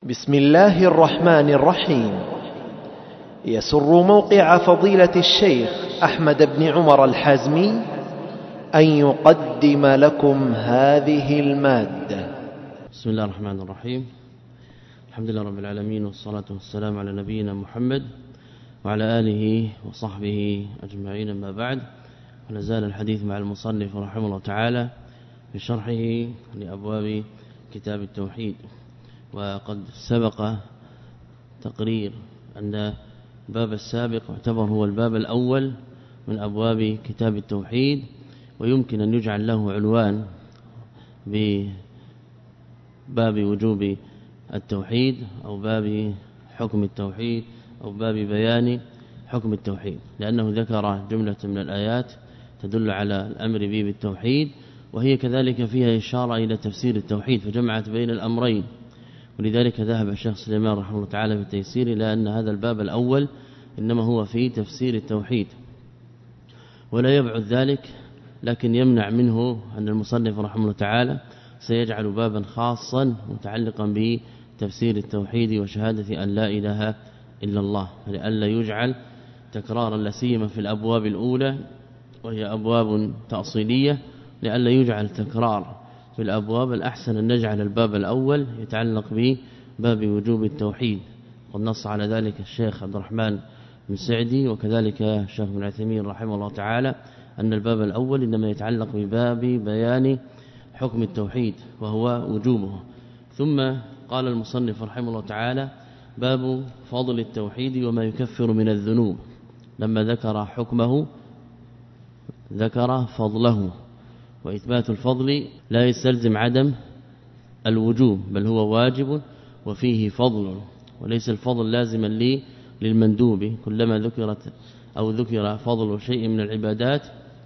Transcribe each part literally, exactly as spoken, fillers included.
بسم الله الرحمن الرحيم. يسر موقع فضيلة الشيخ أحمد بن عمر الحازمي أن يقدم لكم هذه المادة. بسم الله الرحمن الرحيم. الحمد لله رب العالمين، والصلاة والسلام على نبينا محمد وعلى آله وصحبه أجمعين، ما بعد. ونزال الحديث مع المصنف رحمه الله تعالى في شرحه لأبواب كتاب التوحيد. وقد سبق تقرير أن الباب السابق يعتبر هو الباب الأول من أبواب كتاب التوحيد، ويمكن أن يجعل له عنوان بباب وجوب التوحيد أو باب حكم التوحيد أو باب بيان حكم التوحيد، لأنه ذكر جملة من الآيات تدل على الأمر به بالتوحيد، وهي كذلك فيها إشارة إلى تفسير التوحيد، فجمعت بين الأمرين. ولذلك ذهب الشيخ سليمان رحمه الله تعالى في التيسير إلى أن هذا الباب الأول إنما هو في تفسير التوحيد، ولا يبعد ذلك، لكن يمنع منه أن المصنف رحمه الله تعالى سيجعل بابا خاصا متعلقا بتفسير التوحيد وشهادة أن لا إله إلا الله، لئلا يجعل تكرارا لا سيما في الأبواب الأولى وهي أبواب تأصيلية، لئلا يجعل تكرار في الأبواب. الأحسن أن نجعل الباب الأول يتعلق بباب وجوب التوحيد، والنص على ذلك الشيخ عبد الرحمن بن سعدي وكذلك الشيخ ابن عثيمين رحمه الله تعالى، أن الباب الأول إنما يتعلق بباب بيان حكم التوحيد وهو وجوبه. ثم قال المصنف رحمه الله تعالى: باب فضل التوحيد وما يكفر من الذنوب. لما ذكر حكمه ذكر فضله، وإثبات الفضل لا يستلزم عدم الوجوب، بل هو واجب وفيه فضل، وليس الفضل لازما لي للمندوب. كلما ذكرت أو ذكر فضل شيء من العبادات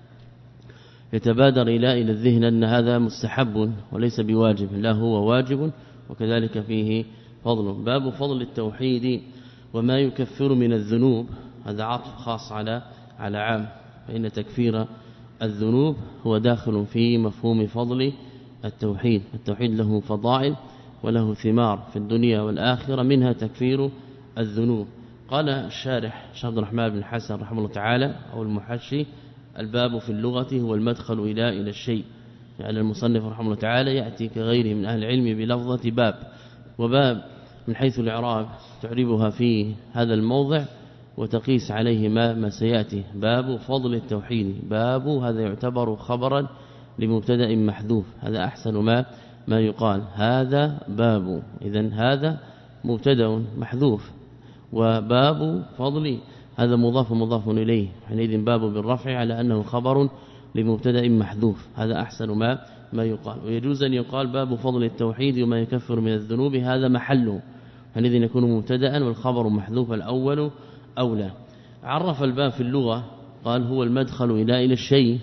يتبادر إلى إلى الذهن أن هذا مستحب وليس بواجب، لا هو واجب وكذلك فيه فضل. باب فضل التوحيد وما يكفر من الذنوب، هذا عطف خاص على على عام، فإن تكفير الذنوب هو داخل في مفهوم فضل التوحيد. التوحيد له فضائل وله ثمار في الدنيا والآخرة، منها تكفير الذنوب. قال الشارح شيخ عبد الرحمن بن حسن رحمه الله تعالى أو المحشي: الباب في اللغة هو المدخل إلى إلى الشيء، يعني المصنف رحمه الله تعالى يأتي كغيره من أهل العلم بلفظة باب. وباب من حيث الإعراب تعربها في هذا الموضع وتقيس عليه ما, ما سيأتي. باب فضل التوحيد، باب هذا يعتبر خبرا لمبتدا محذوف، هذا أحسن ما ما يقال، هذا باب، إذن هذا مبتدا محذوف، وباب فضل هذا مضاف مضاف إليه، حينئذ باب بالرفع على أنه خبر لمبتدا محذوف، هذا أحسن ما ما يقال. ويجوز أن يقال باب فضل التوحيد وما يكفر من الذنوب، هذا محله، حينئذ يكون مبتدا والخبر محذوف الأول أولى. عرف الباب في اللغة قال هو المدخل إلى إلى الشيء،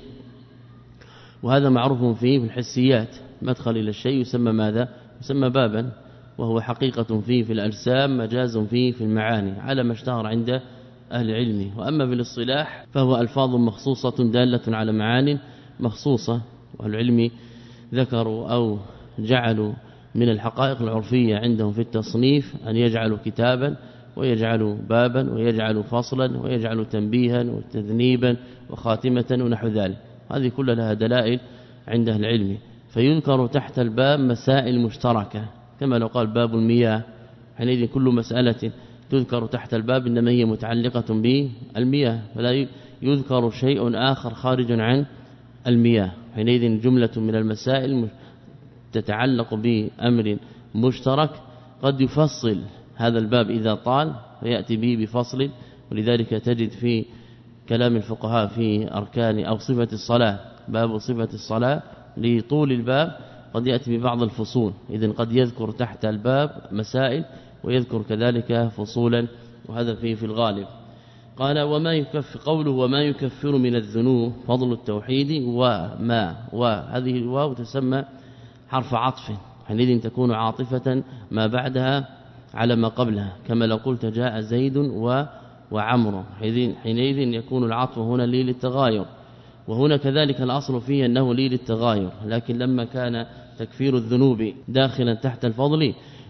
وهذا معروف فيه في الحسيات، مدخل إلى الشيء يسمى ماذا؟ يسمى بابا، وهو حقيقة فيه في الأجسام، مجاز فيه في المعاني، على ما اشتهر عند أهل العلم. وأما بالاصطلاح فهو ألفاظ مخصوصة دالة على معان مخصوصة، وأهل العلم ذكروا أو جعلوا من الحقائق العرفية عندهم في التصنيف أن يجعلوا كتابا ويجعل بابا ويجعل فصلا ويجعل تنبيها وتذنيبا وخاتمة ونحو ذلك، هذه كلها لها دلائل عند أهل العلم. فيذكر تحت الباب مسائل مشتركة، كما لو قال باب المياه، حينئذ كل مسألة تذكر تحت الباب إنما هي متعلقة بالمياه، فلا يذكر شيء آخر خارج عن المياه، حينئذ جملة من المسائل تتعلق بأمر مشترك قد يفصل هذا الباب إذا طال ويأتي به بفصل. ولذلك تجد في كلام الفقهاء في أركان أو صفة الصلاة، باب صفة الصلاة لطول الباب قد يأتي ببعض الفصول، إذن قد يذكر تحت الباب مسائل ويذكر كذلك فصولا، وهذا فيه في الغالب. قال وما يكفر، قوله وما يكفر من الذنوب فضل التوحيد وما، وهذه الواو تسمى حرف عطف، حينئذ تكون عاطفة ما بعدها على ما قبلها، كما لو قلت جاء زيد وعمر، حينئذ يكون العطف هنا لي للتغاير، وهنا كذلك الأصل فيه أنه لي للتغاير، لكن لما كان تكفير الذنوب داخلا تحت الفضل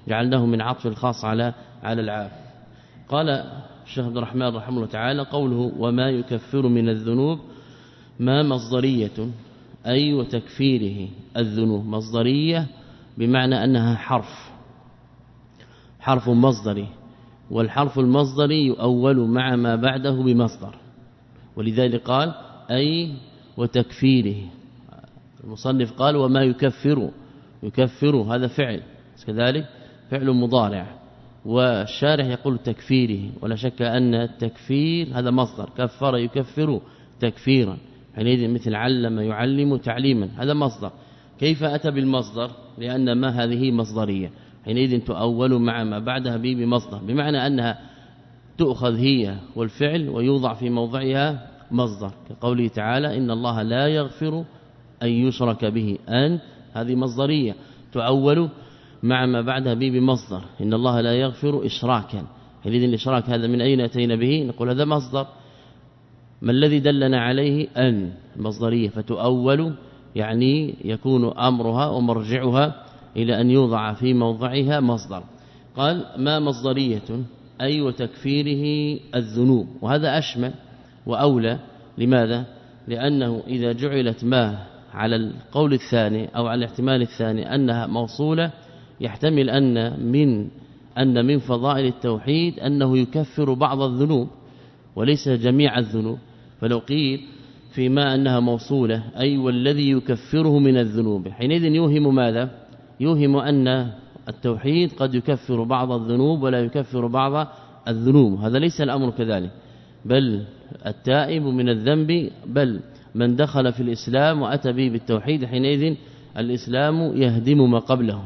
جعلناه من عطف الخاص على على العام. قال الشيخ عبد الرحمن رحمه الله تعالى قوله وما يكفر من الذنوب ما مصدرية أي وتكفيره الذنوب مصدرية بمعنى أنها حرف حرف مصدري والحرف المصدري يؤول مع ما بعده بمصدر ولذلك قال أي وتكفيره. المصنف قال وما يكفر يكفر هذا فعل كذلك فعل مضارع والشارح يقول تكفيره ولا شك أن التكفير هذا مصدر كفر يكفر تكفيرا حينئذ مثل علم يعلم تعليما هذا مصدر. كيف أتى بالمصدر؟ لأن ما هذه مصدرية حينئذ تؤول مع ما بعدها به بمصدر بمعنى أنها تؤخذ هي والفعل ويوضع في موضعها مصدر كقوله تعالى إن الله لا يغفر أن يشرك به أن هذه مصدرية تؤول مع ما بعدها به بمصدر إن الله لا يغفر إشراكا حينئذ الإشراك هذا من أين أتينا به؟ نقول هذا مصدر. ما الذي دلنا عليه؟ أن مصدرية فتؤول يعني يكون أمرها ومرجعها إلى أن يوضع في موضعها مصدر. قال ما مصدرية أي وتكفيره الذنوب وهذا أشمل وأولى. لماذا؟ لأنه إذا جعلت ما على القول الثاني أو على الاحتمال الثاني أنها موصولة يحتمل أن من أن من فضائل التوحيد أنه يكفر بعض الذنوب وليس جميع الذنوب. فلو قيل فيما أنها موصولة أي والذي يكفره من الذنوب حينئذ يوهم ماذا؟ يوهم أن التوحيد قد يكفر بعض الذنوب ولا يكفر بعض الذنوب. هذا ليس الأمر كذلك بل التائب من الذنب بل من دخل في الإسلام وأتى به بالتوحيد حينئذ الإسلام يهدم ما قبله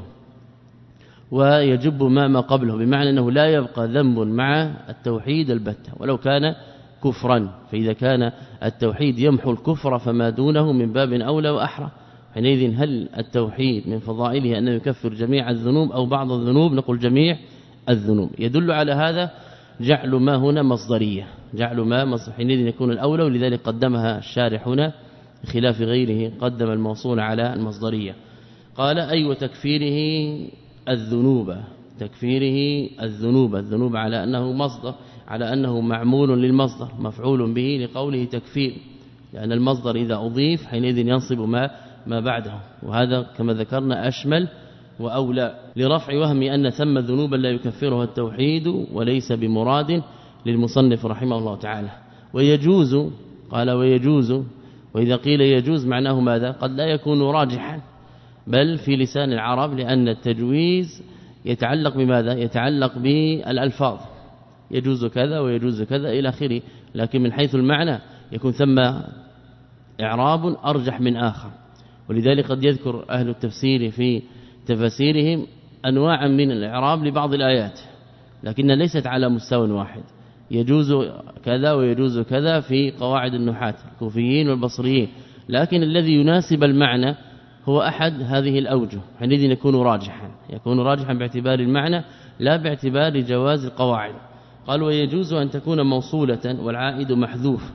ويجب ما ما قبله بمعنى أنه لا يبقى ذنب مع التوحيد البتة ولو كان كفرا. فإذا كان التوحيد يمحو الكفر فما دونه من باب أولى وأحرى. حينئذ هل التوحيد من فضائله أنه يكفر جميع الذنوب أو بعض الذنوب؟ نقول جميع الذنوب. يدل على هذا جعل ما هنا مصدرية جعل ما مصدر حينئذ يكون الأولى ولذلك قدمها الشارح هنا خلاف غيره قدم الموصول على المصدرية. قال أي وتكفيره الذنوب تكفيره الذنوب الذنوب على أنه مصدر على أنه معمول للمصدر مفعول به لقوله تكفير لأن المصدر إذا أضيف حينئذ ينصب ما ما بعده وهذا كما ذكرنا أشمل وأولى لرفع وهم أن ثم ذنوبا لا يكفرها التوحيد وليس بمراد للمصنف رحمه الله تعالى. ويجوز قال ويجوز وإذا قيل يجوز معناه ماذا؟ قد لا يكون راجحا بل في لسان العرب لأن التجويز يتعلق بماذا؟ يتعلق بالألفاظ يجوز كذا ويجوز كذا إلى آخره لكن من حيث المعنى يكون ثم إعراب أرجح من آخر. ولذلك قد يذكر أهل التفسير في تفسيرهم أنواعا من الإعراب لبعض الآيات لكنها ليست على مستوى واحد يجوز كذا ويجوز كذا في قواعد النحاة الكوفيين والبصريين لكن الذي يناسب المعنى هو أحد هذه الأوجه حينئذ يكون راجحا يكون راجحا باعتبار المعنى لا باعتبار جواز القواعد. قال ويجوز أن تكون موصولة والعائد محذوف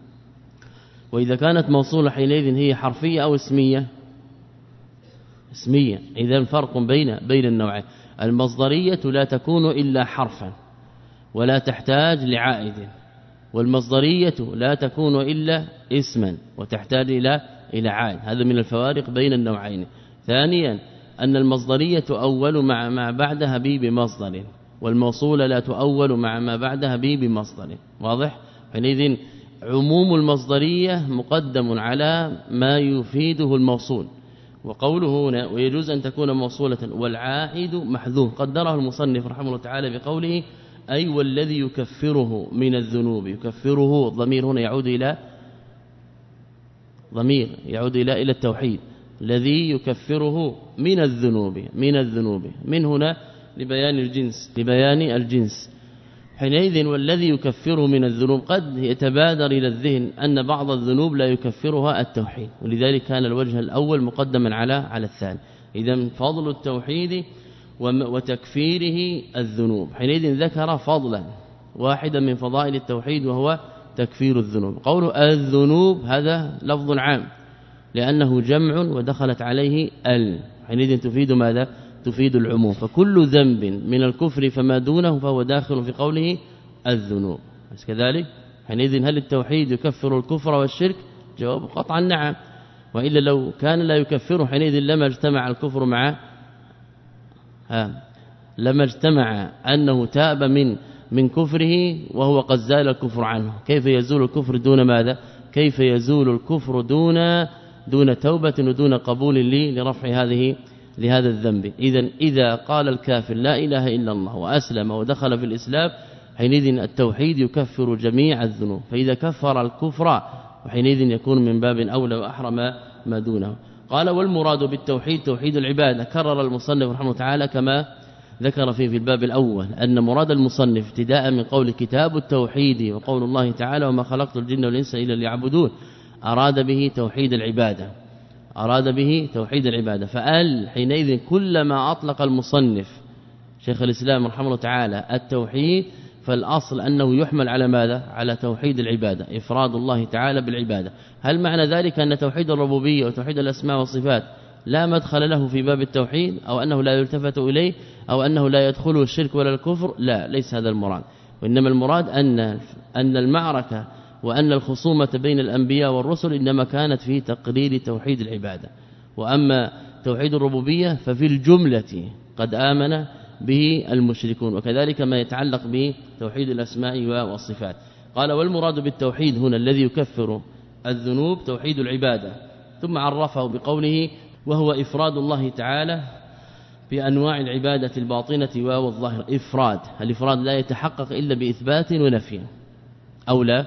وإذا كانت موصولة حينئذ هي حرفية أو اسمية اسمية. إذن فرق بين بين النوعين. المصدرية لا تكون إلا حرفا ولا تحتاج لعائد والمصدرية لا تكون إلا اسما وتحتاج إلى إلى عائد. هذا من الفوارق بين النوعين. ثانيا أن المصدرية تؤول مع ما بعدها به بمصدر والموصولة لا تؤول مع ما بعدها به بمصدر واضح. حينئذ عموم المصدرية مقدم على ما يفيده الموصول. وقوله هنا ويجوز أن تكون موصولة والعائد محذوف قدره المصنف رحمه الله تعالى بقوله أي والذي يكفره من الذنوب. يكفره ضمير هنا يعود إلى ضمير يعود إلى إلى التوحيد الذي يكفره من الذنوب من الذنوب من هنا لبيان الجنس لبيان الجنس. حينئذ والذي يكفره من الذنوب قد يتبادر إلى الذهن أن بعض الذنوب لا يكفرها التوحيد ولذلك كان الوجه الأول مقدما على على الثاني. إذن فضل التوحيد وتكفيره الذنوب. حينئذ ذكر فضلا واحدا من فضائل التوحيد وهو تكفير الذنوب. قوله الذنوب هذا لفظ عام لأنه جمع ودخلت عليه ال حينئذ تفيد ماذا؟ تفيد العموم، فكل ذنب من الكفر فما دونه فهو داخل في قوله الذنوب. بس كذلك حينئذ هل التوحيد يكفر الكفر والشرك؟ جواب قطعا نعم، وإلا لو كان لا يكفره حينئذ لما اجتمع الكفر مع ها لما اجتمع أنه تاب من من كفره وهو قد زال الكفر عنه. كيف يزول الكفر دون ماذا؟ كيف يزول الكفر دون دون توبة ودون قبول لي لرفع هذه لهذا الذنب؟ إذا إذا قال الكافر لا إله إلا الله وأسلم ودخل في الإسلام حينئذ التوحيد يكفر جميع الذنوب، فإذا كفر الكفر وحينئذ يكون من باب أولى وأحرم ما دونه. قال والمراد بالتوحيد توحيد العبادة. كرر المصنف رحمه تعالى كما ذكر فيه في الباب الأول أن مراد المصنف ابتداء من قول كتاب التوحيد وقول الله تعالى وما خلقت الجن والإنس إلا ليعبدون أراد به توحيد العبادة، أراد به توحيد العبادة. فقال حينئذ كلما أطلق المصنف شيخ الإسلام رحمه الله تعالى التوحيد فالأصل أنه يحمل على ماذا؟ على توحيد العبادة، إفراد الله تعالى بالعبادة. هل معنى ذلك أن توحيد الربوبية وتوحيد الأسماء والصفات لا مدخل له في باب التوحيد أو أنه لا يلتفت إليه أو أنه لا يدخله الشرك ولا الكفر؟ لا، ليس هذا المراد، وإنما المراد أن أن المعركة وأن الخصومة بين الأنبياء والرسل إنما كانت في تقرير توحيد العبادة، وأما توحيد الربوبية ففي الجملة قد آمن به المشركون، وكذلك ما يتعلق بتوحيد الأسماء والصفات. قال والمراد بالتوحيد هنا الذي يكفر الذنوب توحيد العبادة، ثم عرفه بقوله وهو إفراد الله تعالى بأنواع العبادة الباطنة والظاهرة. إفراد، الإفراد لا يتحقق إلا بإثبات ونفي أو لا؟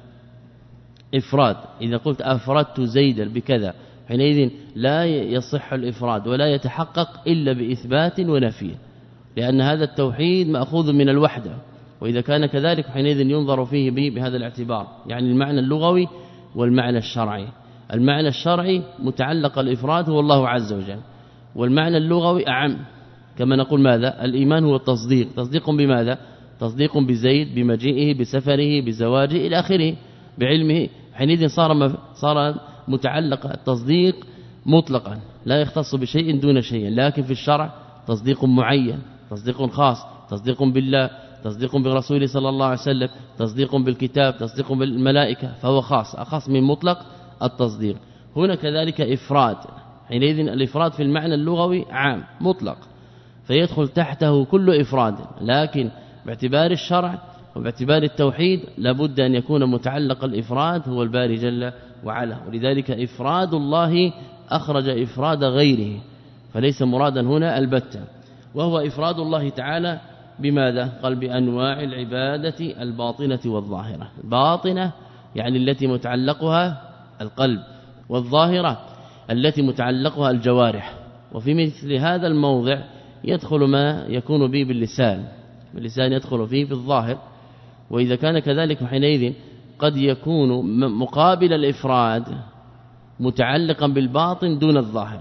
إفراد إذا قلت أفردت زيدا بكذا حينئذ لا يصح الإفراد ولا يتحقق إلا بإثبات ونفي، لأن هذا التوحيد مأخوذ من الوحدة، وإذا كان كذلك حينئذ ينظر فيه بهذا الاعتبار، يعني المعنى اللغوي والمعنى الشرعي. المعنى الشرعي متعلق الإفراد هو الله عز وجل، والمعنى اللغوي أعم، كما نقول ماذا؟ الإيمان هو التصديق. تصديق بماذا؟ تصديق بزيد، بمجيئه، بسفره، بزواجه إلى آخره، بعلمه. حينئذ صار صار متعلق التصديق مطلقا لا يختص بشيء دون شيء، لكن في الشرع تصديق معين، تصديق خاص، تصديق بالله، تصديق برسوله صلى الله عليه وسلم، تصديق بالكتاب، تصديق بالملائكة، فهو خاص أخص من مطلق التصديق. هنا كذلك إفراد، حينئذ الإفراد في المعنى اللغوي عام مطلق فيدخل تحته كل إفراد، لكن باعتبار الشرع وباعتبار التوحيد لابد أن يكون متعلق الإفراد هو الباري جل وعلا، ولذلك إفراد الله أخرج إفراد غيره، فليس مرادا هنا البتة. وهو إفراد الله تعالى بماذا؟ قال بأنواع العبادة الباطنة والظاهرة. الباطنة يعني التي متعلقها القلب، والظاهرة التي متعلقها الجوارح. وفي مثل هذا الموضع يدخل ما يكون به باللسان، باللسان يدخل فيه بالظاهر، وإذا كان كذلك حينئذ قد يكون مقابل الإفراد متعلقا بالباطن دون الظاهر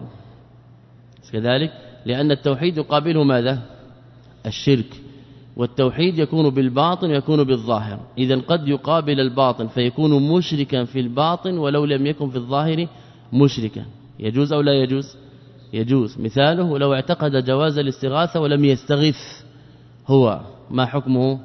كذلك، لأن التوحيد يقابله ماذا؟ الشرك، والتوحيد يكون بالباطن ويكون بالظاهر. إذن قد يقابل الباطن فيكون مشركا في الباطن ولو لم يكن في الظاهر مشركا. يجوز أو لا يجوز؟ يجوز. مثاله لو اعتقد جواز الاستغاثة ولم يستغث هو، ما حكمه؟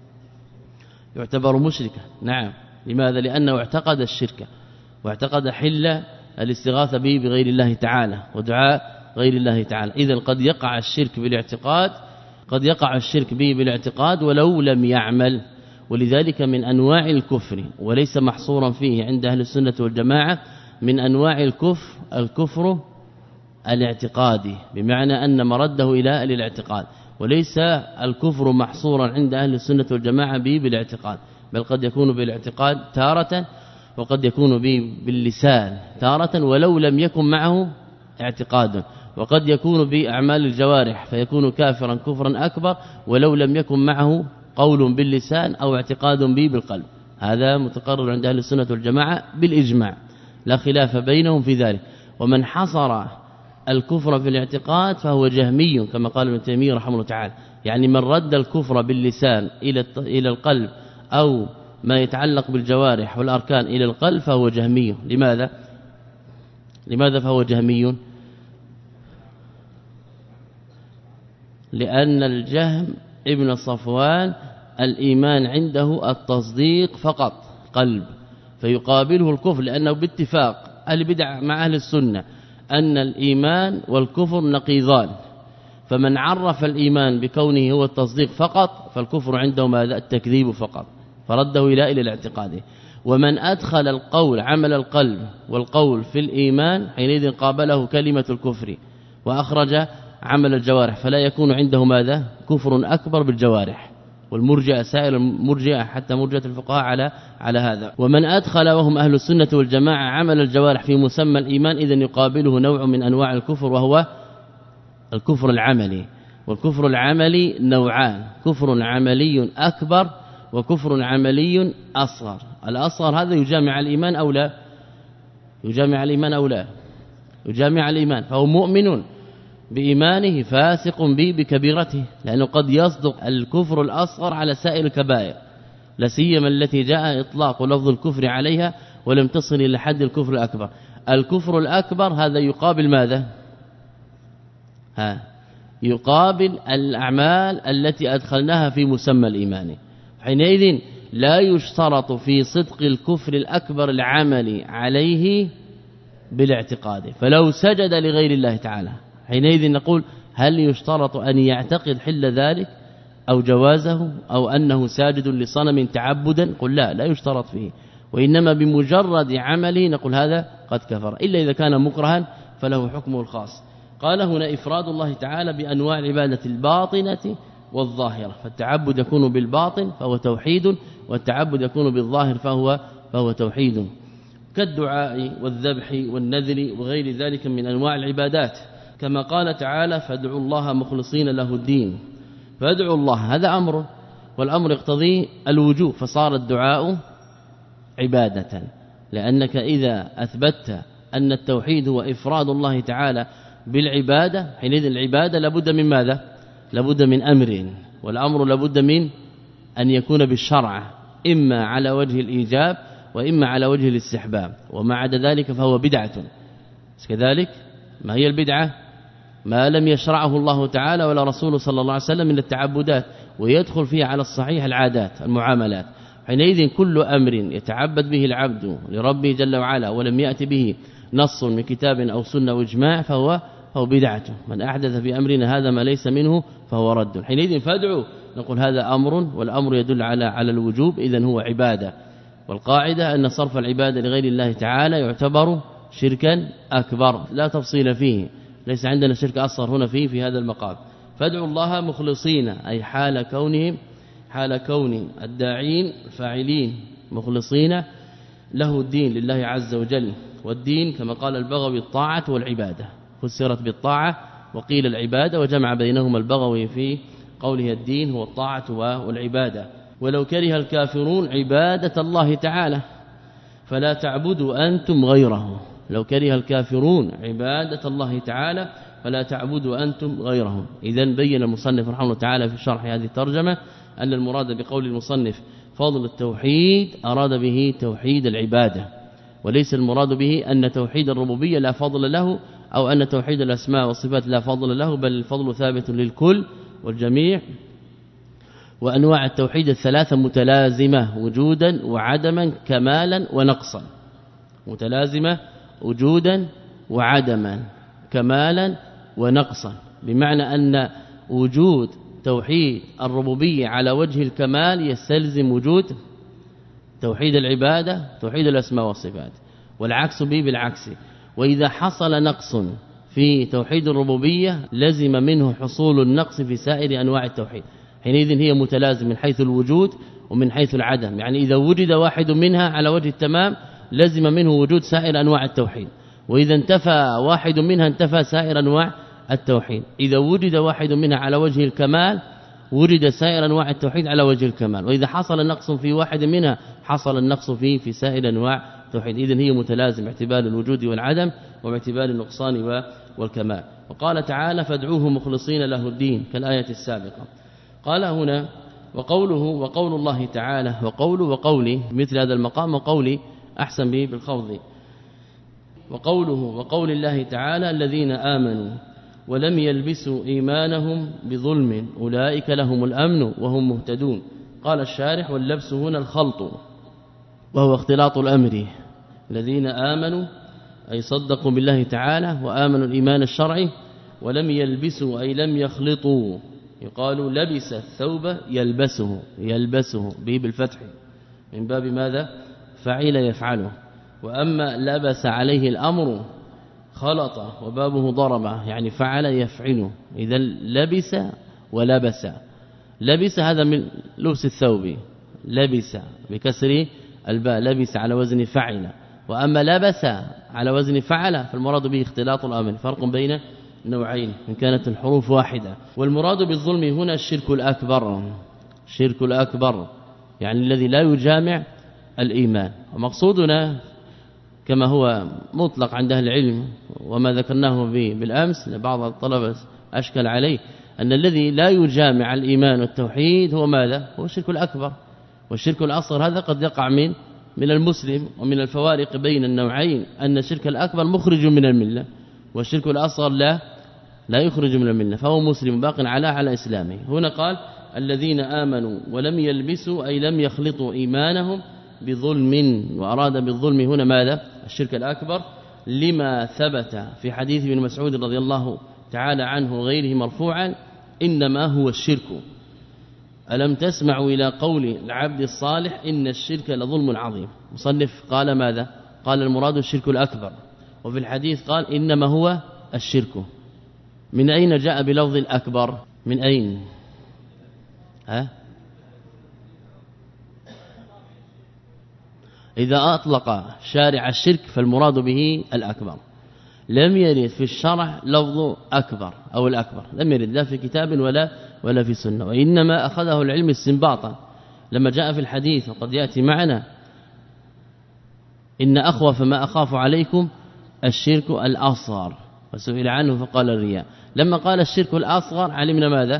يعتبر مشركا. نعم. لماذا؟ لأنه اعتقد الشرك واعتقد حل الاستغاثة به بغير الله تعالى ودعاء غير الله تعالى. إذن قد يقع الشرك بالاعتقاد، قد يقع الشرك به بالاعتقاد ولو لم يعمل. ولذلك من أنواع الكفر وليس محصورا فيه عند أهل السنة والجماعة، من أنواع الكفر الكفر الاعتقادي، بمعنى أن مرده إلى الاعتقاد، وليس الكفر محصورا عند أهل السنة والجماعة به بالاعتقاد، بل قد يكون بالاعتقاد تارة وقد يكون به باللسان تارة ولو لم يكن معه اعتقاد، وقد يكون بأعمال الجوارح فيكون كافرا كفرا أكبر ولو لم يكن معه قول باللسان أو اعتقاد به بالقلب. هذا متقرر عند أهل السنة والجماعة بالإجماع، لا خلاف بينهم في ذلك. ومن حصر الكفر في الاعتقاد فهو جهمي كما قال ابن تيمية رحمه الله تعالى، يعني من رد الكفر باللسان إلى إلى القلب أو ما يتعلق بالجوارح والأركان إلى القلب فهو جهمي. لماذا؟ لماذا فهو جهمي؟ لأن الجهم ابن صفوان الإيمان عنده التصديق فقط قلب، فيقابله الكفر، لأنه باتفاق أهل البدع مع أهل السنة أن الإيمان والكفر نقيضان، فمن عرف الإيمان بكونه هو التصديق فقط فالكفر عنده ماذا؟ التكذيب فقط، فرده إلى إلى الاعتقاد. ومن أدخل القول عمل القلب والقول في الإيمان حينئذ قابله كلمة الكفر وأخرج عمل الجوارح، فلا يكون عنده ماذا؟ كفر أكبر بالجوارح. والمرجئه سائر المرجئه حتى مرجئه الفقهاء على على هذا. ومن أدخل وهم أهل السنة والجماعة عمل الجوارح في مسمى الإيمان إذن يقابله نوع من أنواع الكفر وهو الكفر العملي. والكفر العملي نوعان، كفر عملي أكبر وكفر عملي أصغر. الأصغر هذا يجامع الإيمان أو لا؟ يجامع الإيمان أو لا؟ يجامع الإيمان، فهو مؤمن بإيمانه فاسق به بكبيرته، لأنه قد يصدق الكفر الأصغر على سائر الكبائر، لا سيما التي جاء إطلاق لفظ الكفر عليها ولم تصل إلى حد الكفر الأكبر. الكفر الأكبر هذا يقابل ماذا؟ ها يقابل الأعمال التي أدخلناها في مسمى الإيمان. حينئذ لا يشترط في صدق الكفر الأكبر العملي عليه بالاعتقاد، فلو سجد لغير الله تعالى حينئذ نقول هل يشترط أن يعتقد حل ذلك أو جوازه أو أنه ساجد لصنم تعبدا؟ قل لا لا يشترط فيه، وإنما بمجرد عمله نقول هذا قد كفر، إلا إذا كان مكرها فله حكمه الخاص. قال هنا إفراد الله تعالى بأنواع العبادة الباطنة والظاهرة، فالتعبد يكون بالباطن فهو توحيد، والتعبد يكون بالظاهر فهو فهو توحيد، كالدعاء والذبح والنذر وغير ذلك من أنواع العبادات، كما قال تعالى فادعوا الله مخلصين له الدين. فادعوا الله هذا أمر، والأمر يقتضي الوجوب، فصار الدعاء عبادة، لأنك إذا أثبتت أن التوحيد هو إفراد الله تعالى بالعبادة حينئذ العبادة لابد من ماذا؟ لابد من أمر، والأمر لابد من أن يكون بالشرع، إما على وجه الإيجاب وإما على وجه الاستحباب، وما عدا ذلك فهو بدعة. كذلك ما هي البدعة؟ ما لم يشرعه الله تعالى ولا رسوله صلى الله عليه وسلم من التعبدات، ويدخل فيها على الصحيح العادات المعاملات. حينئذ كل أمر يتعبد به العبد لربه جل وعلا ولم يأتي به نص من كتاب أو سنة واجماع فهو فهو بدعة، من أحدث في أمرنا هذا ما ليس منه فهو رد. حينئذ فادعوا نقول هذا أمر، والأمر يدل على على الوجوب، إذن هو عبادة. والقاعدة أن صرف العبادة لغير الله تعالى يعتبر شركا أكبر، لا تفصيل فيه، ليس عندنا شرك أصغر هنا فيه في هذا المقام. فادعوا الله مخلصين أي حال كونهم حال كون الداعين الفاعلين مخلصين له الدين لله عز وجل. والدين كما قال البغوي الطاعة والعبادة، فسرت بالطاعة وقيل العبادة، وجمع بينهما البغوي في قوله الدين هو الطاعة والعبادة. ولو كره الكافرون عبادة الله تعالى فلا تعبدوا أنتم غيره، لو كره الكافرون عبادة الله تعالى فلا تعبدوا أنتم غيره. إذن بين المصنف رحمه الله تعالى في شرح هذه الترجمة أن المراد بقول المصنف فضل التوحيد أراد به توحيد العبادة، وليس المراد به أن توحيد الربوبية لا فضل له أو أن توحيد الأسماء والصفات لا فضل له، بل الفضل ثابت للكل والجميع. وأنواع التوحيد الثلاثة متلازمة وجودا وعدما كمالا ونقصا، متلازمة وجودا وعدما كمالا ونقصا، بمعنى أن وجود توحيد الربوبية على وجه الكمال يستلزم وجود توحيد العبادة توحيد الأسماء والصفات، والعكس به بالعكس. وإذا حصل نقص في توحيد الربوبية لزم منه حصول النقص في سائر أنواع التوحيد، حينئذ هي متلازم من حيث الوجود ومن حيث العدم، يعني إذا وجد واحد منها على وجه التمام لزم منه وجود سائر أنواع التوحيد، وإذا انتفى واحد منها انتفى سائر أنواع التوحيد. إذا وجد واحد منها على وجه الكمال وجد سائر أنواع التوحيد على وجه الكمال، وإذا حصل نقص في واحد منها حصل النقص فيه في سائر أنواع التوحيد. إذن هي متلازم باعتبار الوجود والعدم وباعتبار النقصان والكمال. وقال تعالى فادعوه مخلصين له الدين كالآية السابقة. قال هنا وقوله وقول الله تعالى وقوله وقولي مثل هذا المقام وقولي أحسن به بالخفض. وقوله وقول الله تعالى الذين آمنوا ولم يلبسوا إيمانهم بظلم أولئك لهم الأمن وهم مهتدون. قال الشارح: واللبس هنا الخلط وهو اختلاط الأمر. الذين آمنوا أي صدقوا بالله تعالى وآمنوا الإيمان الشرعي، ولم يلبسوا أي لم يخلطوا. يقال لبس الثوب يلبسه يلبسه به بالفتح من باب ماذا؟ فعل يفعله. وأما لبس عليه الأمر خلط وبابه ضرب يعني فعل يفعله. إذا لبس ولبس. لبس هذا من لبس الثوب، لبس بكسر الباء، لبس على وزن فعل. وأما لبس على وزن فعل فالمراد به اختلاط الأمر، فرق بين نوعين إن كانت الحروف واحدة. والمراد بالظلم هنا الشرك الأكبر، الشرك الأكبر يعني الذي لا يجامع الإيمان. ومقصودنا كما هو مطلق عند أهل العلم وما ذكرناه بالأمس لبعض الطلبة أشكل عليه أن الذي لا يجامع الإيمان والتوحيد هو ماذا؟ هو الشرك الأكبر. والشرك الأصغر هذا قد يقع من من المسلم. ومن الفوارق بين النوعين أن الشرك الأكبر مخرج من الملة، والشرك الأصغر لا لا يخرج من الملة، فهو مسلم باق على على إسلامه. هنا قال الذين آمنوا ولم يلبسوا أي لم يخلطوا إيمانهم بظلم، وأراد بالظلم هنا ماذا؟ الشرك الأكبر، لما ثبت في حديث ابن مسعود رضي الله تعالى عنه وغيره مرفوعا: إنما هو الشرك. ألم تسمعوا إلى قول العبد الصالح إن الشرك لظلم عظيم. مصنف قال ماذا؟ قال المراد الشرك الأكبر، وفي الحديث قال إنما هو الشرك. من أين جاء بلفظ الأكبر؟ من أين؟ ها؟ إذا أطلق شارع الشرك فالمراد به الأكبر. لم يرد في الشرع لفظ أكبر أو الأكبر، لم يرد لا في كتاب ولا ولا في سنة، وإنما أخذه العلم استنباطا لما جاء في الحديث وقد يأتي معنا: إن أخوف ما أخاف عليكم الشرك الأصغر، وسئل عنه فقال الرياء. لما قال الشرك الأصغر علمنا ماذا؟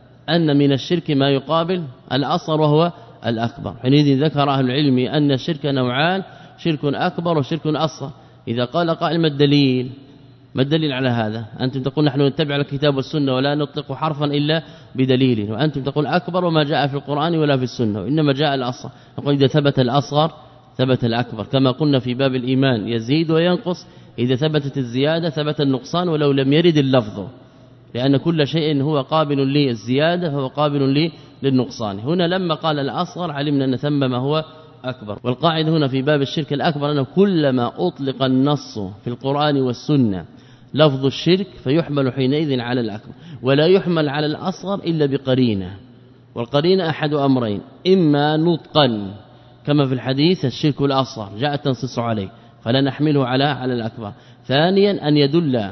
أن من الشرك ما يقابل الأصغر وهو الأكبر. حينئذ ذكر أهل العلم أن الشرك نوعان: شرك أكبر وشرك أصغر. إذا قال قائل ما الدليل؟ ما الدليل على هذا؟ أنتم تقول نحن نتبع الكتاب والسنة ولا نطلق حرفا إلا بدليل، وأنتم تقول أكبر وما جاء في القرآن ولا في السنة، وإنما جاء الأصغر. نقول إذا ثبت الأصغر ثبت الأكبر، كما قلنا في باب الإيمان يزيد وينقص، إذا ثبتت الزيادة ثبت النقصان ولو لم يرد اللفظ، لأن كل شيء هو قابل للزيادة فهو قابل للنقصان. هنا لما قال الأصغر علمنا أن ثم ما هو أكبر. والقاعدة هنا في باب الشرك الأكبر أنه كلما أطلق النص في القرآن والسنة لفظ الشرك فيحمل حينئذ على الأكبر، ولا يحمل على الأصغر إلا بقرينة. والقرينة أحد أمرين: إما نطقا كما في الحديث الشرك الأصغر جاء تنصص عليه فلا نحمله على على الأكبر. ثانيا أن يدل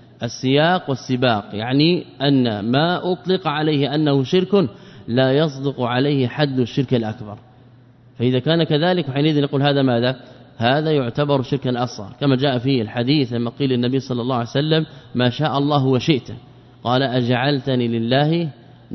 السياق والسباق، يعني أن ما أطلق عليه أنه شرك لا يصدق عليه حد الشرك الأكبر. فإذا كان كذلك حينئذ نقول هذا ماذا؟ هذا يعتبر شركا أصغر، كما جاء في الحديث لما قيل النبي صلى الله عليه وسلم: ما شاء الله وشئت، قال: أجعلتني لله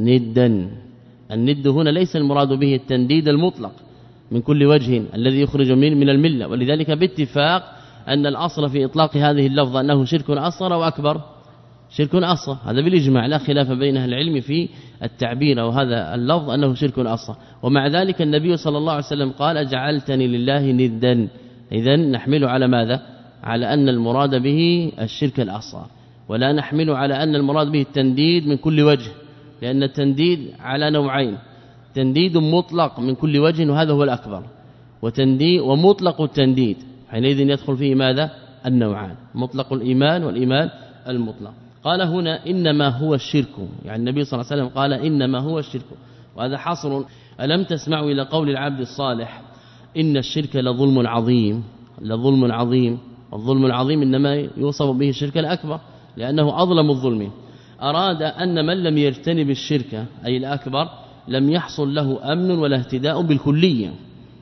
ندا. الند هنا ليس المراد به التنديد المطلق من كل وجه الذي يخرج من من الملة. ولذلك باتفاق أن الأصل في إطلاق هذه اللفظة أنه شرك أصغر وأكبر شرك أصغر، هذا بالإجماع لا خلاف بين أهل العلم في التعبير وهذا اللفظ أنه شرك أصغر. ومع ذلك النبي صلى الله عليه وسلم قال: أجعلتني لله ندا. إذن نحمل على ماذا؟ على أن المراد به الشرك الأصغر، ولا نحمل على أن المراد به التنديد من كل وجه، لأن التنديد على نوعين: تنديد مطلق من كل وجه وهذا هو الأكبر، وتنديد ومطلق التنديد، حينئذ يدخل فيه ماذا؟ النوعان: مطلق الإيمان والإيمان المطلق. قال هنا إنما هو الشرك، يعني النبي صلى الله عليه وسلم قال إنما هو الشرك، وهذا حصر. ألم تسمعوا إلى قول العبد الصالح إن الشرك لظلم عظيم؟ لظلم عظيم، والظلم العظيم إنما يوصف به الشرك الأكبر لأنه أظلم الظلم. أراد أن من لم يجتنب الشرك أي الأكبر لم يحصل له أمن ولا اهتداء بالكلية،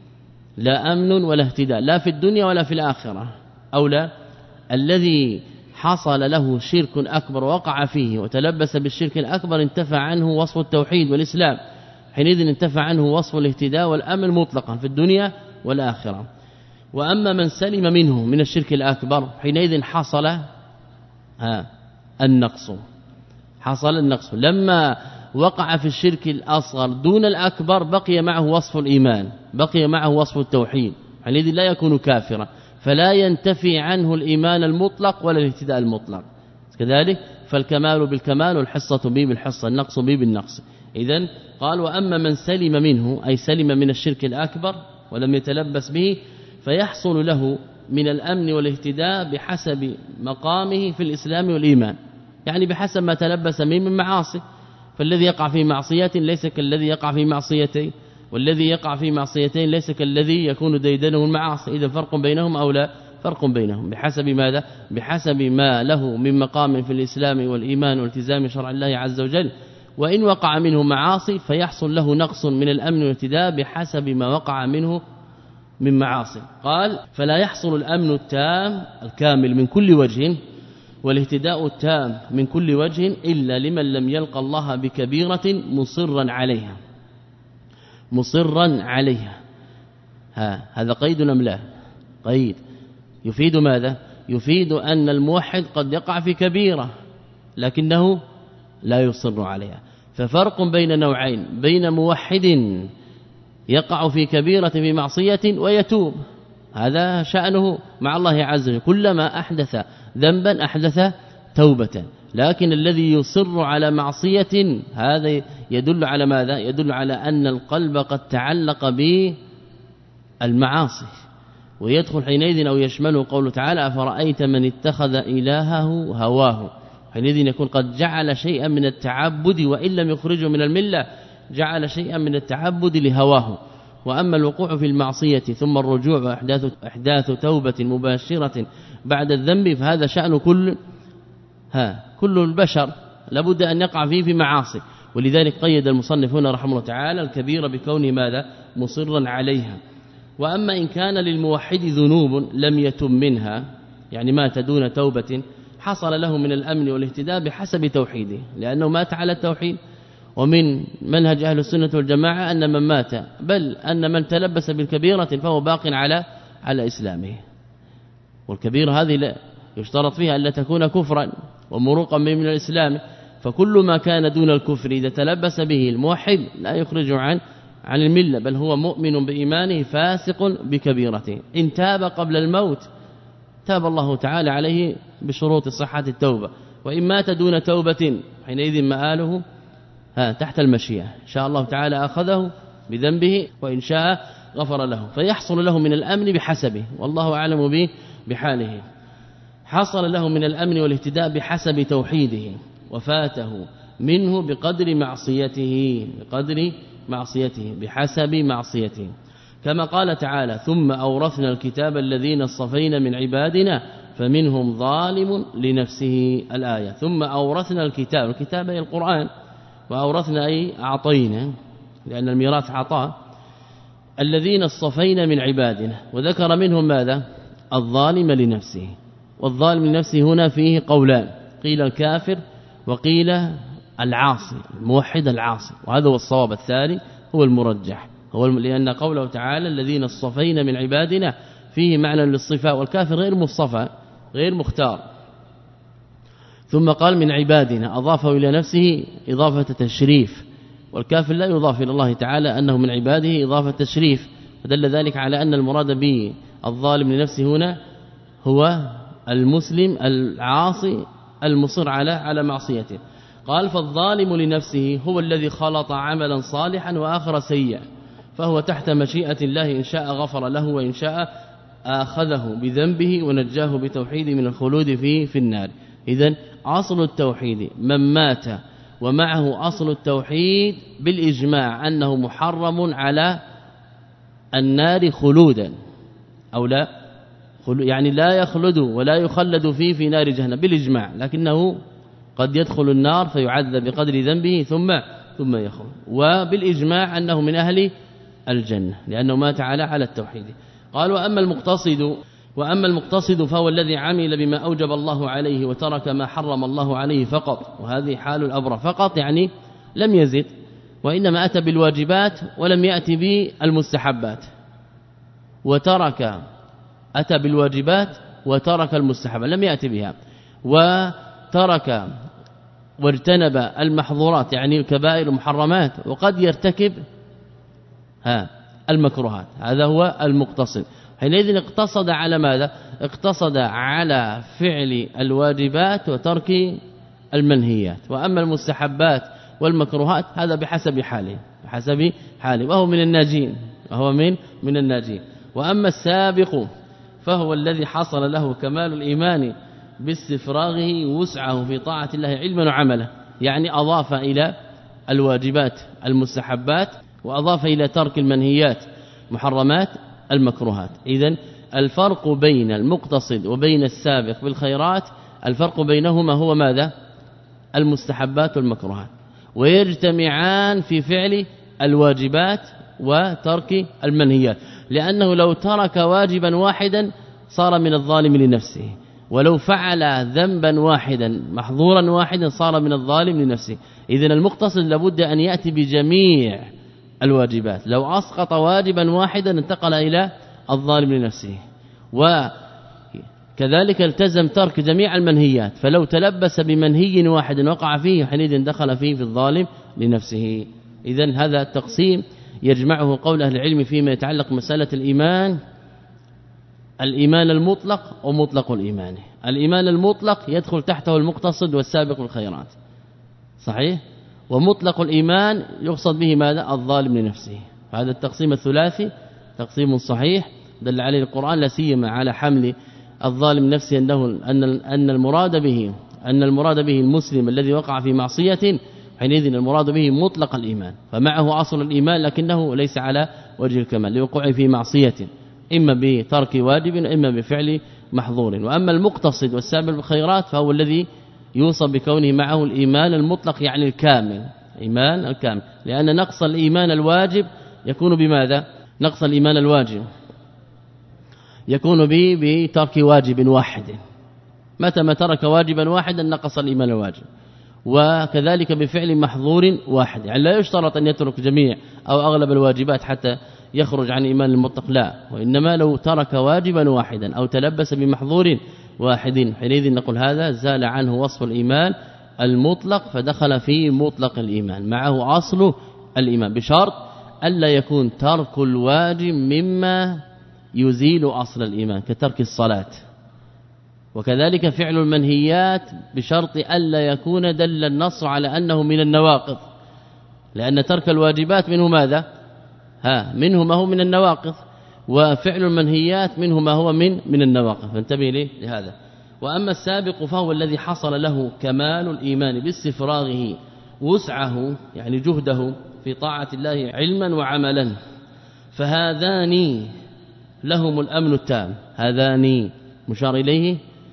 لا أمن ولا اهتداء لا في الدنيا ولا في الآخرة. أو لا، الذي حصل له شرك أكبر وقع فيه وتلبس بالشرك الأكبر انتفى عنه وصف التوحيد والإسلام، حينئذ انتفى عنه وصف الاهتداء والأمن مطلقا في الدنيا والآخرة. وأما من سلم منه من الشرك الأكبر حينئذ حصل ها النقص حصل النقص لما وقع في الشرك الأصغر دون الأكبر بقي معه وصف الإيمان بقي معه وصف التوحيد الذي لا يكون كافرا فلا ينتفي عنه الإيمان المطلق ولا الاهتداء المطلق كذلك فالكمال بالكمال والحصة به بالحصة النقص به بالنقص إذن قال وأما من سلم منه أي سلم من الشرك الأكبر ولم يتلبس به فيحصل له من الأمن والاهتداء بحسب مقامه في الإسلام والإيمان يعني بحسب ما تلبس منه من معاصي فالذي يقع في معصية ليس كالذي يقع في معصيتين والذي يقع في معصيتين ليس كالذي يكون ديدنه المعاصي إذا فرق بينهم أو لا فرق بينهم بحسب ماذا بحسب ما له من مقام في الإسلام والإيمان والتزام شرع الله عز وجل وإن وقع منه معاصي فيحصل له نقص من الأمن والاهتداء بحسب ما وقع منه من معاصي قال فلا يحصل الأمن التام الكامل من كل وجه والاهتداء التام من كل وجه إلا لمن لم يلقى الله بكبيرة مصرا عليها مصرا عليها ها هذا قيد أم لا قيد يفيد ماذا يفيد أن الموحد قد يقع في كبيرة لكنه لا يصر عليها ففرق بين نوعين بين موحد يقع في كبيرة في معصية ويتوب هذا شأنه مع الله عز وجل كلما أحدث ذنبا أحدث توبة لكن الذي يصر على معصية هذا يدل على ماذا يدل على أن القلب قد تعلق بالمعاصي ويدخل حينئذ أو يشمله قوله تعالى أفرأيت من اتخذ إلهه هواه حينئذ يكون قد جعل شيئا من التعبد وإن لم يخرجه من الملة جعل شيئا من التعبد لهواه وأما الوقوع في المعصية ثم الرجوع وإحداث إحداث توبة مباشرة بعد الذنب فهذا شأن كل ها كل البشر لابد أن يقع فيه في معاصي ولذلك قيد المصنف هنا رحمه الله تعالى الكبيرة بكون ماذا مصرا عليها وأما إن كان للموحد ذنوب لم يتم منها يعني مات دون توبة حصل له من الأمن والاهتداء بحسب توحيده لأنه مات على التوحيد ومن منهج أهل السنة والجماعة أن من مات بل أن من تلبس بالكبيرة فهو باق على على إسلامه والكبيرة هذه لا يشترط فيها ألا تكون كفرا ومروقا من الإسلام فكل ما كان دون الكفر إذا تلبس به الموحد لا يخرج عن عن الملة بل هو مؤمن بإيمانه فاسق بكبيرته إن تاب قبل الموت تاب الله تعالى عليه بشروط صحة التوبة وإن مات دون توبة حينئذ مآله ها تحت المشيئة إن شاء الله تعالى أخذه بذنبه وإن شاء غفر له فيحصل له من الأمن بحسبه والله أعلم به بحاله حصل له من الأمن والاهتداء بحسب توحيده وفاته منه بقدر معصيته بقدر معصيته بحسب معصيته كما قال تعالى ثم أورثنا الكتاب الذين اصطفينا من عبادنا فمنهم ظالم لنفسه الآية ثم أورثنا الكتاب الكتاب هي القرآن وأورثنا أي أعطينا لأن الميراث عطاء الذين اصطفينا من عبادنا وذكر منهم ماذا الظالم لنفسه والظالم لنفسه هنا فيه قولان قيل الكافر وقيل العاصي الموحد العاصي وهذا هو الصواب الثاني هو المرجح هو لأن قوله تعالى الذين اصطفينا من عبادنا فيه معنى للصفاء والكافر غير مصطفى غير مختار ثم قال من عبادنا أضافه إلى نفسه إضافة تشريف والكافر لا يضاف إلى الله تعالى أنه من عباده إضافة تشريف فدل ذلك على أن المراد به الظالم لنفسه هنا هو المسلم العاصي المصر على على معصيته قال فالظالم لنفسه هو الذي خلط عملا صالحا وآخر سيئا فهو تحت مشيئة الله إن شاء غفر له وإن شاء آخذه بذنبه ونجاه بتوحيد من الخلود فيه في النار إذن أصل التوحيد من مات ومعه أصل التوحيد بالإجماع أنه محرم على النار خلودا أو لا يعني لا يخلد ولا يخلد فيه في نار جهنم بالإجماع لكنه قد يدخل النار فيعذب بقدر ذنبه ثم ثم يخرج وبالإجماع أنه من أهل الجنة لأنه مات على على التوحيد قال وأما المقتصد وأما المقتصد فهو الذي عمل بما أوجب الله عليه وترك ما حرم الله عليه فقط وهذه حال الأبرار فقط يعني لم يزد وإنما أتى بالواجبات ولم يأتي بالمستحبات وترك أتى بالواجبات وترك المستحبات لم يأتي بها ترك واجتنب المحظورات يعني الكبائر المحرمات وقد يرتكب ها المكروهات، هذا هو المقتصد. حينئذ اقتصد على ماذا؟ اقتصد على فعل الواجبات وترك المنهيات. وأما المستحبات والمكروهات هذا بحسب حاله بحسب حاله وهو من الناجين وهو من من الناجين. وأما السابق فهو الذي حصل له كمال الإيمان باستفراغه وسعه في طاعة الله علما وعملا، يعني أضاف إلى الواجبات المستحبات وأضاف إلى ترك المنهيات محرمات المكروهات. إذن الفرق بين المقتصد وبين السابق بالخيرات الفرق بينهما هو ماذا؟ المستحبات والمكروهات، ويجتمعان في فعل الواجبات وترك المنهيات، لأنه لو ترك واجبا واحدا صار من الظالم لنفسه، ولو فعل ذنبا واحدا محظورا واحدا صار من الظالم لنفسه. إذن المقتصد لابد أن يأتي بجميع الواجبات، لو أسقط واجبا واحدا انتقل إلى الظالم لنفسه، وكذلك التزم ترك جميع المنهيات، فلو تلبس بمنهي واحد وقع فيه حينئذ دخل فيه في الظالم لنفسه. إذن هذا التقسيم يجمعه قول أهل العلم فيما يتعلق مسألة الإيمان، الإيمان المطلق ومطلق الإيمان. الإيمان المطلق يدخل تحته المقتصد والسابق بالخيرات صحيح، ومطلق الإيمان يقصد به ماذا؟ الظالم لنفسه. هذا التقسيم الثلاثي تقسيم صحيح دل عليه القرآن، لا سيما على حمل الظالم نفسه أنه أن أن المراد به أن المراد به المسلم الذي وقع في معصية، حينئذ المراد به مطلق الإيمان، فمعه أصل الإيمان لكنه ليس على وجه الكمال لوقوعه في معصية إما بترك واجب إما بفعل محظور. وأما المقتصد والسابق بالخيرات فهو الذي يوصف بكونه معه الإيمان المطلق يعني الكامل، إيمان الكامل، لأن نقص الإيمان الواجب يكون بماذا؟ نقص الإيمان الواجب يكون به بترك واجب واحد، متى ما ترك واجبا واحدا نقص الإيمان الواجب، وكذلك بفعل محظور واحد، يعني لا يشترط أن يترك جميع أو أغلب الواجبات حتى يخرج عن إيمان المطلق، لا، وإنما لو ترك واجبا واحدا أو تلبس بمحظور واحد حينئذ نقول هذا زال عنه وصف الإيمان المطلق فدخل في مطلق الإيمان معه أصل الإيمان، بشرط ألا يكون ترك الواجب مما يزيل أصل الإيمان كترك الصلاة، وكذلك فعل المنهيات بشرط ألا يكون دل النص على أنه من النواقض، لأن ترك الواجبات منه ماذا؟ ها منه ما هو من النواقض، وفعل المنهيات منه ما هو من من النواقض، فانتبه ليه لهذا. وأما السابق فهو الذي حصل له كمال الإيمان باستفراغه وسعه يعني جهده في طاعة الله علما وعملا، فهذان لهم الأمن التام، هذان مشار إليه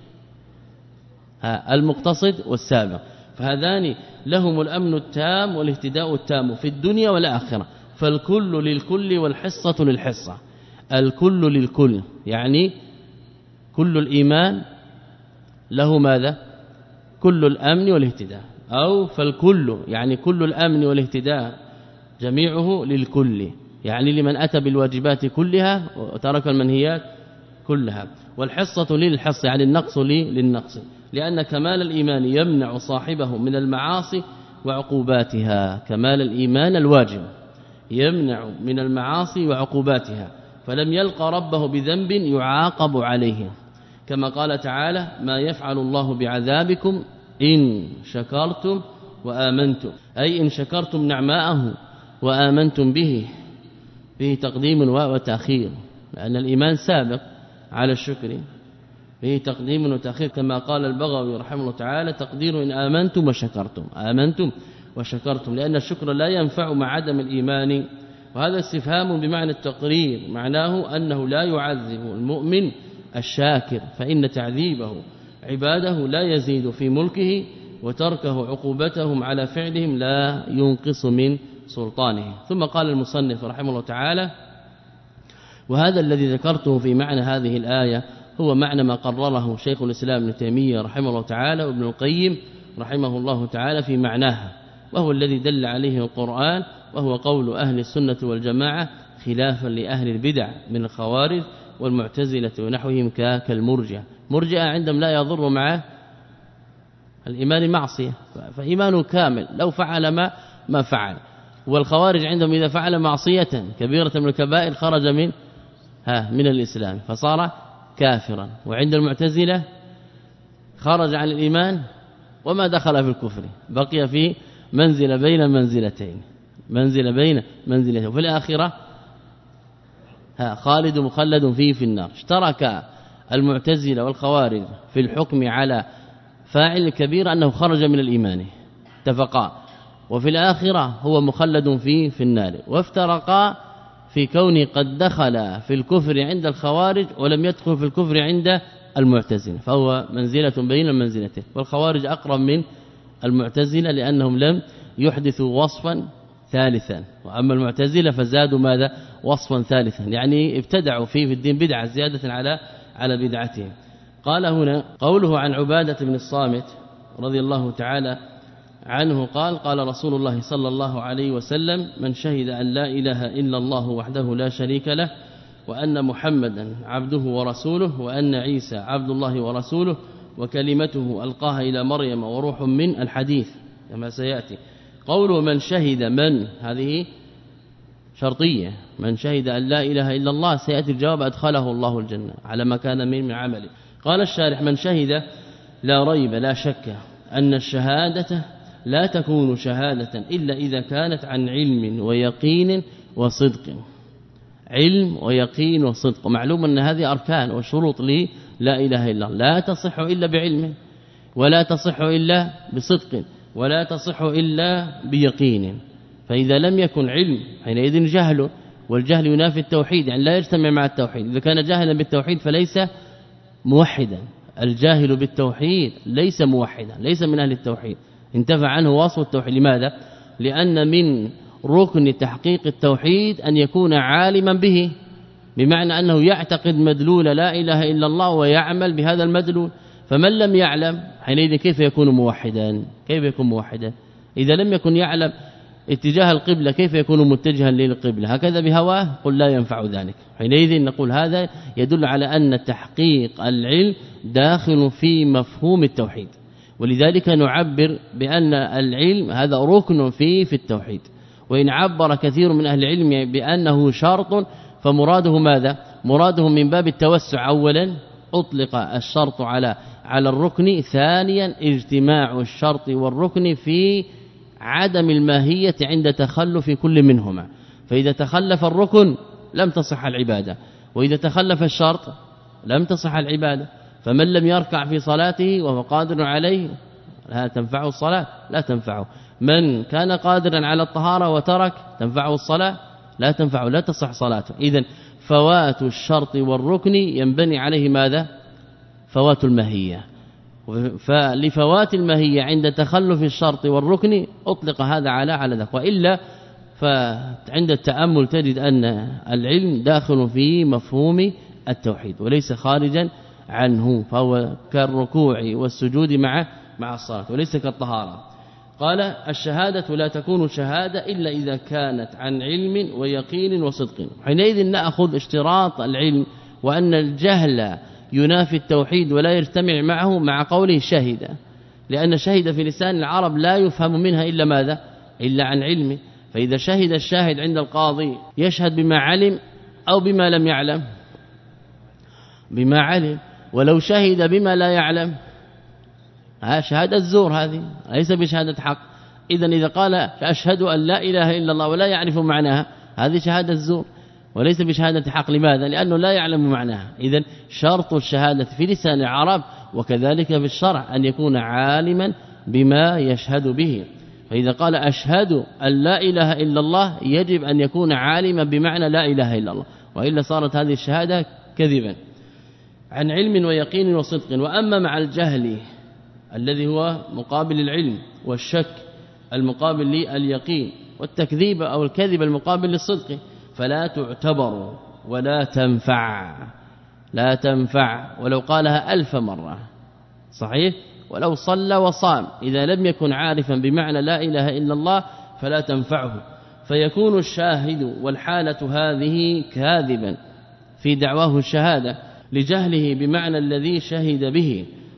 المقتصد والسابق، فهذان لهم الأمن التام والاهتداء التام في الدنيا والآخرة، فالكل للكل والحصة للحصة. الكل للكل يعني كل الإيمان له ماذا؟ كل الأمن والاهتداء، أو فالكل يعني كل الأمن والاهتداء جميعه للكل، يعني لمن أتى بالواجبات كلها وترك المنهيات كلها، والحصة للحص يعني النقص للنقص، لأن كمال الإيمان يمنع صاحبه من المعاصي وعقوباتها، كمال الإيمان الواجب يمنع من المعاصي وعقوباتها، فلم يلقى ربه بذنب يعاقب عليه، كما قال تعالى ما يفعل الله بعذابكم إن شكرتم وآمنتم، أي إن شكرتم نعماءه وآمنتم به، فيه تقديم وتأخير، لأن الإيمان سابق على الشكر، فيه تقديم وتأخير، كما قال البغوي رحمه الله تعالى تقدير إن آمنتم وشكرتم، آمنتم وشكرتم، لأن الشكر لا ينفع مع عدم الإيمان، وهذا استفهام بمعنى التقرير، معناه أنه لا يعذب المؤمن الشاكر، فإن تعذيبه عباده لا يزيد في ملكه، وتركه عقوبتهم على فعلهم لا ينقص من سلطانه. ثم قال المصنف رحمه الله تعالى وهذا الذي ذكرته في معنى هذه الآية هو معنى ما قرره شيخ الإسلام ابن تيمية رحمه الله تعالى وابن القيم رحمه الله تعالى في معناها، وهو الذي دل عليه القرآن، وهو قول أهل السنة والجماعة خلافا لأهل البدع من الخوارج والمعتزلة ونحوهم كالمرجئة. مرجئة عندهم لا يضر معه الإيمان معصية، فإيمانه كامل لو فعل ما ما فعل. والخوارج عندهم إذا فعل معصية كبيرة من الكبائر خرج من ها من الإسلام فصار كافرا. وعند المعتزلة خرج عن الإيمان وما دخل في الكفر، بقي في منزل بين منزلتين، منزل بين منزلتين، وفي الآخرة ها خالد مخلد فيه في النار. اشترك المعتزلة والخوارج في الحكم على فاعل الكبير أنه خرج من الإيمان اتفقا، وفي الآخرة هو مخلد فيه في النار، وافترقا في كونه قد دخل في الكفر عند الخوارج ولم يدخل في الكفر عند المعتزلة، فهو منزلة بين المنزلتين. والخوارج أقرب من المعتزلة لأنهم لم يحدثوا وصفا ثالثا، وأما المعتزلة فزادوا ماذا وصفا ثالثا، يعني ابتدعوا فيه في الدين بدعة زيادة على على بدعتهم. قال هنا قوله عن عبادة بن الصامت رضي الله تعالى عنه قال قال رسول الله صلى الله عليه وسلم: من شهد أن لا إله إلا الله وحده لا شريك له وأن محمدا عبده ورسوله وأن عيسى عبد الله ورسوله وكلمته ألقاها إلى مريم وروح من الحديث كما سيأتي. قوله من شهد، من هذه شرطية، من شهد أن لا إله إلا الله سيأتي الجواب أدخله الله الجنة على ما كان من عمله. قال الشارح: من شهد لا ريب لا شك أن الشهادة لا تكون شهادة إلا إذا كانت عن علم ويقين وصدق. علم ويقين وصدق، معلوم أن هذه أركان وشروط لي لا إله إلا الله، لا تصح إلا بعلم ولا تصح إلا بصدق ولا تصح إلا بيقين. فإذا لم يكن علم حينئذ جهل، والجهل ينافي التوحيد، يعني لا يجتمع مع التوحيد. إذا كان جاهلا بالتوحيد فليس موحدا، الجاهل بالتوحيد ليس موحدا، ليس من أهل التوحيد، انتفع عنه وصف التوحيد. لماذا؟ لأن من ركن تحقيق التوحيد أن يكون عالما به، بمعنى أنه يعتقد مدلول لا إله إلا الله ويعمل بهذا المدلول. فمن لم يعلم حينئذ كيف يكون موحدا؟ كيف يكون موحدا إذا لم يكن يعلم اتجاه القبلة؟ كيف يكون متجها للقبلة هكذا بهواه؟ قل لا ينفع ذلك. حينئذ نقول هذا يدل على أن تحقيق العلم داخل في مفهوم التوحيد، ولذلك نعبر بأن العلم هذا ركن فيه في التوحيد. وإن عبر كثير من أهل العلم بأنه شرط فمراده ماذا؟ مراده من باب التوسع. أولا أطلق الشرط على على الركن، ثانيا اجتماع الشرط والركن في عدم الماهية عند تخلف كل منهما. فإذا تخلف الركن لم تصح العبادة، وإذا تخلف الشرط لم تصح العبادة. فمن لم يركع في صلاته وهو قادر عليه لا تنفعه الصلاة، لا تنفعه. من كان قادرا على الطهارة وترك تنفعه الصلاة، لا تنفعه، لا تصح صلاته. إذن فوات الشرط والركن ينبني عليه ماذا؟ فوات الماهية. فلفوات الماهية عند تخلف الشرط والركن أطلق هذا على على ذاك، وإلا فعند التأمل تجد أن العلم داخل في مفهوم التوحيد وليس خارجا عنه، فهو كالركوع والسجود مع مع الصلاة وليس كالطهارة. قال: الشهادة لا تكون شهادة إلا إذا كانت عن علم ويقين وصدق. حينئذ نأخذ اشتراط العلم وأن الجهل ينافي التوحيد ولا يجتمع معه مع قوله شهد، لأن شهد في لسان العرب لا يفهم منها إلا ماذا؟ إلا عن علم. فإذا شهد الشاهد عند القاضي يشهد بما علم أو بما لم يعلم؟ بما علم. ولو شهد بما لا يعلم ها شهادة الزور، هذه ليس بشهادة حق. إذن إذا قال أشهد أن لا إله إلا الله ولا يعرف معناها هذه شهادة الزور وليس بشهادة حق. لماذا؟ لأنه لا يعلم معناها. إذن شرط الشهادة في لسان العرب وكذلك في الشرع أن يكون عالما بما يشهد به. فإذا قال أشهد أن لا إله إلا الله يجب أن يكون عالما بمعنى لا إله إلا الله، وإلا صارت هذه الشهادة كذبا. عن علم ويقين وصدق. وأما مع الجهل الذي هو مقابل العلم، والشك المقابل لليقين، والتكذيب أو الكذب المقابل للصدق، فلا تعتبر ولا تنفع، لا تنفع ولو قالها ألف مرة صحيح، ولو صلى وصام إذا لم يكن عارفا بمعنى لا إله إلا الله فلا تنفعه. فيكون الشاهد والحالة هذه كاذبا في دعواه الشهادة لجهله بمعنى الذي شهد به،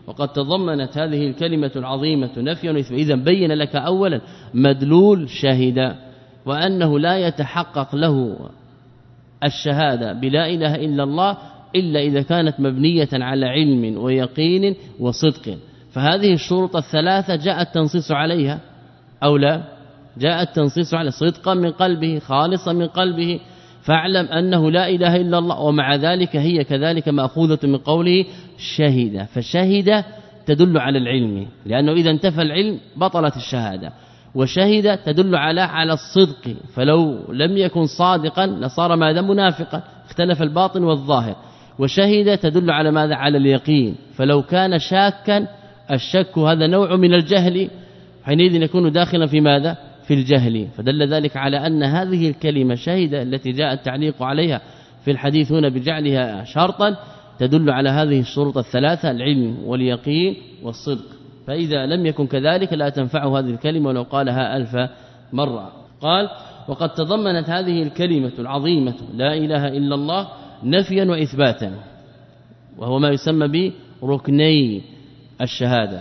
وقد تضمنت هذه الكلمة العظيمة نفيا وإثباتا. إذا بين لك أولا مدلول شهد وأنه لا يتحقق له الشهادة بلا إله إلا الله إلا إذا كانت مبنية على علم ويقين وصدق. فهذه الشروط الثلاثة جاء التنصيص عليها أو لا؟ جاء التنصيص على صدقا من قلبه خالصا من قلبه، فاعلم أنه لا إله إلا الله. ومع ذلك هي كذلك مأخوذة من قوله شهد، فشهد تدل على العلم، لأنه إذا انتفى العلم بطلت الشهادة، وشهد تدل على على الصدق، فلو لم يكن صادقا لصار ماذا؟ منافقا، اختلف الباطن والظاهر. وشهد تدل على ماذا؟ على اليقين، فلو كان شاكا الشك هذا نوع من الجهل، حينئذ يكون داخلا في ماذا؟ في الجهل. فدل ذلك على أن هذه الكلمة شهد التي جاء التعليق عليها في الحديث هنا بجعلها شرطا تدل على هذه الشروط الثلاثة: العلم واليقين والصدق. فإذا لم يكن كذلك لا تنفعه هذه الكلمة ولو قالها ألف مرة. قال: وقد تضمنت هذه الكلمة العظيمة لا إله إلا الله نفيا وإثباتا، وهو ما يسمى بركني الشهادة.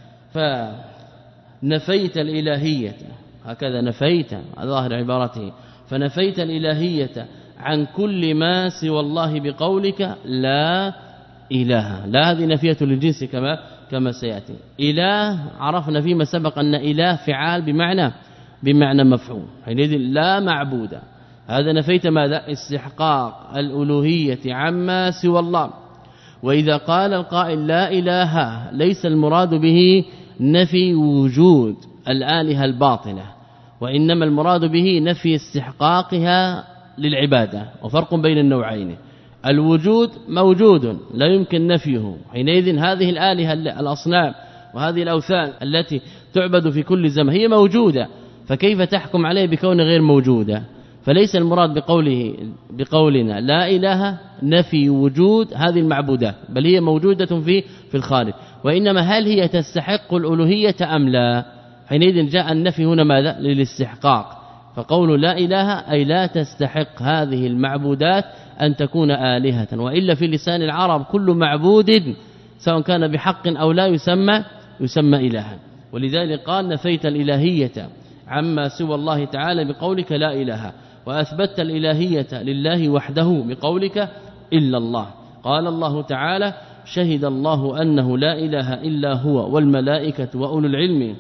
فنفيت الإلهية، هكذا نفيت ظاهر عبارته، فنفيت الإلهية عن كل ما سوى الله بقولك لا إله. لا هذه نفية للجنس كما كما سياتي. إله عرفنا فيما سبق أن إله فعال بمعنى بمعنى مفعول، حينئذ لا معبود. هذا نفيت ماذا؟ استحقاق الألوهية عما سوى الله. وإذا قال القائل لا إله ليس المراد به نفي وجود الآلهة الباطلة، وإنما المراد به نفي استحقاقها للعبادة، وفرق بين النوعين. الوجود موجود لا يمكن نفيه، حينئذ هذه الآلهة الأصنام وهذه الأوثان التي تعبد في كل زمان هي موجودة، فكيف تحكم عليه بكون غير موجودة؟ فليس المراد بقوله بقولنا لا إله نفي وجود هذه المعبودات، بل هي موجودة في في الخارج، وإنما هل هي تستحق الألوهية أم لا؟ حينئذ جاء النفي هنا ماذا؟ للاستحقاق. فقول لا إله أي لا تستحق هذه المعبودات أن تكون آلهة، وإلا في لسان العرب كل معبود سواء كان بحق أو لا يسمى يسمى إلها. ولذلك قال نفيت الإلهية عما سوى الله تعالى بقولك لا إله، وأثبتت الإلهية لله وحده بقولك إلا الله. قال الله تعالى شهد الله أنه لا إله إلا هو والملائكة وأولو العلم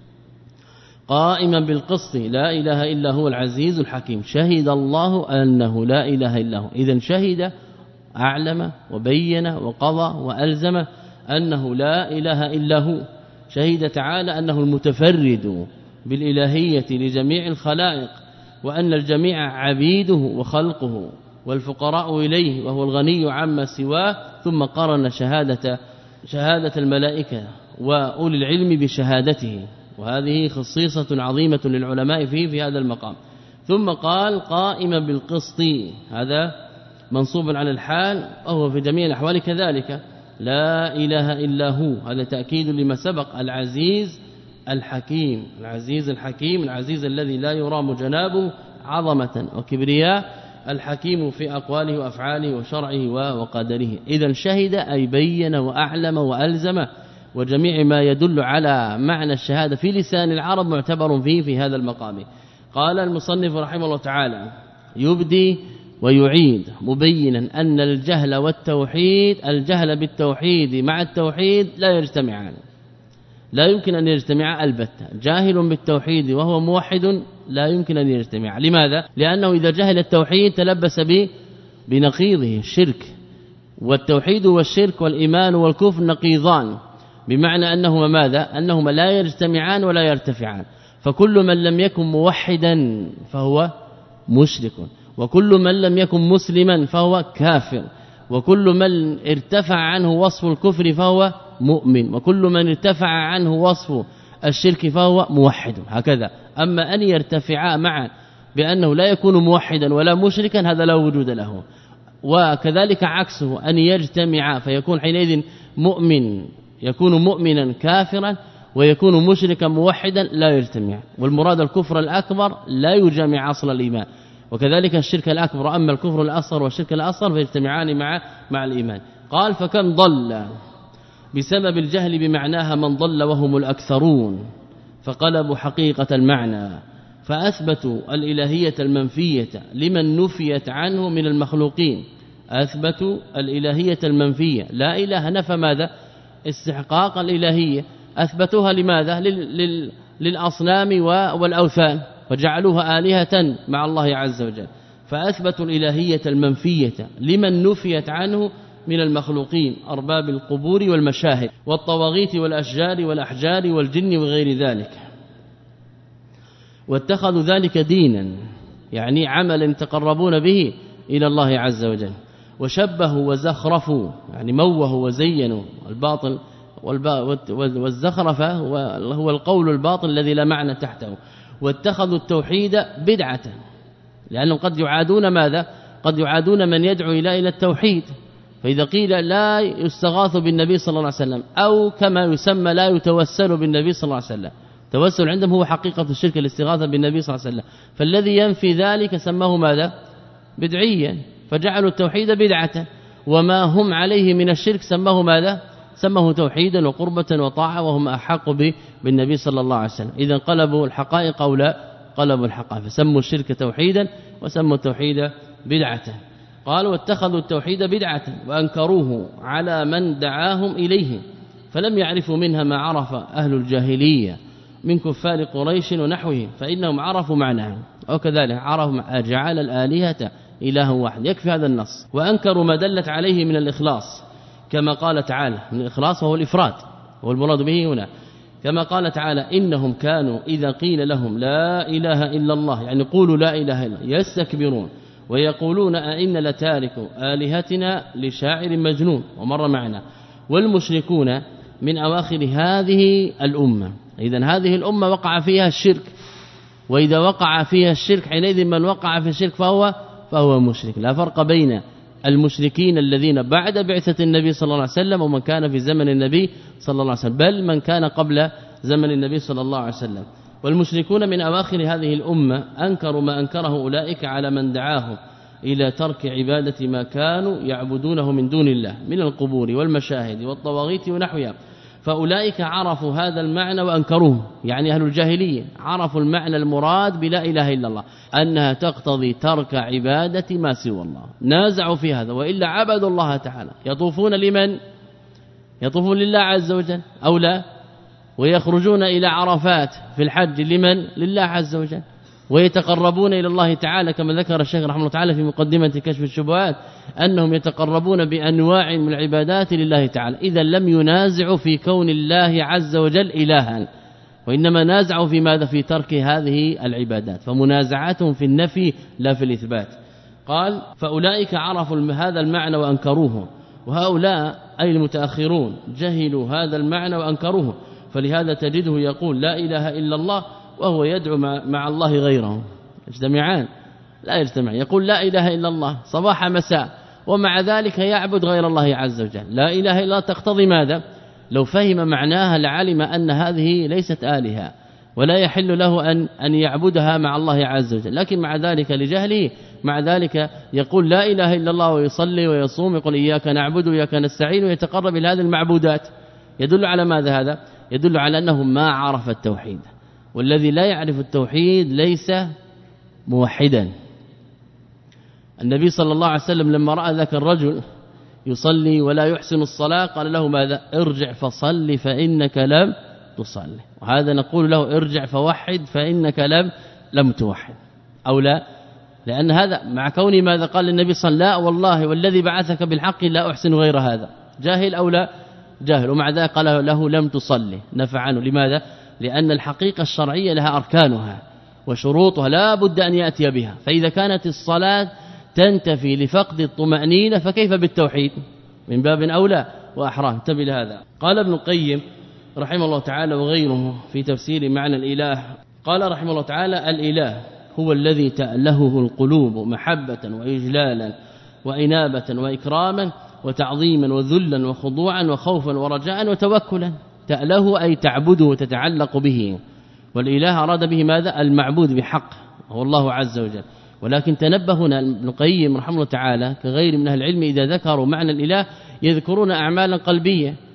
قائما بالقسط لا إله إلا هو العزيز الحكيم. شهد الله أنه لا إله إلا هو، إذن شهد أعلم وبين وقضى وألزم أنه لا إله إلا هو. شهد تعالى أنه المتفرد بالإلهية لجميع الخلائق، وأن الجميع عبيده وخلقه والفقراء إليه وهو الغني عما سواه. ثم قرن شهادة شهادة الملائكة وأولي العلم بشهادته، وهذه خصيصة عظيمة للعلماء فيه في هذا المقام. ثم قال قائما بالقسط، هذا منصوب على الحال وهو في جميع الأحوال كذلك. لا إله إلا هو، هذا تأكيد لما سبق. العزيز الحكيم، العزيز الحكيم، العزيز الذي لا يرام جنابه عظمة وكبرياء، الحكيم في أقواله وأفعاله وشرعه وقدره. إذا شهد أي بين وأعلم وألزم، وجميع ما يدل على معنى الشهادة في لسان العرب معتبر فيه في هذا المقام. قال المصنف رحمه الله تعالى يبدي ويعيد مبينا أن الجهل والتوحيد، الجهل بالتوحيد مع التوحيد لا يجتمعان، لا يمكن أن يجتمع البتة. جاهل بالتوحيد وهو موحد لا يمكن أن يجتمع. لماذا؟ لأنه إذا جهل التوحيد تلبس به بنقيضه الشرك، والتوحيد والشرك والإيمان والكفر نقيضان، بمعنى أنهما ماذا؟ أنهما لا يجتمعان ولا يرتفعان. فكل من لم يكن موحدا فهو مشرك، وكل من لم يكن مسلما فهو كافر، وكل من ارتفع عنه وصف الكفر فهو مؤمن، وكل من ارتفع عنه وصف الشرك فهو موحد، هكذا. أما أن يرتفعا معا بأنه لا يكون موحدا ولا مشركا هذا لا وجود له. وكذلك عكسه أن يجتمع فيكون حينئذ مؤمن، يكون مؤمنا كافرا، ويكون مشركا موحدا، لا يجتمع. والمراد الكفر الأكبر لا يجامع أصل الإيمان، وكذلك الشرك الأكبر. أما الكفر الأصغر والشرك الأصغر فيجتمعان مع مع الإيمان. قال فكم ضل بسبب الجهل بمعناها من ضل وهم الأكثرون فقلبوا حقيقة المعنى فأثبتوا الإلهية المنفية لمن نفيت عنه من المخلوقين. أثبتوا الإلهية المنفية، لا إله نفى ماذا؟ استحقاق الإلهية، أثبتوها لماذا؟ لل... للأصنام والأوثان وجعلوها آلهة مع الله عز وجل. فأثبتوا الإلهية المنفية لمن نفيت عنه من المخلوقين أرباب القبور والمشاهد والطواغيت والأشجار والأحجار والجن وغير ذلك، واتخذوا ذلك دينا يعني عملا يتقربون به إلى الله عز وجل، وشبهوا وزخرفوا يعني موهوا وزينوا الباطل والزخرفة هو القول الباطل الذي لا معنى تحته، واتخذوا التوحيد بدعة لأنهم قد يعادون ماذا؟ قد يعادون من يدعو إلى إلى التوحيد. فإذا قيل لا يستغاث بالنبي صلى الله عليه وسلم أو كما يسمى لا يتوسل بالنبي صلى الله عليه وسلم، التوسل عندهم هو حقيقة الشرك الاستغاثة بالنبي صلى الله عليه وسلم، فالذي ينفي ذلك سماه ماذا؟ بدعيا، فجعلوا التوحيد بدعة، وما هم عليه من الشرك سماه ماذا؟ سماه توحيدا وقربة وطاعة، وهم أحق بالنبي صلى الله عليه وسلم. إذا قلبوا الحقائق أو لا قلبوا الحقائق، فسموا الشرك توحيدا وسموا التوحيد بدعة. قالوا واتخذوا التوحيد بدعة وأنكروه على من دعاهم إليه، فلم يعرفوا منها ما عرف أهل الجاهلية من كفار قريش ونحوهم، فإنهم عرفوا معناه، وكذلك عرفوا جعل الآلهة إله واحد، يكفي هذا النص. وأنكروا ما دلت عليه من الإخلاص كما قال تعالى، من الإخلاص وهو الإفراد والمراد به هنا، كما قال تعالى إنهم كانوا إذا قيل لهم لا إله إلا الله يعني قولوا لا إله إلا الله يستكبرون ويقولون أئن لتاركوا آلهتنا لشاعر مجنون، ومر معنا. والمشركون من أواخر هذه الأمة، إذن هذه الأمة وقع فيها الشرك، وإذا وقع فيها الشرك حينئذ من وقع في الشرك فهو فهو مشرك. لا فرق بين المشركين الذين بعد بعثة النبي صلى الله عليه وسلم ومن كان في زمن النبي صلى الله عليه وسلم، بل من كان قبل زمن النبي صلى الله عليه وسلم. والمشركون من أواخر هذه الأمة أنكروا ما أنكره أولئك على من دعاهم إلى ترك عبادة ما كانوا يعبدونه من دون الله من القبور والمشاهد والطواغيت ونحوها، فأولئك عرفوا هذا المعنى وأنكروه، يعني أهل الجاهلية عرفوا المعنى المراد بلا إله إلا الله أنها تقتضي ترك عبادة ما سوى الله، نازعوا في هذا، وإلا عبدوا الله تعالى. يطوفون لمن؟ يطوفون لله عز وجل أو لا؟ ويخرجون إلى عرفات في الحج لمن؟ لله عز وجل، ويتقربون إلى الله تعالى كما ذكر الشيخ رحمه الله تعالى في مقدمة كشف الشبهات أنهم يتقربون بأنواع من العبادات لله تعالى. إذا لم ينازعوا في كون الله عز وجل إلها، وإنما نازعوا في ماذا؟ في ترك هذه العبادات، فمنازعاتهم في النفي لا في الإثبات. قال فأولئك عرفوا هذا المعنى وأنكروه، وهؤلاء أي المتأخرون جهلوا هذا المعنى وأنكروه، فلهذا تجده يقول لا إله إلا الله وهو يدعو مع الله غيره، يجتمعان؟ لا يجتمعان. يقول لا إله إلا الله صباح مساء ومع ذلك يعبد غير الله عز وجل. لا إله إلا الله تقتضي ماذا؟ لو فهم معناها لعلم أن هذه ليست آلهة ولا يحل له أن أن يعبدها مع الله عز وجل، لكن مع ذلك لجهله مع ذلك يقول لا إله إلا الله ويصلي ويصوم، يقول إياك نعبد وإياك نستعين، ويتقرب إلى هذه المعبودات. يدل على ماذا هذا؟ يدل على أنه ما عرف التوحيد، والذي لا يعرف التوحيد ليس موحدا. النبي صلى الله عليه وسلم لما رأى ذاك الرجل يصلي ولا يحسن الصلاة قال له ماذا؟ ارجع فصل فإنك لم تصلي. وهذا نقول له ارجع فوحد فإنك لم لم توحد أو لا؟ لأن هذا مع كوني ماذا قال النبي صلى الله عليه وسلم؟ لا والله والذي بعثك بالحق لا أحسن غير هذا. جاهل أو لا؟ جاهل. ومع ذلك قال له لم تصلي، نفع عنه. لماذا؟ لأن الحقيقة الشرعية لها أركانها وشروطها لا بد أن يأتي بها، فإذا كانت الصلاة تنتفي لفقد الطمأنينة فكيف بالتوحيد؟ من باب أولى وأحرى. انتبه لهذا. قال ابن القيم رحمه الله تعالى وغيره في تفسير معنى الإله، قال رحمه الله تعالى الإله هو الذي تألهه القلوب محبة وإجلالا وإنابة وإكراما وتعظيما وذلا وخضوعا وخوفا ورجاء وتوكلا. تأله أي تعبده وتتعلق به، والإله أراد به ماذا؟ المعبود بحق هو الله عز وجل. ولكن تنبه هنا ابن القيم رحمه الله تعالى كغير من أهل العلم إذا ذكروا معنى الإله يذكرون أعمالا قلبية،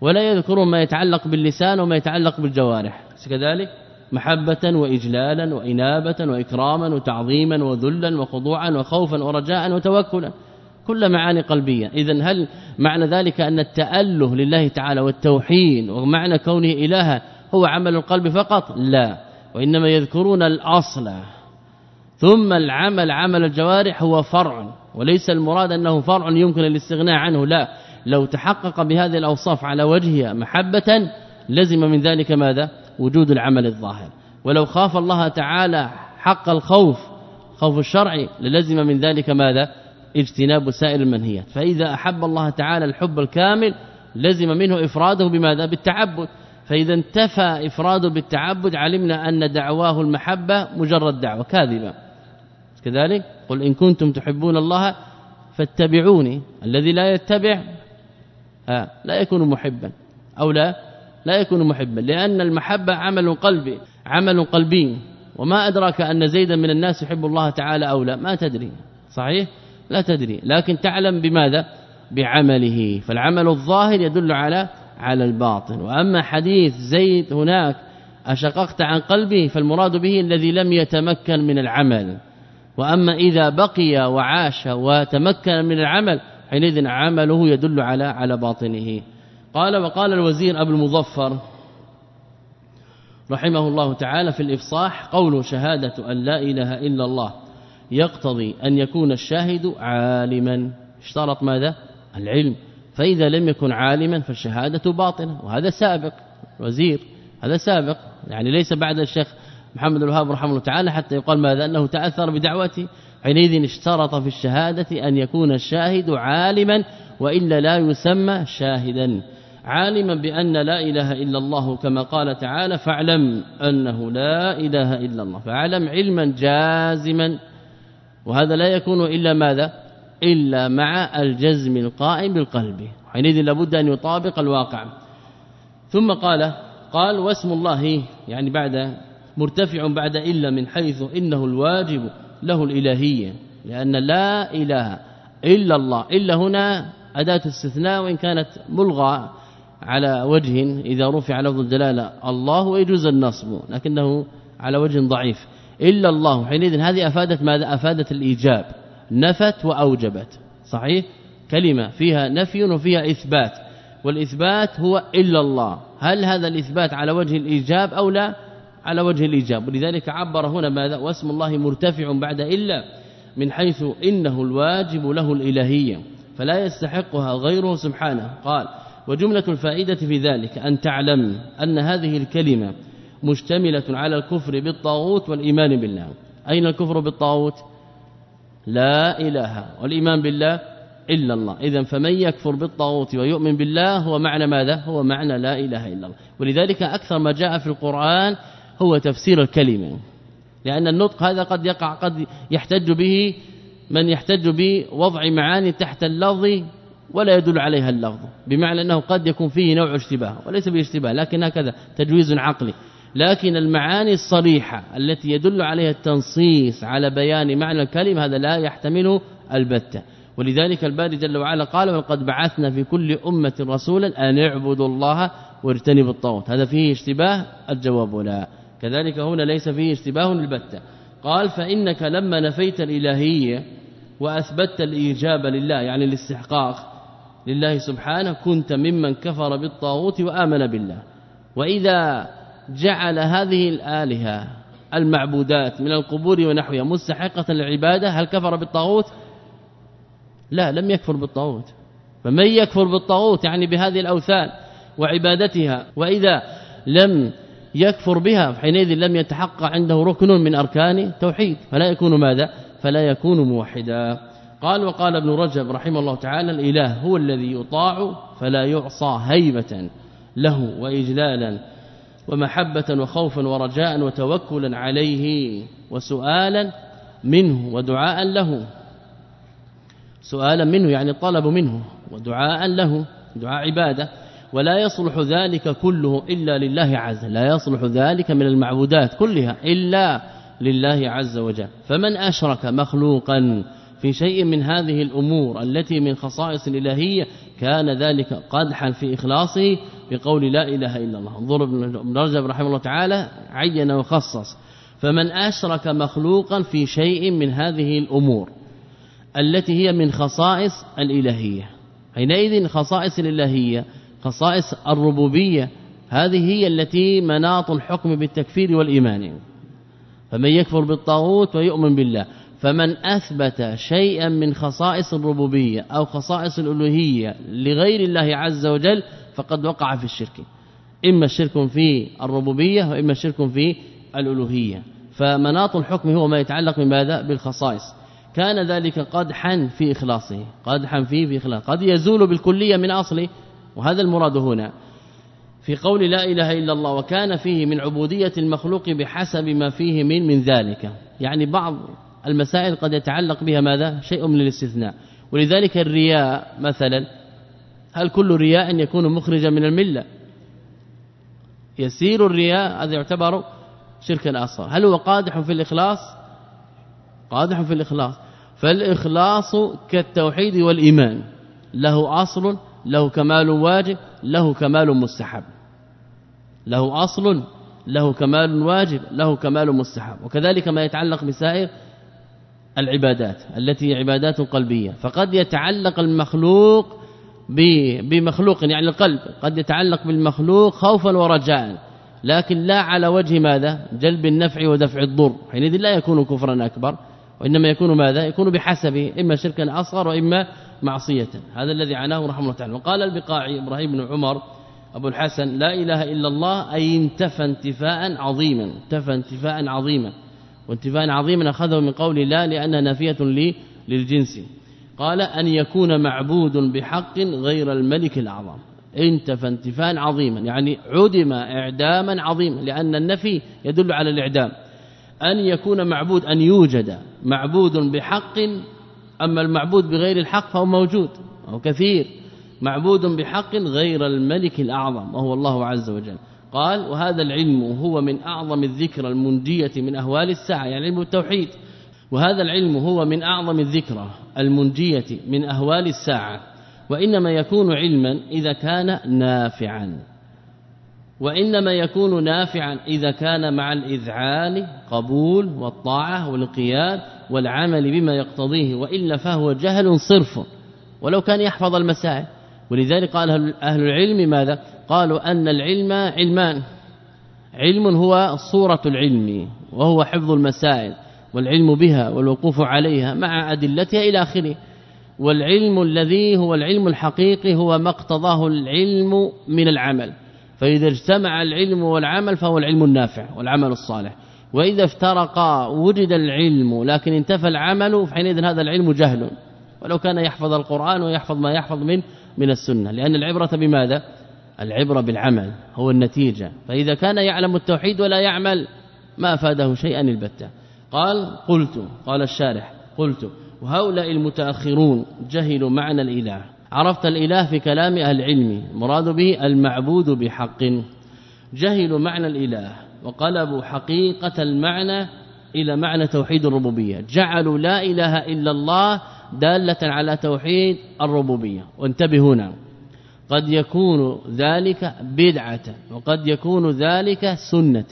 ولا يذكرون ما يتعلق باللسان وما يتعلق بالجوارح كذلك محبة وإجلالا وإنابة وإكراما وتعظيما وذلا وخضوعا وخوفا ورجاء وتوكلا، كل معاني قلبية. إذن هل معنى ذلك أن التأله لله تعالى والتوحيد ومعنى كونه إلها هو عمل القلب فقط؟ لا، وإنما يذكرون الأصل، ثم العمل عمل الجوارح هو فرع، وليس المراد أنه فرع يمكن الاستغناء عنه، لا، لو تحقق بهذه الأوصاف على وجهها محبة لزم من ذلك ماذا؟ وجود العمل الظاهر. ولو خاف الله تعالى حق الخوف خوف الشرعي للزم من ذلك ماذا؟ اجتناب سائر المنهيات. فإذا أحب الله تعالى الحب الكامل لزم منه إفراده بماذا؟ بالتعبد. فإذا انتفى إفراده بالتعبد علمنا أن دعواه المحبة مجرد دعوة كاذبة. كذلك قل إن كنتم تحبون الله فاتبعوني، الذي لا يتبع آه لا يكون محبا أو لا لا يكون محبا، لأن المحبة عمل قلبي عمل قلبي. وما أدراك أن زيدا من الناس يحب الله تعالى أو لا؟ ما تدري، صحيح؟ لا تدري، لكن تعلم بماذا؟ بعمله. فالعمل الظاهر يدل على على الباطن. وأما حديث زيد هناك أشققت عن قلبه فالمراد به الذي لم يتمكن من العمل. وأما إذا بقي وعاش وتمكن من العمل حينئذ عمله يدل على على باطنه. قال وقال الوزير أبو المظفر رحمه الله تعالى في الإفصاح قول شهادة أن لا إله إلا الله يقتضي أن يكون الشاهد عالما، اشترط ماذا؟ العلم، فإذا لم يكن عالما فالشهادة باطنة، وهذا سابق وزير، هذا سابق، يعني ليس بعد الشيخ محمد الوهاب رحمه الله تعالى حتى يقال ماذا؟ أنه تأثر بدعوته. حينئذ اشترط في الشهادة أن يكون الشاهد عالما وإلا لا يسمى شاهدا. عالما بأن لا إله إلا الله كما قال تعالى فاعلم أنه لا إله إلا الله، فاعلم علما جازما، وهذا لا يكون إلا ماذا؟ إلا مع الجزم القائم بالقلب، حينئذ لابد أن يطابق الواقع. ثم قال قال واسم الله يعني بعد مرتفع بعد إلا من حيث إنه الواجب له الإلهية، لأن لا إله إلا الله، إلا هنا أداة استثناء وإن كانت ملغى على وجه إذا رفع لفظ الجلالة الله ويجوز النصب، لكنه على وجه ضعيف. إلا الله حينئذ هذه أفادت ماذا؟ أفادت الإيجاب، نفت وأوجبت، صحيح؟ كلمة فيها نفي وفيها إثبات، والإثبات هو إلا الله. هل هذا الإثبات على وجه الإيجاب أو لا؟ على وجه الإيجاب، ولذلك عبر هنا ماذا؟ واسم الله مرتفع بعد إلا من حيث إنه الواجب له الإلهية فلا يستحقها غيره سبحانه. قال وجملة الفائدة في ذلك أن تعلم أن هذه الكلمة مشتملة على الكفر بالطاغوت والإيمان بالله. أين الكفر بالطاغوت؟ لا إله، والإيمان بالله إلا الله. إذن فمن يكفر بالطاغوت ويؤمن بالله هو معنى ماذا؟ هو معنى لا إله إلا الله. ولذلك أكثر ما جاء في القرآن هو تفسير الكلمة، لأن النطق هذا قد يقع قد يحتج به من يحتج بوضع معاني تحت اللفظ ولا يدل عليها اللفظ، بمعنى أنه قد يكون فيه نوع اشتباه وليس باشتباه لكن هكذا تجويز عقلي. لكن المعاني الصريحة التي يدل عليها التنصيص على بيان معنى الكلمة هذا لا يحتمله البتة. ولذلك الباري جل وعلا قال وقد بعثنا في كل أمة رسولا أن اعبدوا الله واجتنبوا الطاغوت. هذا فيه اشتباه؟ الجواب لا. كذلك هنا ليس فيه اشتباه البتة. قال فإنك لما نفيت الإلهية وأثبتت الإيجاب لله يعني الاستحقاق لله سبحانه كنت ممن كفر بالطاغوت وآمن بالله. وإذا جعل هذه الآلهة المعبودات من القبور ونحوها مستحقة للعبادة هل كفر بالطاغوت؟ لا، لم يكفر بالطاغوت. فمن يكفر بالطاغوت يعني بهذه الأوثان وعبادتها، وإذا لم يكفر بها حينئذ لم يتحقق عنده ركن من أركان التوحيد فلا يكون ماذا؟ فلا يكون موحدا. قال وقال ابن رجب رحمه الله تعالى الإله هو الذي يطاع فلا يعصى هيبة له وإجلالا ومحبة وخوفا ورجاء وتوكلا عليه وسؤالا منه ودعاء له. سؤالا منه يعني طلب منه، ودعاء له دعاء عبادة. ولا يصلح ذلك كله إلا لله عز، لا يصلح ذلك من المعبودات كلها إلا لله عز وجل. فمن أشرك مخلوقا في شيء من هذه الأمور التي من خصائص الإلهية كان ذلك قدحا في إخلاصه بقول لا إله إلا الله. انظر ابن رجب رحمه الله تعالى عين وخصص فمن أشرك مخلوقا في شيء من هذه الأمور التي هي من خصائص الإلهية، حينئذ خصائص الإلهية خصائص الربوبية هذه هي التي مناط الحكم بالتكفير والإيمان. فمن يكفر بالطاغوت ويؤمن بالله، فمن أثبت شيئا من خصائص الربوبية أو خصائص الألوهية لغير الله عز وجل فقد وقع في الشرك، إما الشرك في الربوبية وإما الشرك في الألوهية. فمناط الحكم هو ما يتعلق بماذا؟ بالخصائص. كان ذلك قدحا في إخلاصه، قدحا فيه في إخلاصه، قد يزول بالكلية من أصله، وهذا المراد هنا في قول لا إله إلا الله. وكان فيه من عبودية المخلوق بحسب ما فيه من من ذلك، يعني بعض المسائل قد يتعلق بها ماذا؟ شيء من الاستثناء. ولذلك الرياء مثلا، هل كل رياء يكون مخرجا من الملة؟ يسير الرياء هذا يعتبر شركا أصغر. هل هو قادح في الإخلاص؟ قادح في الإخلاص. فالإخلاص كالتوحيد والإيمان، له أصل، له كمال واجب، له كمال مستحب، له أصل، له كمال واجب، له كمال مستحب. وكذلك ما يتعلق بسائر العبادات التي هي عبادات قلبية، فقد يتعلق المخلوق بمخلوق يعني القلب قد يتعلق بالمخلوق خوفا ورجاء، لكن لا على وجه ماذا؟ جلب النفع ودفع الضر، حينئذ لا يكون كفرا أكبر، وإنما يكون ماذا؟ يكون بحسبه، إما شركا أصغر وإما معصية. هذا الذي عناه رحمه الله تعالى. وقال البقاعي إبراهيم بن عمر أبو الحسن لا إله إلا الله أي انتفى انتفاء عظيما، انتفى انتفاء عظيما، وانتفاء عظيما أخذه من قول لا لأنها نافية لي للجنس. قال أن يكون معبود بحق غير الملك الأعظم، انتفى انتفاء عظيما يعني عدم إعداما عظيما، لأن النفي يدل على الإعدام. أن يكون معبود أن يوجد معبود بحق، أما المعبود بغير الحق فهو موجود أو كثير، معبود بحق غير الملك الأعظم وهو الله عز وجل. قال وهذا العلم هو من أعظم الذكرى المنجية من أهوال الساعة، يعني علم التوحيد، وهذا العلم هو من أعظم الذكرى المنجية من أهوال الساعة، وإنما يكون علما إذا كان نافعا، وإنما يكون نافعا إذا كان مع الإذعان قبول والطاعة والانقياد والعمل بما يقتضيه، وإلا فهو جهل صرف ولو كان يحفظ المسائل. ولذلك قال أهل العلم ماذا؟ قالوا أن العلم علمان، علم هو صورة العلم وهو حفظ المسائل والعلم بها والوقوف عليها مع أدلتها إلى آخره، والعلم الذي هو العلم الحقيقي هو ما اقتضاه العلم من العمل، فإذا اجتمع العلم والعمل فهو العلم النافع والعمل الصالح، وإذا افترقا وجد العلم لكن انتفى العمل فحينئذ هذا العلم جهل ولو كان يحفظ القرآن ويحفظ ما يحفظ من من السنة، لأن العبرة بماذا؟ العبرة بالعمل هو النتيجة، فإذا كان يعلم التوحيد ولا يعمل ما أفاده شيئا البتة. قال قلت، قال الشارح قلت وهؤلاء المتأخرون جهلوا معنى الإله. عرفت الإله في كلام أهل العلم مراد به المعبود بحق، جهلوا معنى الإله وقلبوا حقيقة المعنى إلى معنى توحيد الربوبية، جعلوا لا إله إلا الله دالة على توحيد الربوبية. وانتبهوا هنا، قد يكون ذلك بدعة وقد يكون ذلك سنة.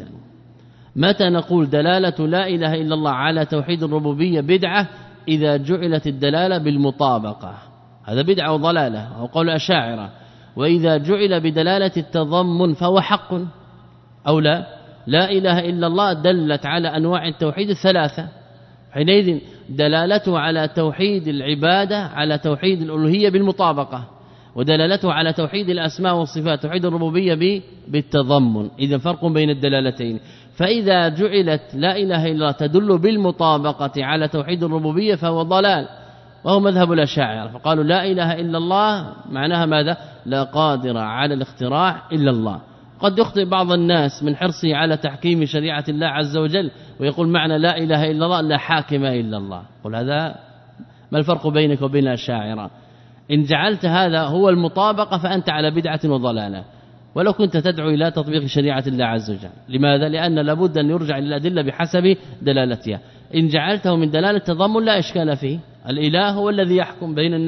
متى نقول دلالة لا إله إلا الله على توحيد الربوبية بدعة؟ إذا جعلت الدلالة بالمطابقة، هذا بدعة وضلالة أو قول أشاعرة. وإذا جعل بدلالة التضمن فهو حق أو لا. لا إله إلا الله دلت على أنواع التوحيد الثلاثة، حينئذ دلالته على توحيد العبادة على توحيد الألوهية بالمطابقة، ودلالته على توحيد الأسماء والصفات توحيد الربوبية بالتضمن. إذا فرق بين الدلالتين. فإذا جعلت لا إله إلا الله تدل بالمطابقة على توحيد الربوبية فهو ضلال، وهو مذهب الأشاعرة، فقالوا لا إله إلا الله معناها ماذا؟ لا قادر على الاختراع إلا الله. قد يخطئ بعض الناس من حرصه على تحكيم شريعة الله عز وجل ويقول معنى لا إله إلا الله لا حاكم إلا الله. قل هذا ما الفرق بينك وبين الأشاعرة؟ إن جعلت هذا هو المطابقة فأنت على بدعة وضلالة، ولو كنت تدعو إلى تطبيق شريعة الله عز وجل. لماذا؟ لأن لابد أن يرجع للأدلة بحسب دلالتها. إن جعلته من دلالة التضمن لا إشكال فيه، الإله هو الذي يحكم بين الناس،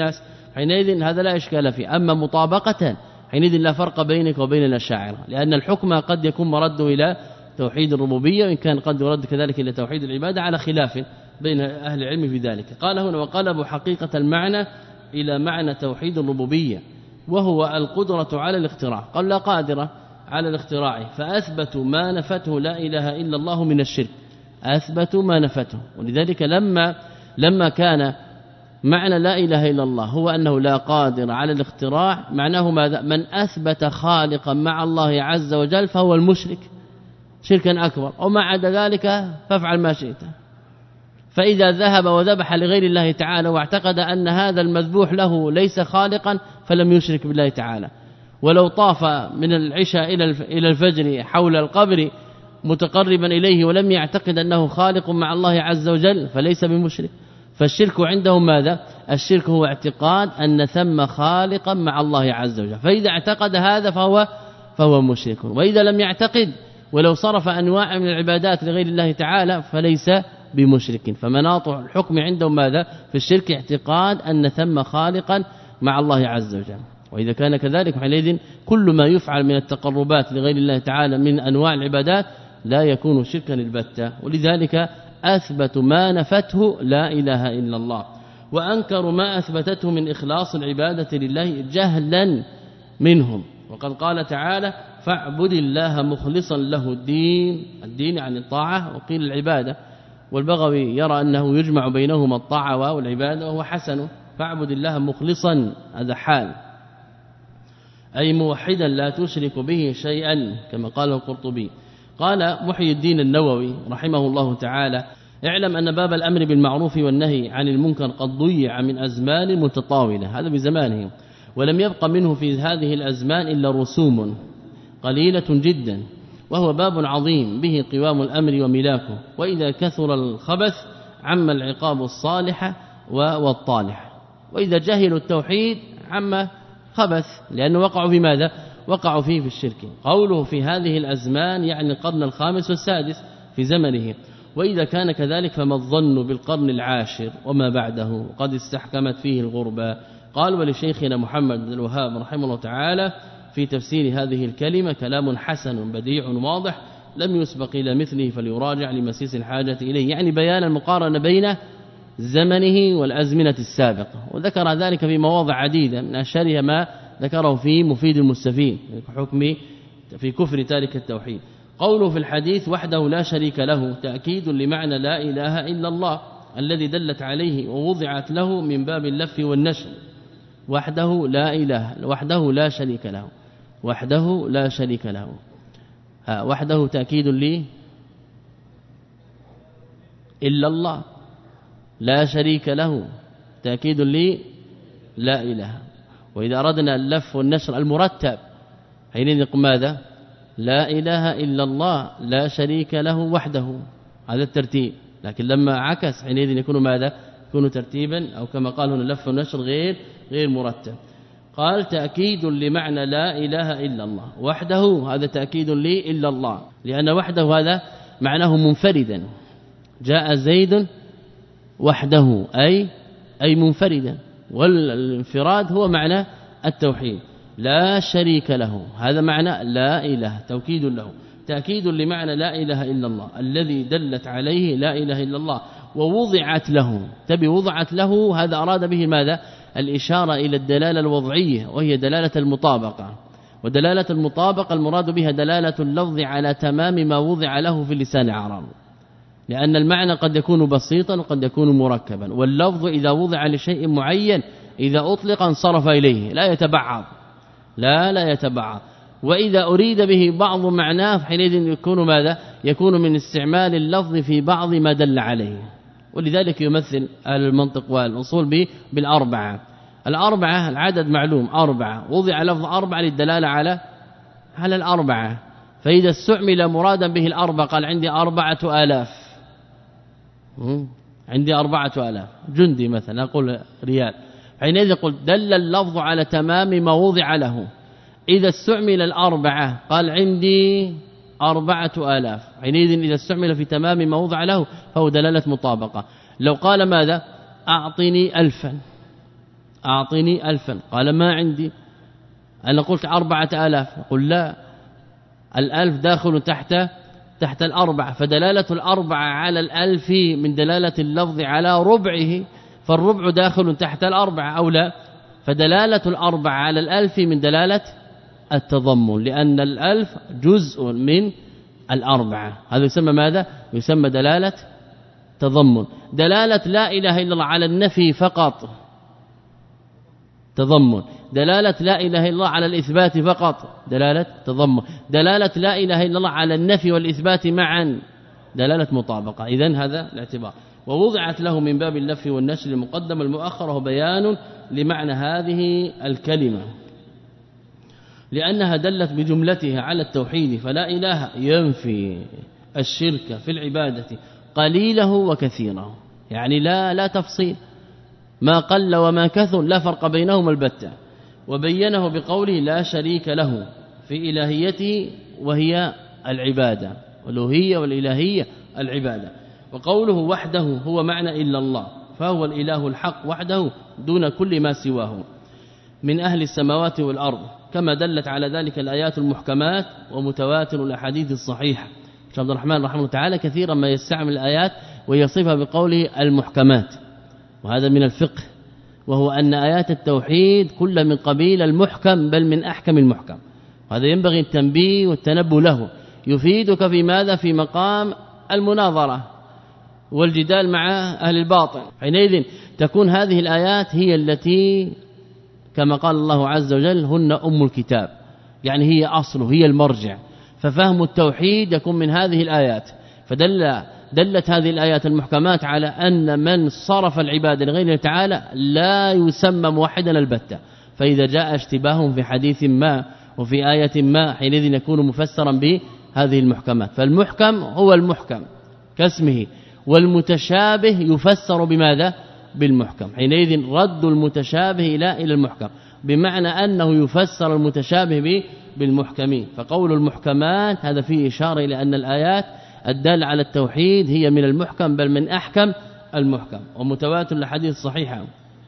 حينئذ هذا لا إشكال فيه. أما مطابقة حينئذ لا فرق بينك وبين الأشاعرة، لأن الحكم قد يكون مرده إلى توحيد الربوبية، وإن كان قد يرد كذلك إلى توحيد العبادة على خلاف بين أهل العلم في ذلك. قال هنا وقلبوا حقيقة المعنى إلى معنى توحيد الربوبية، وهو القدرة على الاختراع. قال لا قادرة على الاختراع، فأثبتوا ما نفته لا إله إلا الله من الشرك، أثبتوا ما نفته. ولذلك لما لما كان معنى لا إله إلا الله هو أنه لا قادر على الاختراع، معناه ماذا؟ من أثبت خالقا مع الله عز وجل فهو المشرك شركا أكبر، وما عدا ذلك فافعل ما شئت. فإذا ذهب وذبح لغير الله تعالى واعتقد أن هذا المذبوح له ليس خالقا فلم يشرك بالله تعالى. ولو طاف من العشاء إلى الفجر حول القبر متقربا إليه ولم يعتقد أنه خالق مع الله عز وجل فليس بمشرك. فالشرك عندهم ماذا؟ الشرك هو اعتقاد أن ثم خالقا مع الله عز وجل، فإذا اعتقد هذا فهو فهو مشرك. وإذا لم يعتقد ولو صرف أنواع من العبادات لغير الله تعالى فليس بمشرك. فمناط الحكم عندهم ماذا؟ في الشرك اعتقاد أن ثم خالقا مع الله عز وجل. وإذا كان كذلك حينئذ كل ما يفعل من التقربات لغير الله تعالى من أنواع العبادات لا يكون شركا البتة. ولذلك أثبتوا ما نفته لا إله إلا الله، وأنكروا ما أثبتته من إخلاص العبادة لله جهلا منهم. وقد قال تعالى فاعبد الله مخلصا له الدين، الدين عن الطاعة وقيل العبادة. والبغوي يرى أنه يجمع بينهما الطاعة والعبادة وهو حسن. فاعبد الله مخلصا هذا حال، أي موحدا لا تشرك به شيئا كما قاله القرطبي. قال محي الدين النووي رحمه الله تعالى اعلم أن باب الأمر بالمعروف والنهي عن المنكر قد ضيع من أزمان متطاولة، هذا بزمانه، ولم يبق منه في هذه الأزمان إلا رسوم قليلة جدا، وهو باب عظيم به قوام الأمر وملاكه. وإذا كثر الخبث عم العقاب الصالح والطالح، وإذا جهلوا التوحيد عم خبث، لأنه وقعوا في ماذا؟ وقعوا فيه في الشرك. قوله في هذه الأزمان يعني القرن الخامس والسادس في زمنه. وإذا كان كذلك فما الظن بالقرن العاشر وما بعده قد استحكمت فيه الغربة. قال ولشيخنا محمد بن الوهاب رحمه الله تعالى في تفسير هذه الكلمة كلام حسن بديع واضح لم يسبق إلى مثله فليراجع لمسيس الحاجة إليه، يعني بيان المقارنة بين زمنه والأزمنة السابقة. وذكر ذلك في مواضع عديدة، من أشهرها ما ذكره في مفيد المستفيد حكم في كفر تارك التوحيد. قوله في الحديث وحده لا شريك له تأكيد لمعنى لا إله إلا الله الذي دلت عليه ووضعت له من باب اللف والنشر. وحده لا إله، وحده لا شريك له، وحده لا شريك له. ها وحده تأكيد لي إلا الله، لا شريك له تأكيد لي لا إله. وإذا أردنا اللف والنشر المرتب حينئذ نقول ماذا؟ لا إله إلا الله لا شريك له وحده، هذا الترتيب. لكن لما عكس حينئذ يكون ماذا؟ يكون ترتيبا، أو كما قال هنا اللف والنشر غير غير مرتب. قال تأكيد لمعنى لا إله إلا الله، وحده هذا تأكيد لي إلا الله، لأن وحده هذا معناه منفردا. جاء زيد وحده أي أي منفردا، والانفراد هو معنى التوحيد. لا شريك له هذا معنى لا إله توكيد له، تأكيد لمعنى لا إله إلا الله الذي دلت عليه لا إله إلا الله. ووضعت له، تبي وضعت له هذا أراد به ماذا؟ الإشارة إلى الدلالة الوضعية وهي دلالة المطابقة. ودلالة المطابقة المراد بها دلالة اللفظ على تمام ما وضع له في اللسان العربي، لأن المعنى قد يكون بسيطا وقد يكون مركبا، واللفظ إذا وضع لشيء معين إذا أطلق انصرف إليه لا يتبعض، لا لا يتبعض. وإذا أريد به بعض معناه حينئذ يكون ماذا؟ يكون من استعمال اللفظ في بعض ما دل عليه. ولذلك يمثل المنطق والأصول به بالأربعة. الأربعة العدد معلوم أربعة، وضع لفظ أربعة للدلالة على على الأربعة. فإذا استعمل مرادا به الأربعة قال عندي أربعة آلاف، عندي أربعة آلاف جندي مثلا أقول ريال، حينئذ يقول دل اللفظ على تمام ما وضع له. إذا استعمل الأربعة قال عندي أربعة آلاف، حينئذ إذا استعمل في تمام ما وضع له فهو دلالة مطابقة. لو قال ماذا؟ أعطني ألفا، أعطني ألفا، قال ما عندي. أنا قلت أربعة آلاف، قل لا، الألف داخل تحت تحت الأربعة، فدلالة الأربعة على الألف من دلالة اللفظ على ربعه، فالربع داخل تحت الأربعة أو لا، فدلالة الأربعة على الألف من دلالة التضمن، لأن الألف جزء من الأربعة، هذا يسمى ماذا؟ يسمى دلالة تضمن. دلالة لا إله إلا الله على النفي فقط تضمن، دلالة لا إله إلا الله على الإثبات فقط دلالة تضمن، دلالة لا إله إلا الله على النفي والإثبات معا دلالة مطابقة. إذن هذا الاعتبار. ووضعت له من باب اللف والنشر المقدم المؤخر وهو بيان لمعنى هذه الكلمة، لأنها دلت بجملتها على التوحيد، فلا إله ينفي الشرك في العبادة قليله وكثيره، يعني لا لا تفصيل، ما قل وما كثر لا فرق بينهما البتة. وبينه بقوله لا شريك له في إلهيته وهي العبادة، والألوهية والإلهية العبادة. وقوله وحده هو معنى إلا الله، فهو الإله الحق وحده دون كل ما سواه من أهل السماوات والأرض، كما دلت على ذلك الآيات المحكمات ومتواتر الأحاديث الصحيحة. عبد الرحمن رحمه الله تعالى كثيرا ما يستعمل الآيات ويصفها بقوله المحكمات، وهذا من الفقه، وهو أن آيات التوحيد كل من قبيل المحكم بل من أحكم المحكم، وهذا ينبغي التنبيه والتنبه له، يفيدك في ماذا؟ في مقام المناظرة والجدال مع أهل الباطل. حينئذ تكون هذه الآيات هي التي كما قال الله عز وجل هن أم الكتاب، يعني هي أصله، هي المرجع، ففهم التوحيد يكون من هذه الآيات. فدل دلت هذه الآيات المحكمات على أن من صرف العبادة لغير الله تعالى لا يسمى موحدا البتة، فإذا جاء اشتباه في حديث ما وفي آية ما حينئذ يكون مفسرا بهذه المحكمات. فالمحكم هو المحكم كاسمه، والمتشابه يفسر بماذا؟ بالمحكم. حينئذ رد المتشابه إلى إلى المحكم، بمعنى أنه يفسر المتشابه بالمحكمين. فقول المحكمات هذا فيه إشارة إلى أن الآيات الدالة على التوحيد هي من المحكم بل من أحكم المحكم، ومتواتر الحديث الصحيحة.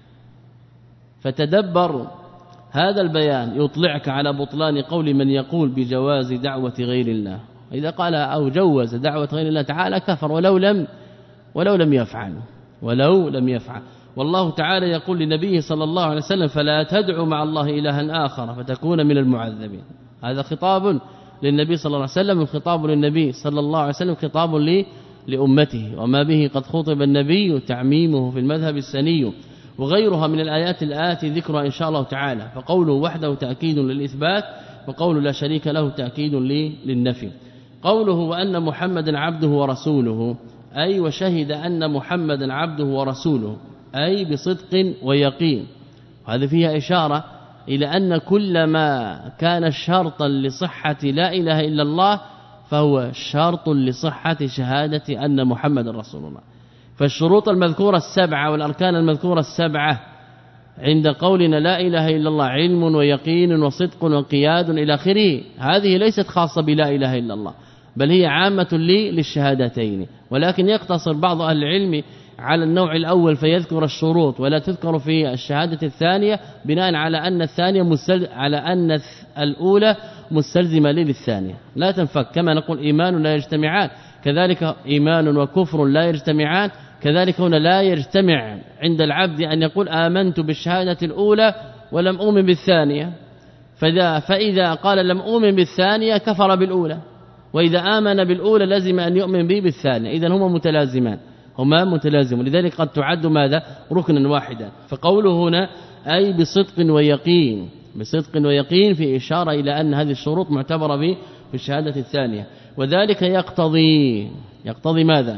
فتدبر هذا البيان يطلعك على بطلان قول من يقول بجواز دعوة غير الله، إذا قال أو جوز دعوة غير الله تعالى كفر ولو لم ولو لم يفعل ولو لم يفعل. والله تعالى يقول لنبيه صلى الله عليه وسلم فلا تدعو مع الله إلها آخر فتكون من المعذبين. هذا خطاب للنبي صلى الله عليه وسلم، الخطاب للنبي صلى الله عليه وسلم خطاب لي لأمته، وما به قد خطب النبي تعميمه في المذهب السني، وغيرها من الآيات الآتي ذكرها إن شاء الله تعالى. فقوله وحده تأكيد للإثبات، وقوله لا شريك له تأكيد للنفي. قوله وأن محمدا عبده ورسوله، أي وشهد أن محمدا عبده ورسوله، أي بصدق ويقين. وهذا فيها إشارة إلى أن كل ما كان شرطا لصحة لا إله إلا الله فهو شرط لصحة شهادة أن محمد رسول الله. فالشروط المذكورة السبعة والأركان المذكورة السبعة عند قولنا لا إله إلا الله علم ويقين وصدق وقياد إلى آخره، هذه ليست خاصة بلا إله إلا الله، بل هي عامة لي للشهادتين، ولكن يقتصر بعض أهل العلم على النوع الأول فيذكر الشروط ولا تذكر في الشهادة الثانية، بناء على أن الثانية مستلزم على أن الأولى مستلزمة للثانية لا تنفك. كما نقول إيمان لا يجتمعان، كذلك إيمان وكفر لا يجتمعان، كذلك هنا لا يجتمع عند العبد أن يقول آمنت بالشهادة الأولى ولم أؤمن بالثانية، فإذا, فإذا قال لم أؤمن بالثانية كفر بالأولى، وإذا آمن بالأولى لازم أن يؤمن به بالثانية، إذن هما متلازمان هما متلازمون، لذلك قد تعد ماذا؟ ركنا واحدا. فقوله هنا أي بصدق ويقين، بصدق ويقين في إشارة إلى أن هذه الشروط معتبرة به في الشهادة الثانية. وذلك يقتضي يقتضي ماذا؟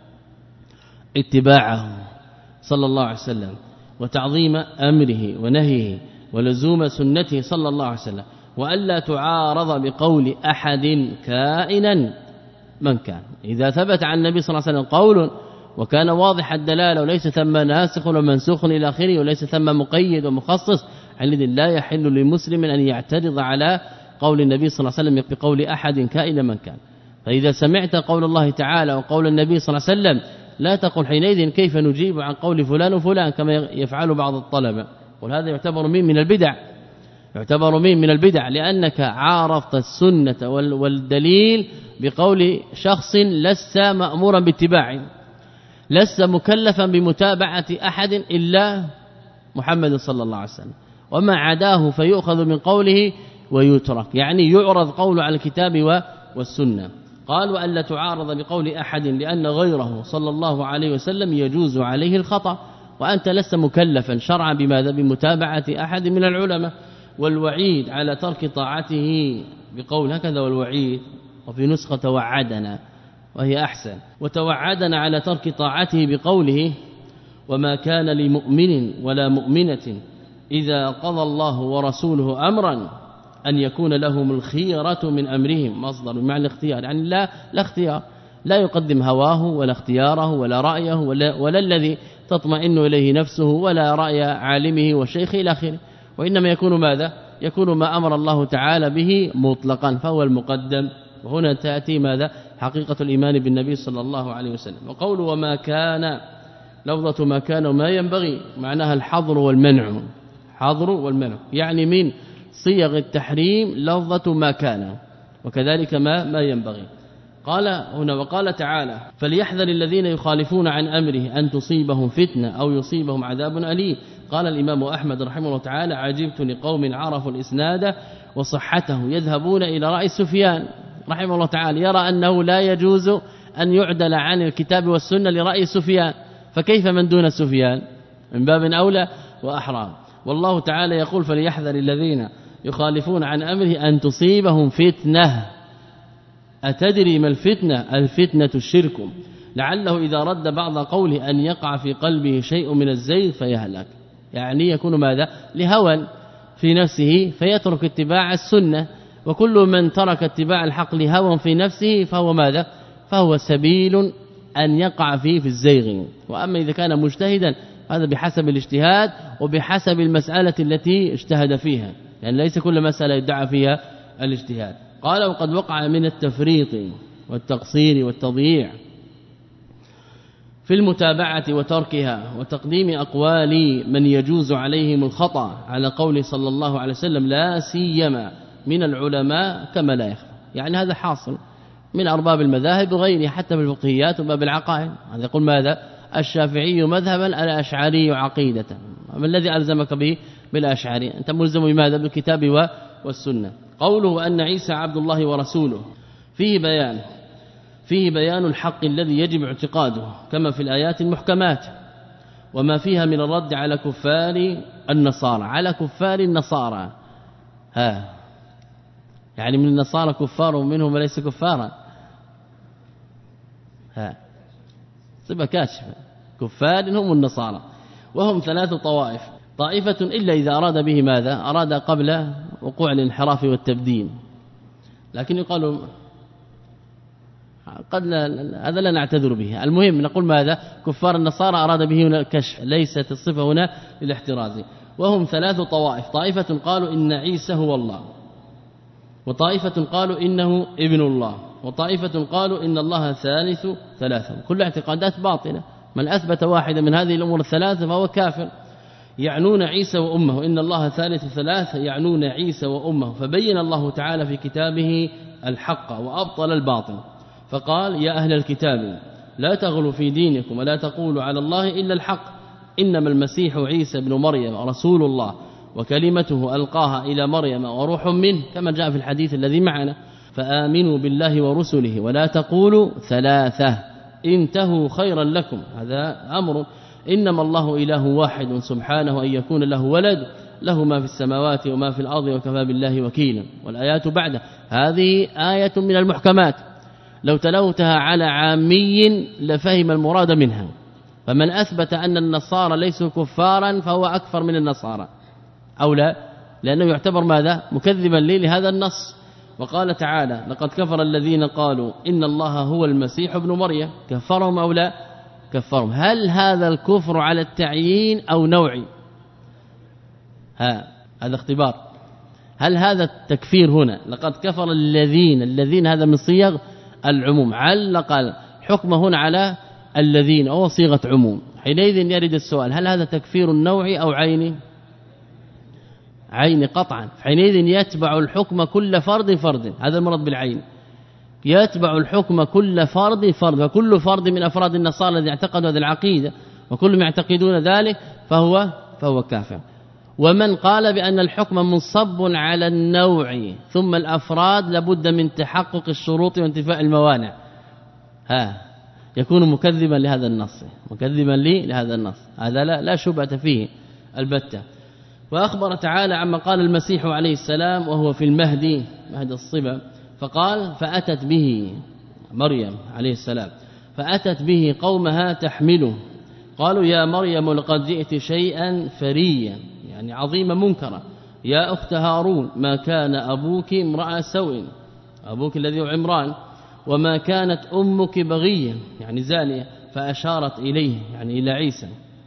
اتباعه صلى الله عليه وسلم، وتعظيم أمره ونهيه، ولزوم سنته صلى الله عليه وسلم، وألا تعارض بقول أحد كائنا من كان. إذا ثبت عن النبي صلى الله عليه وسلم قول وكان واضح الدلالة وليس ثم ناسخ ومنسوخ إلى آخره وليس ثم مقيد ومخصص، عندئذ لا يحل للمسلم أن يعترض على قول النبي صلى الله عليه وسلم بقول أحد كائنا من كان. فإذا سمعت قول الله تعالى وقول النبي صلى الله عليه وسلم لا تقل حينئذ كيف نجيب عن قول فلان وفلان كما يفعل بعض الطلبة، وهذا يعتبر من من البدع يعتبر من من البدع لأنك عارضت السنة والدليل بقول شخص لست مأمورا باتباعه لست مكلفا بمتابعة أحد إلا محمد صلى الله عليه وسلم وما عداه فيؤخذ من قوله ويترك يعني يعرض قوله على الكتاب والسنة. قال وألا تعارض بقول أحد لأن غيره صلى الله عليه وسلم يجوز عليه الخطأ وأنت لست مكلفا شرعا بماذا بمتابعة أحد من العلماء. والوعيد على ترك طاعته بقول هكذا والوعيد وفي نسخة توعدنا وهي أحسن وتوعدنا على ترك طاعته بقوله وما كان لمؤمن ولا مؤمنة إذا قضى الله ورسوله أمرا أن يكون لهم الخيرة من أمرهم مصدر بمعنى الاختيار يعني لا لا اختيار لا يقدم هواه ولا اختياره ولا رأيه ولا, ولا الذي تطمئن إليه نفسه ولا رأي عالمه والشيخ إلى آخره وإنما يكون ماذا يكون ما أمر الله تعالى به مطلقا فهو المقدم. وهنا تأتي ماذا حقيقة الإيمان بالنبي صلى الله عليه وسلم. وقول وما كان لفظة ما كان وما ينبغي معناها الحظر والمنع حظر والمنع يعني من صيغ التحريم لفظة ما كان وكذلك ما ما ينبغي. قال هنا وقال تعالى فليحذر الذين يخالفون عن أمره أن تصيبهم فتنة أو يصيبهم عذاب أليم. قال الإمام أحمد رحمه الله تعالى عجبت لقوم عرفوا الإسناد وصحته يذهبون إلى رأي سفيان رحمه الله تعالى يرى أنه لا يجوز أن يعدل عن الكتاب والسنة لرأي سفيان فكيف من دون سفيان من باب أولى وأحرى. والله تعالى يقول فليحذر الذين يخالفون عن أمره أن تصيبهم فتنة. أتدري ما الفتنة؟ الفتنة الشرك لعله إذا رد بعض قوله أن يقع في قلبه شيء من الزيغ فيهلك يعني يكون ماذا لهوى في نفسه فيترك اتباع السنة وكل من ترك اتباع الحق لهوى في نفسه فهو ماذا فهو سبيل أن يقع فيه في الزيغ. وأما إذا كان مجتهدا هذا بحسب الاجتهاد وبحسب المسألة التي اجتهد فيها يعني ليس كل مسألة يدعى فيها الاجتهاد. قال وقد وقع من التفريط والتقصير والتضييع في المتابعة وتركها وتقديم أقوال من يجوز عليهم الخطأ على قول صلى الله عليه وسلم لا سيما من العلماء كما لا يخفى يعني هذا حاصل من أرباب المذاهب وغيرها حتى في الفقهيات وباب العقائد. هذا يقول ماذا الشافعي مذهبا الأشعري عقيدة ما الذي ألزمك به بالأشعري أنت ملزم بماذا بالكتاب والسنة. قوله أن عيسى عبد الله ورسوله فيه بيان فيه بيان الحق الذي يجب اعتقاده كما في الآيات المحكمات وما فيها من الرد على كفار النصارى على كفار النصارى ها يعني من النصارى كفار ومنهم ليس كفارا ها صبا كاشفة كفار هم النصارى وهم ثلاث طوائف طائفة إلا إذا أراد به ماذا أراد قبل وقوع الانحراف والتبديل لكن يقال قد لا هذا لا نعتذر به. المهم نقول ماذا كفار النصارى أراد به هنا الكشف ليست الصفة هنا للاحتراز. وهم ثلاث طوائف طائفة قالوا إن عيسى هو الله وطائفة قالوا إنه ابن الله وطائفة قالوا إن الله ثالث ثلاثة كل اعتقادات باطلة من أثبت واحدة من هذه الأمور الثلاثة فهو كافر. يعنون عيسى وأمه إن الله ثالث ثلاثة يعنون عيسى وأمه فبين الله تعالى في كتابه الحق وأبطل الباطل فقال يا أهل الكتاب لا تغلوا في دينكم ولا تقولوا على الله إلا الحق إنما المسيح عيسى بن مريم رسول الله وكلمته ألقاها إلى مريم وروح منه كما جاء في الحديث الذي معنا فآمنوا بالله ورسله ولا تقولوا ثلاثة انتهوا خيرا لكم هذا أمر إنما الله إله واحد سبحانه أن يكون له ولد له ما في السماوات وما في الأرض وكفى بالله وكيلا. والآيات بعد هذه آية من المحكمات لو تلوتها على عامي لفهم المراد منها فمن أثبت أن النصارى ليسوا كفارا فهو أكثر من النصارى أو لا لأنه يعتبر ماذا مكذبا لي لهذا النص. وقال تعالى لقد كفر الذين قالوا إن الله هو المسيح ابن مريم كفرهم أو لا كفرهم. هل هذا الكفر على التعيين أو نوعي ها هذا اختبار هل هذا التكفير هنا لقد كفر الذين الذين هذا من صيغ العموم علق الحكم هنا على الذين أو صيغة عموم حينئذ يرد السؤال هل هذا تكفير نوعي أو عيني عين قطعا، حينئذ يتبع الحكم كل فرد فرد، هذا المرض بالعين، يتبع الحكم كل فرد فرد، وكل فرد من افراد النصارى الذين اعتقدوا هذه العقيده وكلهم يعتقدون ذلك فهو فهو كافر. ومن قال بأن الحكم منصب على النوع ثم الافراد لابد من تحقق الشروط وانتفاء الموانع، ها يكون مكذبا لهذا النص، مكذبا لي لهذا النص، هذا لا لا شبهة فيه البتة. وأخبر تعالى عما قال المسيح عليه السلام وهو في المهدي مهد الصبا، فقال فأتت به مريم عليه السلام، فأتت به قومها تحمله، قالوا يا مريم لقد جئت شيئا فريا، يعني عظيما منكرا، يا أخت هارون ما كان أبوك امرأ سوء، أبوك الذي هو عمران، وما كانت أمك بغيا يعني زانية، فأشارت إليه يعني إلى عيسى.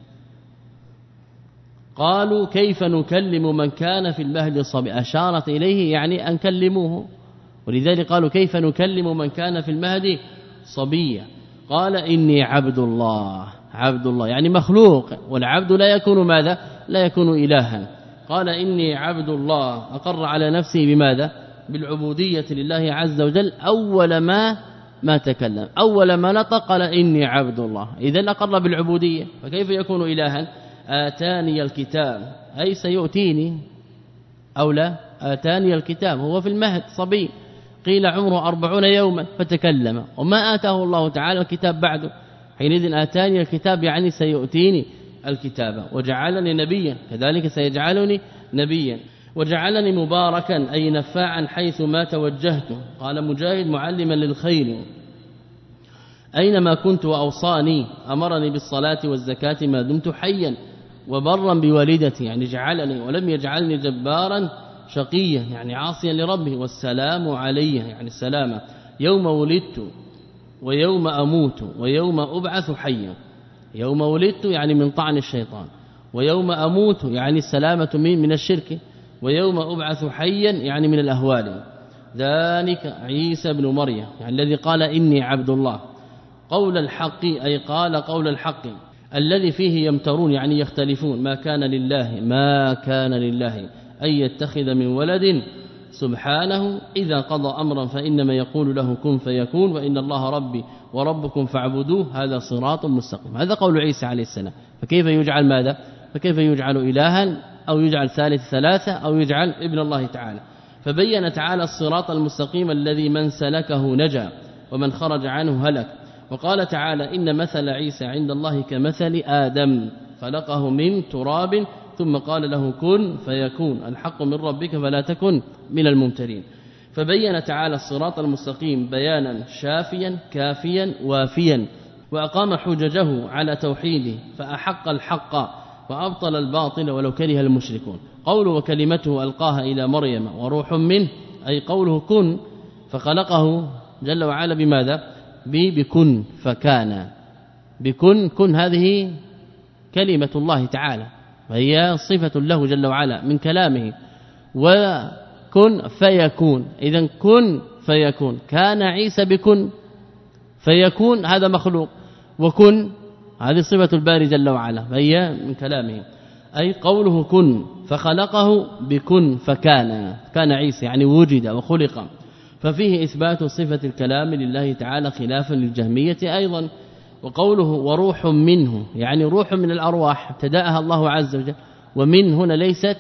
قالوا كيف نكلم من كان في المهد صبيا، أشارت إليه يعني أن كلموه، ولذلك قالوا كيف نكلم من كان في المهد صبيا. قال إني عبد الله، عبد الله يعني مخلوق، والعبد لا يكون ماذا؟ لا يكون إلها. قال إني عبد الله، أقر على نفسه بماذا؟ بالعبودية لله عز وجل. أول ما ما تكلم، أول ما نطق قال إني عبد الله، إذن أقر بالعبودية، فكيف يكون إلها؟ آتاني الكتاب أي سيؤتيني أو لا، آتاني الكتاب، هو في المهد صبي، قيل عمره أربعون يوما فتكلم، وما آتاه الله تعالى الكتاب بعده، حينئذ آتاني الكتاب يعني سيؤتيني الكتاب، وجعلني نبيا كذلك سيجعلني نبيا، وجعلني مباركا أي نفاعا حيث ما توجهت. قال مجاهد معلما للخير أينما كنت، وأوصاني أمرني بالصلاة والزكاة ما دمت حيا، وبرا بوالدتي يعني جعلني ولم يجعلني جبارا شقيا يعني عاصيا لربه، والسلام علي يعني السلامة، يوم ولدت ويوم أموت ويوم أبعث حيا، يوم ولدت يعني من طعن الشيطان، ويوم أموت يعني السلامة من من الشرك، ويوم أبعث حيا يعني من الأهوال. ذلك عيسى بن مريم يعني الذي قال إني عبد الله، قول الحق أي قال قول الحق الذي فيه يمترون يعني يختلفون، ما كان لله ما كان لله أن يتخذ من ولد سبحانه، إذا قضى أمرا فإنما يقول له كن فيكون، وإن الله ربي وربكم فاعبدوه، هذا صراط مستقيم. هذا قول عيسى عليه السلام. فكيف يجعل ماذا؟ فكيف يجعل إلها أو يجعل ثالث ثلاثة أو يجعل ابن الله تعالى؟ فبين تعالى الصراط المستقيم الذي من سلكه نجا ومن خرج عنه هلك. وقال تعالى إن مثل عيسى عند الله كمثل آدم خلقه من تراب ثم قال له كن فيكون، الحق من ربك فلا تكن من الممترين. فبين تعالى الصراط المستقيم بيانا شافيا كافيا وافيا، وأقام حججه على توحيده، فأحق الحق وأبطل الباطل ولو كره المشركون. قوله وكلمته ألقاها إلى مريم وروح منه أي قوله كن، فخلقه جل وعلا بماذا؟ بكن فكان، بكن كن هذه كلمة الله تعالى وهي صفة له جل وعلا من كلامه، وكن فيكون، إذن كن فيكون، كان عيسى بكن فيكون هذا مخلوق، وكن هذه صفة الباري جل وعلا فهي من كلامه، أي قوله كن فخلقه بكن فكان، كان عيسى يعني وجد وخلق، ففيه إثبات صفة الكلام لله تعالى خلافا للجهمية أيضا. وقوله وروح منه يعني روح من الأرواح ابتدأها الله عز وجل، ومن هنا ليست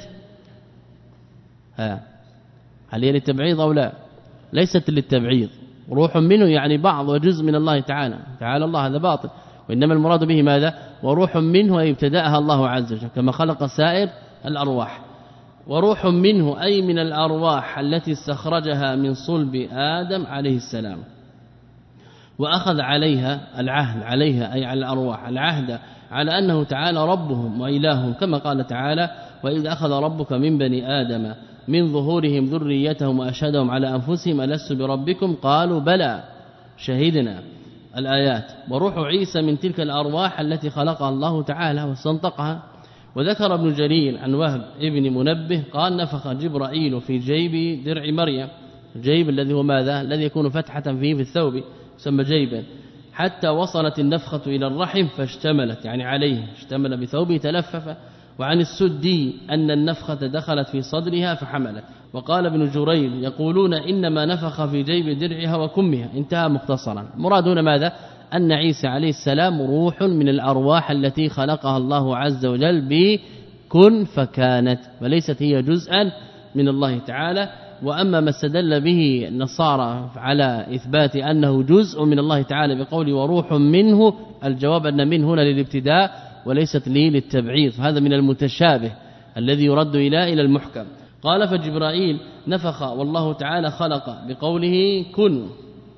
ها هل هي للتبعيض أو لا؟ ليست للتبعيض، روح منه يعني بعض وجزء من الله تعالى، تعالى الله هذا باطل، وإنما المراد به ماذا؟ وروح منه أي ابتدأها الله عز وجل كما خلق سائر الأرواح. وروح منه أي من الأرواح التي استخرجها من صلب آدم عليه السلام، وأخذ عليها العهد، عليها أي على الأرواح العهد على أنه تعالى ربهم وإلههم، كما قال تعالى وإذ أخذ ربك من بني آدم من ظهورهم ذريتهم وأشهدهم على أنفسهم ألست بربكم قالوا بلى شهدنا الآيات. وروح عيسى من تلك الأرواح التي خلقها الله تعالى واستنطقها. وذكر ابن جرير عن وهب ابن منبه قال نفخ جبرائيل في جيب درع مريم، الجيب الذي هو ماذا؟ الذي يكون فتحة فيه في الثوب يسمى جيبا، حتى وصلت النفخة إلى الرحم فاشتملت يعني عليه، اشتمل بثوبه تلفف، وعن السدي أن النفخة دخلت في صدرها فحملت. وقال ابن جرير يقولون إنما نفخ في جيب درعها وكمها. انتهى مختصرا. مراد هنا ماذا؟ أن عيسى عليه السلام روح من الأرواح التي خلقها الله عز وجل بكن فكانت، وليست هي جزءا من الله تعالى. وأما ما استدل به النصارى على إثبات أنه جزء من الله تعالى بقول وروح منه، الجواب أن من هنا للابتداء وليست لي للتبعيض، هذا من المتشابه الذي يرد إلى إلى المحكم. قال فجبرائيل نفخ والله تعالى خلق بقوله كن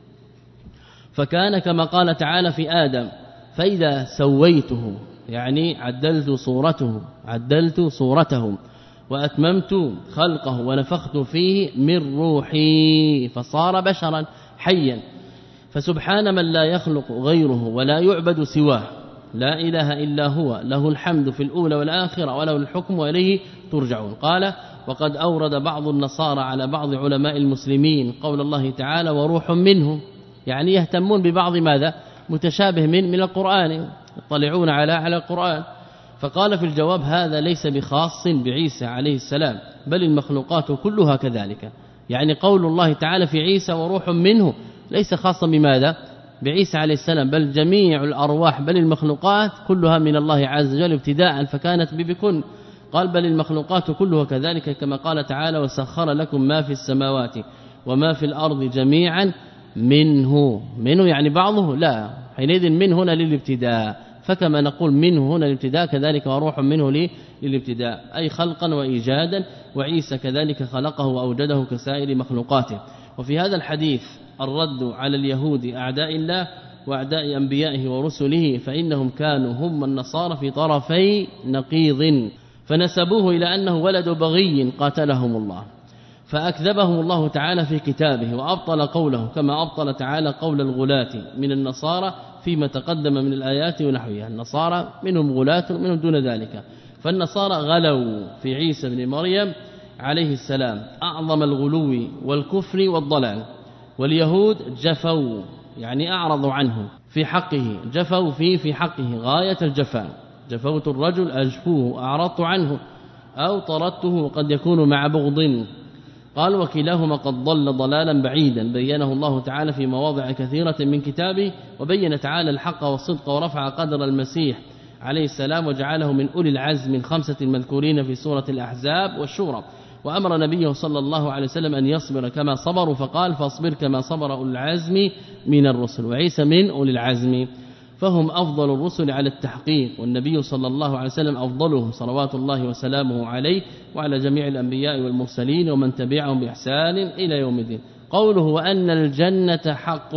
فكان كما قال تعالى في آدم فإذا سويته، يعني عدلت صورته عدلت صورته وأتممت خلقه ونفخت فيه من روحي فصار بشرا حيا. فسبحان من لا يخلق غيره ولا يعبد سواه، لا إله إلا هو، له الحمد في الأولى والآخرة وله الحكم وإليه ترجعون. قال وقد أورد بعض النصارى على بعض علماء المسلمين قول الله تعالى وروح منه، يعني يهتمون ببعض ماذا متشابه من من القرآن، يطلعون على على القرآن. فقال في الجواب هذا ليس بخاص بعيسى عليه السلام بل المخلوقات كلها كذلك، يعني قول الله تعالى في عيسى وروح منه ليس خاصا بماذا بعيسى عليه السلام بل جميع الأرواح بل المخلوقات كلها من الله عز وجل ابتداء فكانت بكن. قال بل المخلوقات كلها كذلك كما قال تعالى وسخر لكم ما في السماوات وما في الأرض جميعا منه. منه يعني بعضه؟ لا، حينئذ من هنا للابتداء، فكما نقول منه هنا للابتداء كذلك وروح منه للابتداء أي خلقا وإيجادا، وعيسى كذلك خلقه وأوجده كسائر مخلوقاته. وفي هذا الحديث الرد على اليهود أعداء الله وأعداء أنبيائه ورسله، فإنهم كانوا هم النصارى في طرفي نقيض، فنسبوه إلى أنه ولد بغي قاتلهم الله، فأكذبهم الله تعالى في كتابه وأبطل قوله كما أبطل تعالى قول الغلاة من النصارى فيما تقدم من الآيات ونحوها. النصارى منهم غلاة ومنهم دون ذلك، فالنصارى غلوا في عيسى بن مريم عليه السلام أعظم الغلو والكفر والضلال، واليهود جفوا يعني أعرضوا عنه في حقه، جفوا فيه في حقه غاية الجفاء. جفوت الرجل أجفوه أعرضت عنه أو طردته وقد يكون مع بغض. قال وكلاهما قد ضل ضلالا بعيدا بينه الله تعالى في مواضع كثيرة من كتابه، وبين تعالى الحق والصدق ورفع قدر المسيح عليه السلام وجعله من أولي العزم الخمسة المذكورين في سورة الأحزاب والشورى، وأمر نبيه صلى الله عليه وسلم أن يصبر كما صبروا فقال فاصبر كما صبر أولي العزم من الرسل، وعيسى من أولي العزم، فهم أفضل الرسل على التحقيق، والنبي صلى الله عليه وسلم أفضلهم صلوات الله وسلامه عليه وعلى جميع الأنبياء والمرسلين ومن تبعهم بإحسان إلى يوم الدين. قوله وأن الجنة حق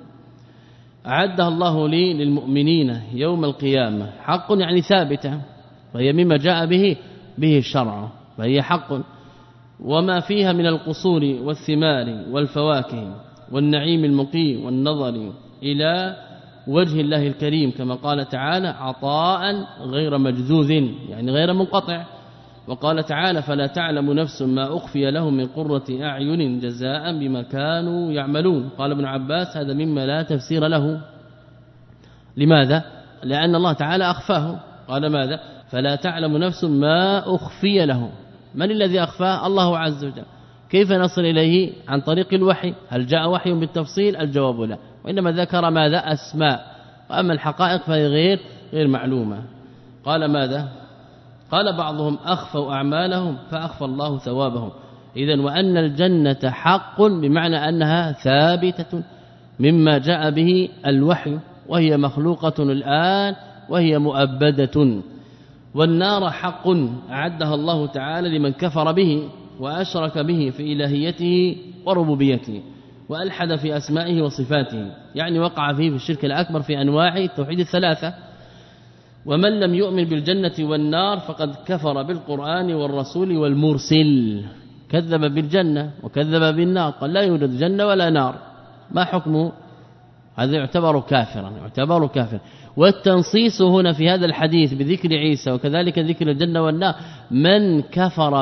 أعدها الله لي للمؤمنين يوم القيامة، حق يعني ثابتة، وهي مما جاء به به الشرع، فهي حق، وما فيها من القصور والثمار والفواكه والنعيم المقيم والنظر إلى وجه الله الكريم كما قال تعالى عطاء غير مجذوذ يعني غير منقطع. وقال تعالى فلا تعلم نفس ما أخفي لهم من قرة أعين جزاء بما كانوا يعملون. قال ابن عباس هذا مما لا تفسير له. لماذا؟ لأن الله تعالى أخفاه. قال ماذا؟ فلا تعلم نفس ما أخفي لهم. من الذي أخفاه؟ الله عز وجل. كيف نصل إليه؟ عن طريق الوحي. هل جاء وحي بالتفصيل؟ الجواب لا، وإنما ذكر ماذا؟ أسماء، وأما الحقائق فهي غير غير معلومة. قال ماذا؟ قال بعضهم أخفوا أعمالهم فأخفى الله ثوابهم. إذن وأن الجنة حق بمعنى أنها ثابتة مما جاء به الوحي، وهي مخلوقة الآن وهي مؤبدة. والنار حق أعدها الله تعالى لمن كفر به وأشرك به في إلهيته وربوبيته وألحد في أسمائه وصفاته، يعني وقع فيه في الشرك الأكبر في أنواع التوحيد الثلاثة. ومن لم يؤمن بالجنة والنار فقد كفر بالقرآن والرسول والمرسل، كذب بالجنة وكذب بالنار، قال لا يوجد جنة ولا نار، ما حكمه؟ هذا يعتبر كافرا، يعتبر كافر. والتنصيص هنا في هذا الحديث بذكر عيسى وكذلك ذكر الجنة والنار، من كفر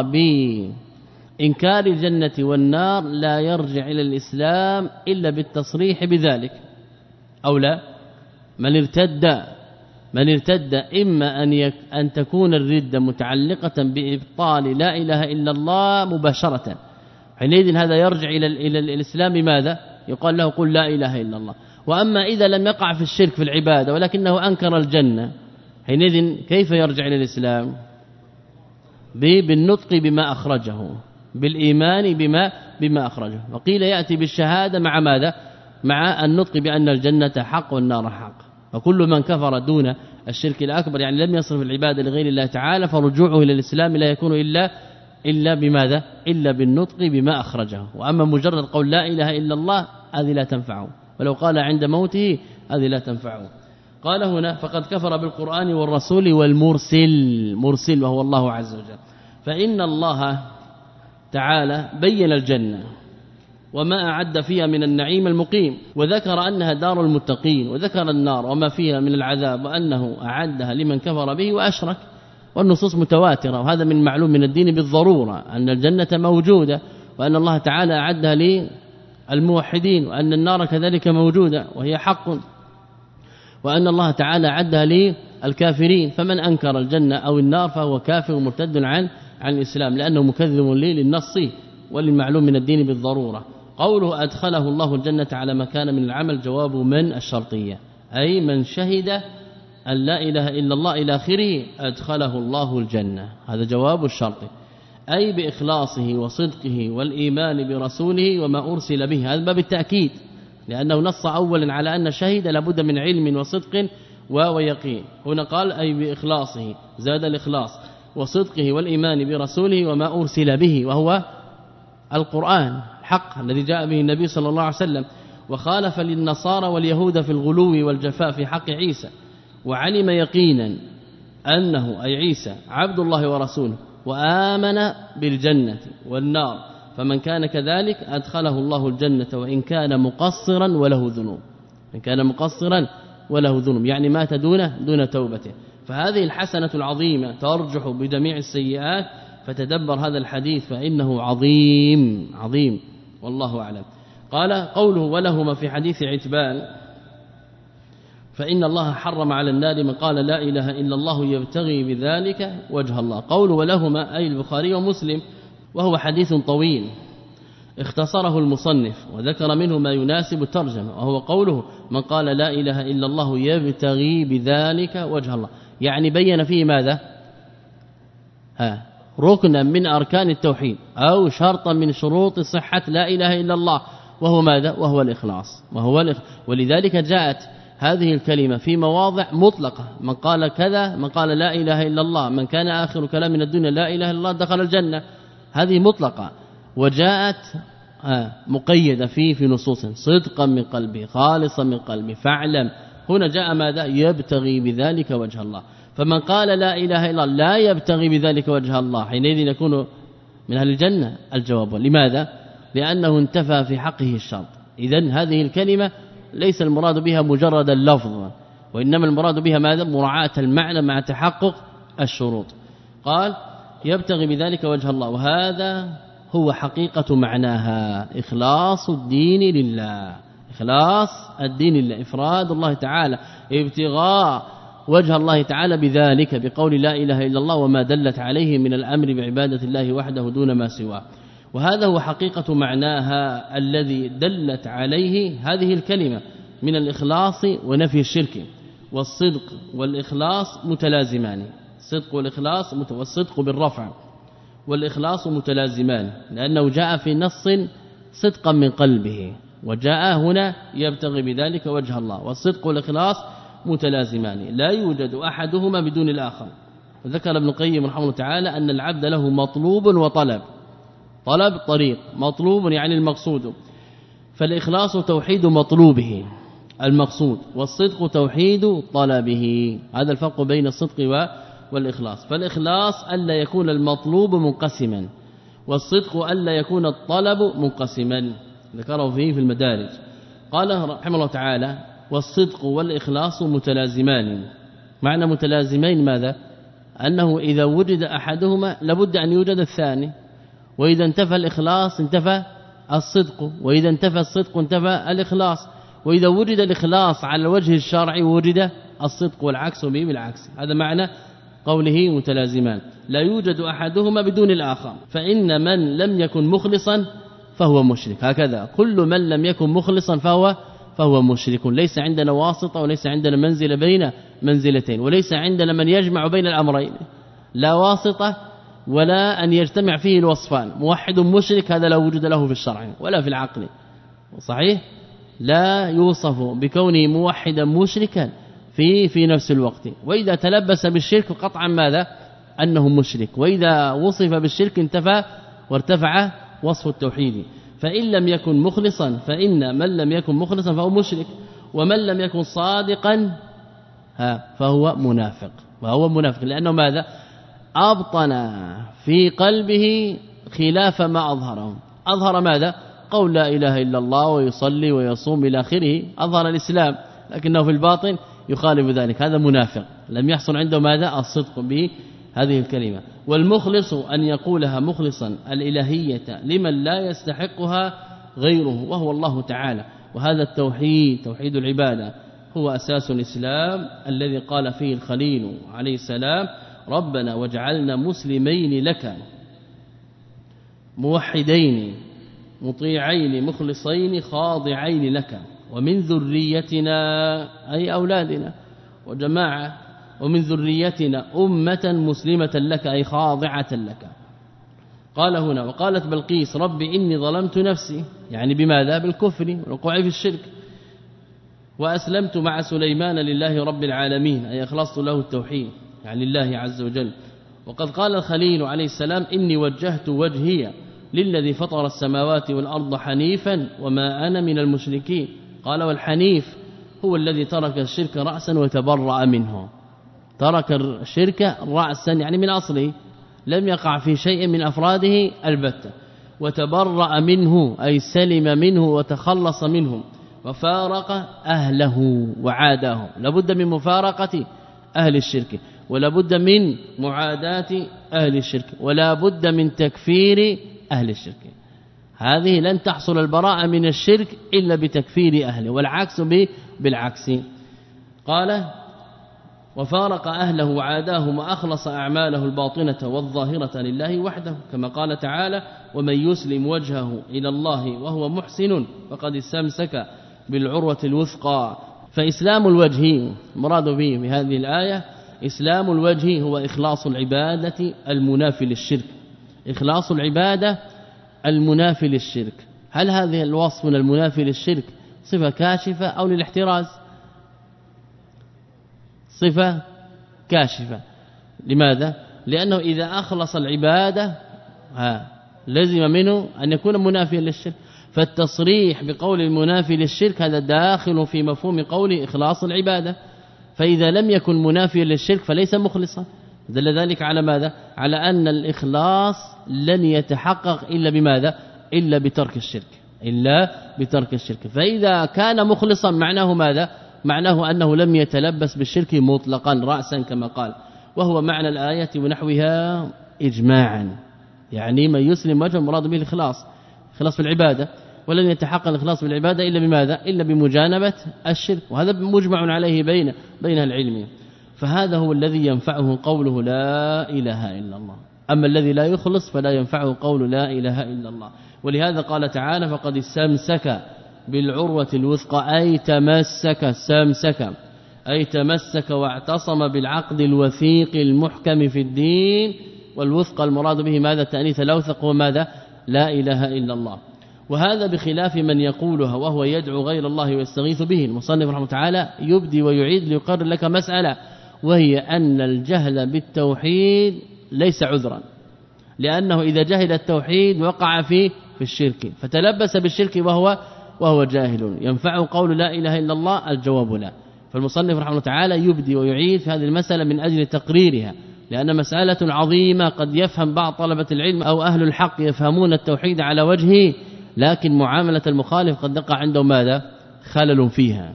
بإنكار الجنة والنار لا يرجع إلى الإسلام إلا بالتصريح بذلك، أو لا؟ من ارتد من ارتد إما أن يك أن تكون الردة متعلقة بإبطال لا إله إلا الله مباشرة، حينئذ هذا يرجع إلى إلى الإسلام. ماذا يقال له؟ قل لا إله إلا الله. وأما إذا لم يقع في الشرك في العبادة ولكنه أنكر الجنة، حينئذ كيف يرجع إلى الإسلام؟ بالنطق بما أخرجه، بالإيمان بما بما أخرجه. وقيل يأتي بالشهادة مع ماذا؟ مع النطق بأن الجنة حق والنار حق. وكل من كفر دون الشرك الأكبر يعني لم يصرف العبادة لغير الله تعالى فرجوعه إلى الإسلام لا يكون إلا إلا بماذا؟ إلا بالنطق بما أخرجه. وأما مجرد قول لا إله إلا الله هذه لا تنفعه، ولو قال عند موته هذه لا تنفعه. قال هنا فقد كفر بالقرآن والرسول والمرسل، مرسل وهو الله عز وجل. فإن الله تعالى بين الجنة وما أعد فيها من النعيم المقيم، وذكر أنها دار المتقين، وذكر النار وما فيها من العذاب وأنه أعدها لمن كفر به وأشرك. والنصوص متواترة، وهذا من معلوم من الدين بالضرورة أن الجنة موجودة، وأن الله تعالى أعدها للموحدين، وأن النار كذلك موجودة وهي حق، وأن الله تعالى أعدها للكافرين. فمن أنكر الجنة أو النار فهو كافر مرتد عن عن الإسلام، لأنه مكذب للنص وللمعلوم من الدين بالضرورة. قوله أدخله الله الجنة على ما كان من العمل جواب من الشرطية، أي من شهد أن لا إله إلا الله إلى آخره أدخله الله الجنة، هذا جواب الشرط، أي بإخلاصه وصدقه والإيمان برسوله وما أرسل به. هذا باب التأكيد، لأنه نص أولا على أن شهد لابد من علم وصدق ويقين. هنا قال أي بإخلاصه، زاد الإخلاص وصدقه والإيمان برسوله وما أرسل به، وهو القرآن حق الذي جاء به النبي صلى الله عليه وسلم. وخالف للنصارى واليهود في الغلو والجفاء في حق عيسى، وعلم يقينا أنه أي عيسى عبد الله ورسوله، وآمن بالجنة والنار، فمن كان كذلك أدخله الله الجنة وإن كان مقصرا وله ذنوب، إن كان مقصرا وله ذنوب يعني مات دون دون توبته. فهذه الحسنة العظيمة ترجح بجميع السيئات. فتدبر هذا الحديث فإنه عظيم عظيم والله أعلم. قال قوله ولهما في حديث عتبان فإن الله حرم على النار من قال لا إله إلا الله يبتغي بذلك وجه الله. قوله ولهما أي البخاري ومسلم، وهو حديث طويل اختصره المصنف وذكر منه ما يناسب الترجمة، وهو قوله من قال لا إله إلا الله يبتغي بذلك وجه الله، يعني بين فيه ماذا؟ ها ركنا من أركان التوحيد أو شرطا من شروط صحة لا إله إلا الله، وهو ماذا؟ وهو الإخلاص. وهو الإخ... ولذلك جاءت هذه الكلمة في مواضع مطلقة، من قال كذا، من قال لا إله إلا الله، من كان آخر كلام من الدنيا لا إله إلا الله دخل الجنة، هذه مطلقة. وجاءت مقيدة فيه في نصوص صدقا من قلبه خالصا من قلبه فاعلم. هنا جاء ماذا؟ يبتغي بذلك وجه الله. فمن قال لا إله إلا الله لا يبتغي بذلك وجه الله حينئذ يكون من أهل الجنة. الجواب لماذا؟ لأنه انتفى في حقه الشرط. إذن هذه الكلمة ليس المراد بها مجرد اللفظ، وإنما المراد بها ماذا؟ مراعاة المعنى مع تحقق الشروط. قال يبتغي بذلك وجه الله، وهذا هو حقيقة معناها إخلاص الدين لله، إخلاص الدين لله، إفراد الله تعالى، ابتغاء وجه الله تعالى بذلك بقول لا إله إلا الله وما دلت عليه من الأمر بعبادة الله وحده دون ما سواه. وهذا هو حقيقة معناها الذي دلت عليه هذه الكلمة من الإخلاص ونفي الشرك. والصدق والإخلاص متلازمان، الصدق والإخلاص والصدق بالرفع والإخلاص متلازمان، لأنه جاء في نص صدقا من قلبه، وجاء هنا يبتغي بذلك وجه الله. والصدق والإخلاص متلازمان لا يوجد أحدهما بدون الآخر. وذكر ابن القيم رحمه الله تعالى أن العبد له مطلوب وطلب، طلب طريق، مطلوب يعني المقصود، فالإخلاص توحيد مطلوبه المقصود، والصدق توحيد طلبه. هذا الفرق بين الصدق والإخلاص. فالإخلاص ألا يكون المطلوب منقسما، والصدق ألا يكون الطلب منقسما، ذكره فيه في المدارج. قال رحمه الله تعالى والصدق والإخلاص متلازمان. معنى متلازمين ماذا؟ أنه إذا وجد أحدهما لابد أن يوجد الثاني، وإذا انتفى الإخلاص انتفى الصدق، وإذا انتفى الصدق انتفى الإخلاص، وإذا وجد الإخلاص على الوجه الشرعي وجد الصدق والعكس به بالعكس. هذا معنى قوله متلازمان، لا يوجد أحدهما بدون الآخر، فإن من لم يكن مخلصا فهو مشرك. هكذا كل من لم يكن مخلصا فهو فهو مشرك. ليس عندنا واسطة وليس عندنا منزلة بين منزلتين، وليس عندنا من يجمع بين الأمرين، لا واسطة ولا أن يجتمع فيه الوصفان. موحد مشرك هذا لا وجود له في الشرع ولا في العقل، صحيح، لا يوصف بكونه موحدا مشركا في في نفس الوقت. وإذا تلبس بالشرك قطعا ماذا؟ أنه مشرك، وإذا وصف بالشرك انتفى وارتفع وصف التوحيد. فإن لم يكن مخلصا فإن من لم يكن مخلصا فهو مشرك، ومن لم يكن صادقا ها فهو منافق. وهو منافق لأنه ماذا؟ أبطن في قلبه خلاف ما أظهره. أظهر ماذا؟ قول لا إله إلا الله ويصلي ويصوم إلى آخره، أظهر الإسلام، لكنه في الباطن يخالف ذلك. هذا منافق لم يحصل عنده ماذا؟ الصدق به هذه الكلمة. والمخلص أن يقولها مخلصا الإلهية لمن لا يستحقها غيره وهو الله تعالى. وهذا التوحيد توحيد العبادة هو أساس الإسلام الذي قال فيه الخليل عليه السلام: ربنا واجعلنا مسلمين لك موحدين مطيعين مخلصين خاضعين لك ومن ذريتنا أي أولادنا وجماعة ومن ذريتنا أمة مسلمة لك أي خاضعة لك. قال هنا: وقالت بلقيس رب إني ظلمت نفسي، يعني بماذا؟ بالكفر والوقوع في الشرك، وأسلمت مع سليمان لله رب العالمين أي أخلصت له التوحيد يعني لله عز وجل. وقد قال الخليل عليه السلام: إني وجهت وجهي للذي فطر السماوات والأرض حنيفا وما أنا من المشركين. قال: والحنيف هو الذي ترك الشرك رأسا وتبرأ منه. ترك الشرك رأسا يعني من أصله، لم يقع في شيء من أفراده البتة، وتبرأ منه أي سلم منه وتخلص منه، وفارق أهله وعاده. لابد من مفارقة أهل الشرك، ولا بد من معاداة أهل الشرك، ولا بد من تكفير أهل الشرك. هذه لن تحصل البراءة من الشرك إلا بتكفير أهله، والعكس بالعكس. قال: وفارق أهله وعاداهم وأخلص أعماله الباطنة والظاهرة لله وحده، كما قال تعالى: ومن يسلم وجهه إلى الله وهو محسن فقد استمسك بالعروة الوثقى. فإسلام الوجه مراد به في هذه الآية إسلام الوجه هو إخلاص العبادة المنافي للشرك، إخلاص العبادة المنافي للشرك. هل هذه الوصف من المنافي للشرك صفة كاشفة أو للاحتراز؟ صفة كاشفة. لماذا؟ لأنه إذا أخلص العبادة ها لزم منه أن يكون منافيا للشرك، فالتصريح بقول المنافي للشرك هذا داخل في مفهوم قول إخلاص العبادة. فإذا لم يكن منافيا للشرك فليس مخلصا. دل ذلك على ماذا؟ على أن الإخلاص لن يتحقق إلا بماذا؟ إلا بترك الشرك، إلا بترك الشرك. فإذا كان مخلصا معناه ماذا؟ معناه أنه لم يتلبس بالشرك مطلقا رأسا كما قال، وهو معنى الآية ونحوها إجماعا. يعني من يسلم وجهه مراد به الإخلاص، إخلاص في العبادة، ولن يتحقق الإخلاص في العبادة إلا بماذا؟ إلا بمجانبة الشرك، وهذا مجمع عليه بين بين العلم. فهذا هو الذي ينفعه قوله لا إله إلا الله. أما الذي لا يخلص فلا ينفعه قول لا إله إلا الله. ولهذا قال تعالى: فقد استمسك بالعروة الوثقى أي تمسك، استمسك أي تمسك واعتصم بالعقد الوثيق المحكم في الدين. والوثقى المراد به ماذا؟ التأنيث الأوثق وماذا؟ لا إله إلا الله. وهذا بخلاف من يقولها وهو يدعو غير الله ويستغيث به. المصنف رحمه تعالى يبدي ويعيد ليقرر لك مسألة، وهي أن الجهل بالتوحيد ليس عذرا، لأنه إذا جهل التوحيد وقع فيه في الشرك، فتلبس بالشرك وهو وهو جاهل. ينفعه قول لا إله إلا الله؟ الجواب لا. فالمصنف رحمه تعالى يبدي ويعيد في هذه المسألة من أجل تقريرها، لأن مسألة عظيمة قد يفهم بعض طلبة العلم أو أهل الحق يفهمون التوحيد على وجهه، لكن معاملة المخالف قد يقع عنده ماذا؟ خلل فيها،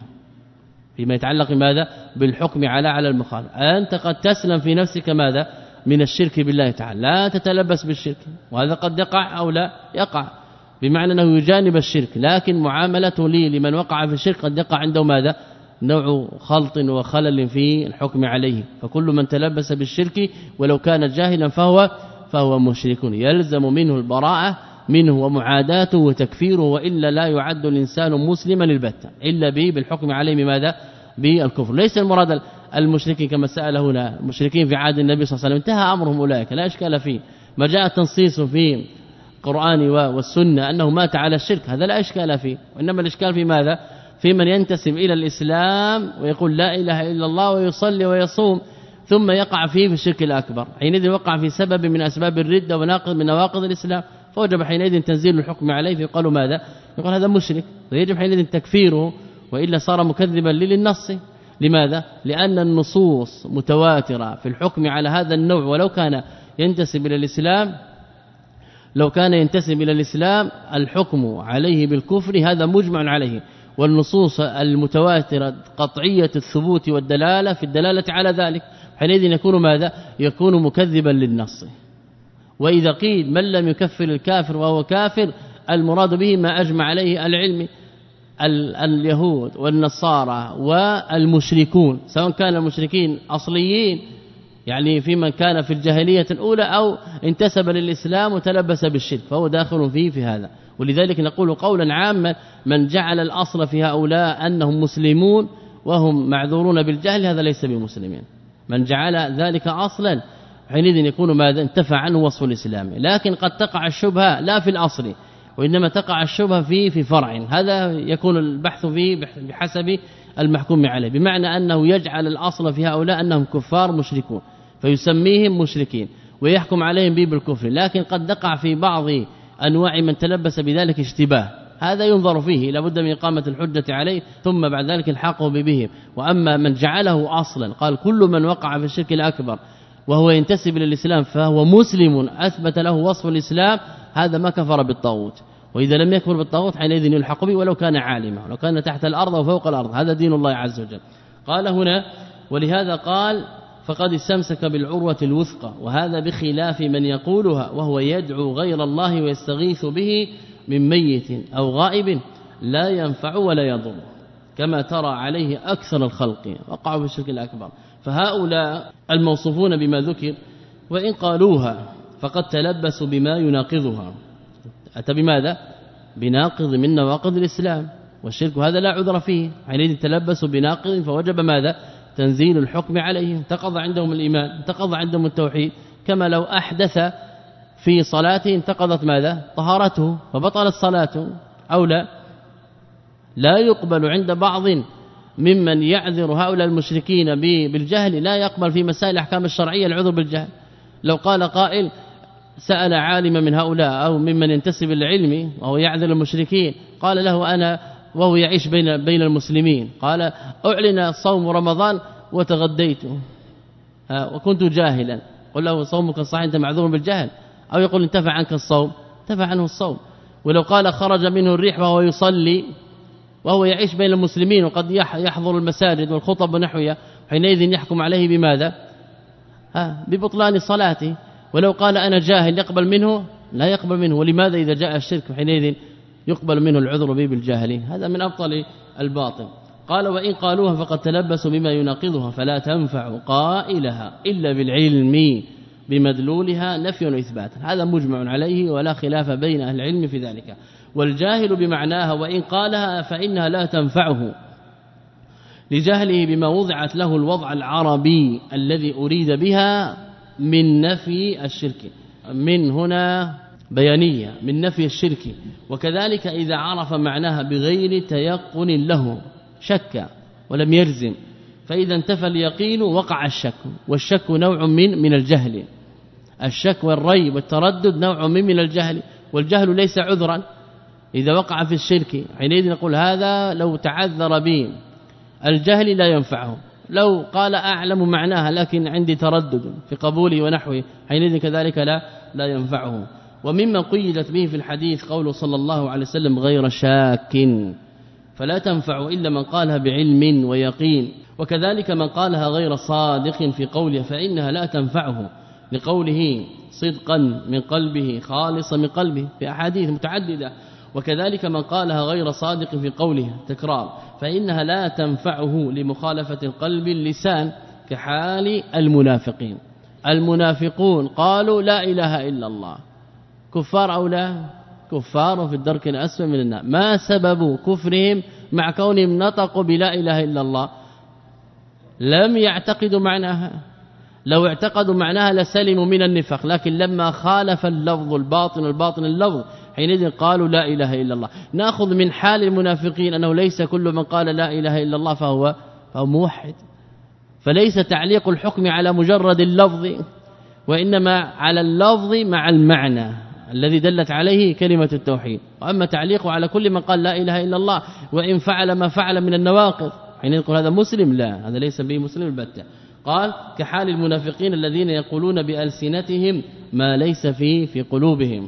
فيما يتعلق ماذا؟ بالحكم على على المخالف. أنت قد تسلم في نفسك ماذا؟ من الشرك بالله تعالى، لا تتلبس بالشرك، وهذا قد يقع أو لا يقع، بمعنى أنه يجانب الشرك، لكن معاملته لي لمن وقع في الشرك قد يقع عنده ماذا؟ نوع خلط وخلل في الحكم عليه. فكل من تلبس بالشرك ولو كان جاهلا فهو فهو مشرك يلزم منه البراءة منه ومعاداته وتكفيره، وإلا لا يعد الإنسان مسلما البتة إلا به بالحكم عليه بماذا؟ بالكفر. ليس المراد المشركين كما سأل هنا المشركين في عهد النبي صلى الله عليه وسلم انتهى أمرهم أولئك لا إشكال فيه، ما جاء تنصيص في القرآن والسنة أنه مات على الشرك هذا لا إشكال فيه، وإنما الإشكال في ماذا؟ في من ينتسب إلى الإسلام ويقول لا إله إلا الله ويصلي ويصوم ثم يقع فيه في الشرك الأكبر، حينئذ وقع في سبب من أسباب الردة وناقض من نواقض الإسلام، فوجب حينئذ تنزيل الحكم عليه فيقال ماذا؟ يقول هذا مشرك ويجب حينئذ تكفيره، وإلا صار مكذبا للنص. لماذا؟ لأن النصوص متواترة في الحكم على هذا النوع، ولو كان ينتسب إلى الإسلام لو كان ينتسب إلى الإسلام الحكم عليه بالكفر هذا مجمع عليه، والنصوص المتواترة قطعية الثبوت والدلالة في الدلالة على ذلك، حينئذ يكون ماذا؟ يكون مكذبا للنص. وإذا قيل من لم يكفر الكافر وهو كافر المراد به ما أجمع عليه العلم اليهود والنصارى والمشركون، سواء كان المشركين أصليين يعني في من كان في الجاهلية الأولى أو انتسب للإسلام وتلبس بالشرك فهو داخل فيه في هذا. ولذلك نقول قولا عاما من جعل الأصل في هؤلاء أنهم مسلمون وهم معذورون بالجهل هذا ليس بمسلمين، من جعل ذلك أصلا حينئذ يكون ماذا؟ انتفع عنه وصف الإسلام. لكن قد تقع الشبهة لا في الأصل وإنما تقع الشبهة في في فرع، هذا يكون البحث فيه بحسب المحكوم عليه، بمعنى أنه يجعل الأصل في هؤلاء أنهم كفار مشركون فيسميهم مشركين ويحكم عليهم به بالكفر، لكن قد تقع في بعض أنواع من تلبس بذلك اشتباه، هذا ينظر فيه لابد من إقامة الحجة عليه ثم بعد ذلك الحاقه بهم. وأما من جعله أصلا قال كل من وقع في الشرك الأكبر وهو ينتسب إلى الإسلام فهو مسلم أثبت له وصف الإسلام هذا ما كفر بالطاغوت، وإذا لم يكفر بالطاغوت حينئذ يلحق به ولو كان عالما ولو كان تحت الأرض وفوق الأرض، هذا دين الله عز وجل. قال هنا ولهذا قال فقد استمسك بالعروة الوثقى، وهذا بخلاف من يقولها وهو يدعو غير الله ويستغيث به من ميت أو غائب لا ينفع ولا يضر، كما ترى عليه أكثر الخلق وقعوا في الشرك الأكبر. فهؤلاء الموصوفون بما ذكر وإن قالوها فقد تلبسوا بما يناقضها، أتى بماذا؟ بناقض من نواقض الإسلام، والشرك هذا لا عذر فيه، حينئذ تلبسوا بناقض فوجب ماذا؟ تنزيل الحكم عليهم، انتقض عندهم الإيمان، انتقض عندهم التوحيد، كما لو أحدث في صلاته انتقضت ماذا؟ طهارته فبطلت صلاته أو لا. لا يقبل عند بعض ممن يعذر هؤلاء المشركين بالجهل، لا يقبل في مسائل الأحكام الشرعية العذر بالجهل. لو قال قائل سأل عالما من هؤلاء أو ممن ينتسب للعلم وهو يعذر المشركين قال له أنا وهو يعيش بين بين المسلمين قال أعلن صوم رمضان وتغديت وكنت جاهلا، قل له صومك صحيح أنت معذور بالجهل، أو يقول انتفع عنك الصوم انتفع عنه الصوم. ولو قال خرج منه الريح وهو يصلي وهو يعيش بين المسلمين وقد يحضر المساجد والخطب ونحوها حينئذ يحكم عليه بماذا؟ ها ببطلان صلاته. ولو قال أنا جاهل يقبل منه؟ لا يقبل منه. ولماذا إذا جاء الشرك حينئذ يقبل منه العذر به بالجاهل؟ هذا من أبطل الباطل. قال وإن قالوها فقد تلبسوا بما يناقضها فلا تنفع قائلها إلا بالعلم بمدلولها نفي وإثبات، هذا مجمع عليه ولا خلاف بين أهل العلم في ذلك. والجاهل بمعناها وإن قالها فإنها لا تنفعه لجهله بما وضعت له الوضع العربي الذي أريد بها من نفي الشرك، من هنا بيانية من نفي الشرك. وكذلك إذا عرف معناها بغير تيقن له شك ولم يجزم، فإذا انتفى اليقين وقع الشك، والشك نوع من من الجهل، الشك والريب والتردد نوع من من الجهل، والجهل ليس عذرا. إذا وقع في الشرك حينئذ نقول هذا لو تعذر به الجهل لا ينفعه، لو قال أعلم معناها لكن عندي تردد في قبوله ونحوه حينئذ كذلك لا لا ينفعه. ومما قيدت به في الحديث قوله صلى الله عليه وسلم غير شاك، فلا تنفع إلا من قالها بعلم ويقين. وكذلك من قالها غير صادق في قوله فإنها لا تنفعه لقوله صدقا من قلبه خالصا من قلبه في أحاديث متعددة. وكذلك من قالها غير صادق في قوله تكرار فإنها لا تنفعه لمخالفة القلب اللسان كحال المنافقين. المنافقون قالوا لا إله إلا الله كفار أو لا؟ كفار في الدرك الأسفل من النار. ما سبب كفرهم مع كونهم نطقوا بلا إله إلا الله؟ لم يعتقدوا معناها، لو اعتقدوا معناها لسلموا من النفاق، لكن لما خالف اللفظ الباطن الباطن اللفظ حينئذ قالوا لا إله إلا الله. نأخذ من حال المنافقين أنه ليس كل من قال لا إله إلا الله فهو, فهو موحد، فليس تعليق الحكم على مجرد اللفظ وإنما على اللفظ مع المعنى الذي دلت عليه كلمة التوحيد. وأما تعليقه على كل من قال لا إله إلا الله وإن فعل ما فعل من النواقض حين يقول هذا مسلم، لا، هذا ليس به مسلم البتة. قال كحال المنافقين الذين يقولون بألسنتهم ما ليس فيه في قلوبهم.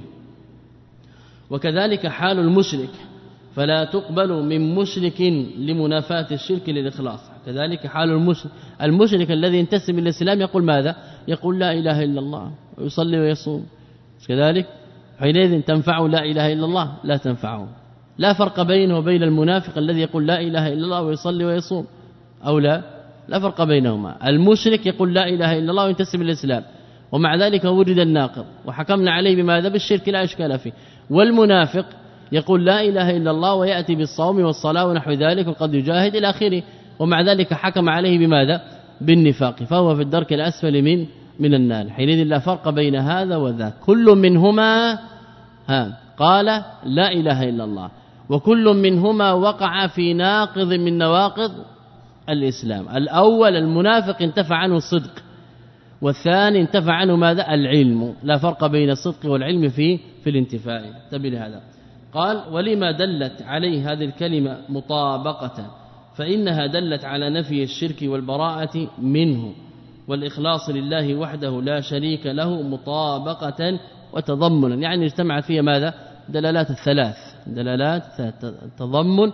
وكذلك حال المشرك فلا تقبل من مشرك لمنافاة الشرك للإخلاص. كذلك حال المشرك المشرك الذي ينتسب إلى الإسلام يقول ماذا؟ يقول لا إله إلا الله ويصلي ويصوم، كذلك حينئذ تنفع لا إله إلا الله؟ لا تنفعه. لا فرق بينه وبين المنافق الذي يقول لا إله إلا الله ويصلي ويصوم أو لا لا فرق بينهما. المشرك يقول لا إله إلا الله وينتسب إلى الإسلام ومع ذلك وجد الناقض وحكمنا عليه بماذا؟ بالشرك لا إشكال فيه. والمنافق يقول لا إله إلا الله ويأتي بالصوم والصلاة ونحو ذلك وقد يجاهد إلى آخره ومع ذلك حكم عليه بماذا؟ بالنفاق، فهو في الدرك الأسفل من من النار. حينئذ لا فرق بين هذا وذاك، كل منهما ها قال لا إله إلا الله وكل منهما وقع في ناقض من نواقض الإسلام. الأول المنافق انتفع عنه الصدق والثاني انتفع عنه ماذا؟ العلم. لا فرق بين الصدق والعلم في في الانتفاع. انتبه لهذا. قال ولما دلت عليه هذه الكلمة مطابقة فإنها دلت على نفي الشرك والبراءة منه والإخلاص لله وحده لا شريك له مطابقة وتضمنا، يعني اجتمعت فيها ماذا؟ دلالات الثلاث، دلالات التضمن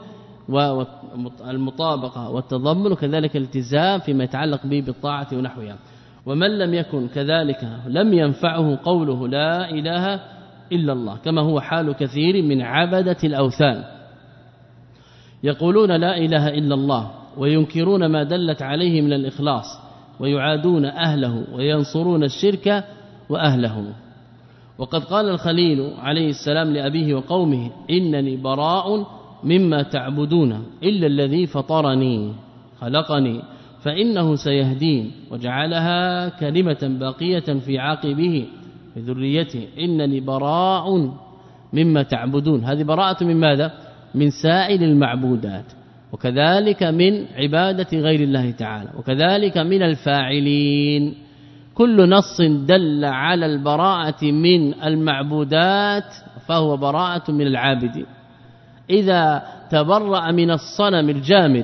والمطابقة والتضمن وكذلك الالتزام فيما يتعلق به بالطاعة ونحوها. ومن لم يكن كذلك لم ينفعه قوله لا إله إلا الله كما هو حال كثير من عبدة الأوثان يقولون لا إله إلا الله وينكرون ما دلت عليه من الإخلاص ويعادون أهله وينصرون الشرك وأهله. وقد قال الخليل عليه السلام لأبيه وقومه إنني براء مما تعبدون إلا الذي فطرني خلقني فإنه سيهدين وجعلها كلمة باقية في عاقبه في ذريته إنني براء مما تعبدون. هذه براءة من ماذا؟ من سائر المعبودات وكذلك من عبادة غير الله تعالى وكذلك من الفاعلين. كل نص دل على البراءة من المعبودات فهو براءة من العابدين. إذا تبرأ من الصنم الجامد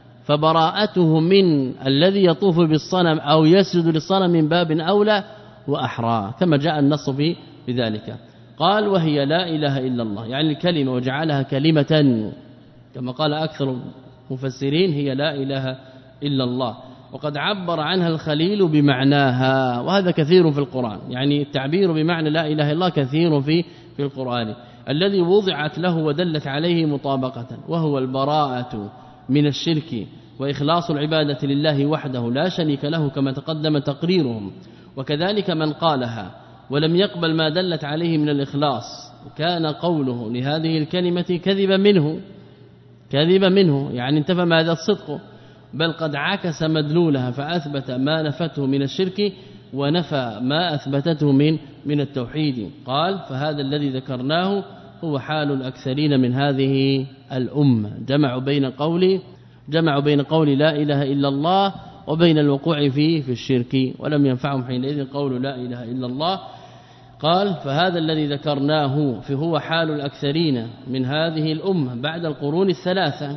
فبراءته من الذي يطوف بالصنم أو يسجد للصنم من باب أولى وأحرى كما جاء النص في بذلك. قال وهي لا إله إلا الله يعني الكلمة وجعلها كلمة كما قال أكثر المفسرين هي لا إله إلا الله. وقد عبر عنها الخليل بمعناها وهذا كثير في القرآن، يعني التعبير بمعنى لا إله إلا الله كثير في في القرآن الذي وضعت له ودلت عليه مطابقة وهو البراءة من الشرك وإخلاص العبادة لله وحده لا شريك له كما تقدم تقريرهم. وكذلك من قالها ولم يقبل ما دلت عليه من الإخلاص كان قوله لهذه الكلمة كذبا منه كذبا منه يعني انتفى ماذا؟ الصدق، بل قد عكس مدلولها فأثبت ما نفته من الشرك ونفى ما أثبتته من من التوحيد. قال فهذا الذي ذكرناه هو حال الأكثرين من هذه الأمة جمعوا بين قولي جمعوا بين قول لا إله إلا الله وبين الوقوع فيه في الشرك ولم ينفعهم حينئذ قول لا إله إلا الله. قال فهذا الذي ذكرناه فهو حال الأكثرين من هذه الأمة بعد القرون الثلاثة.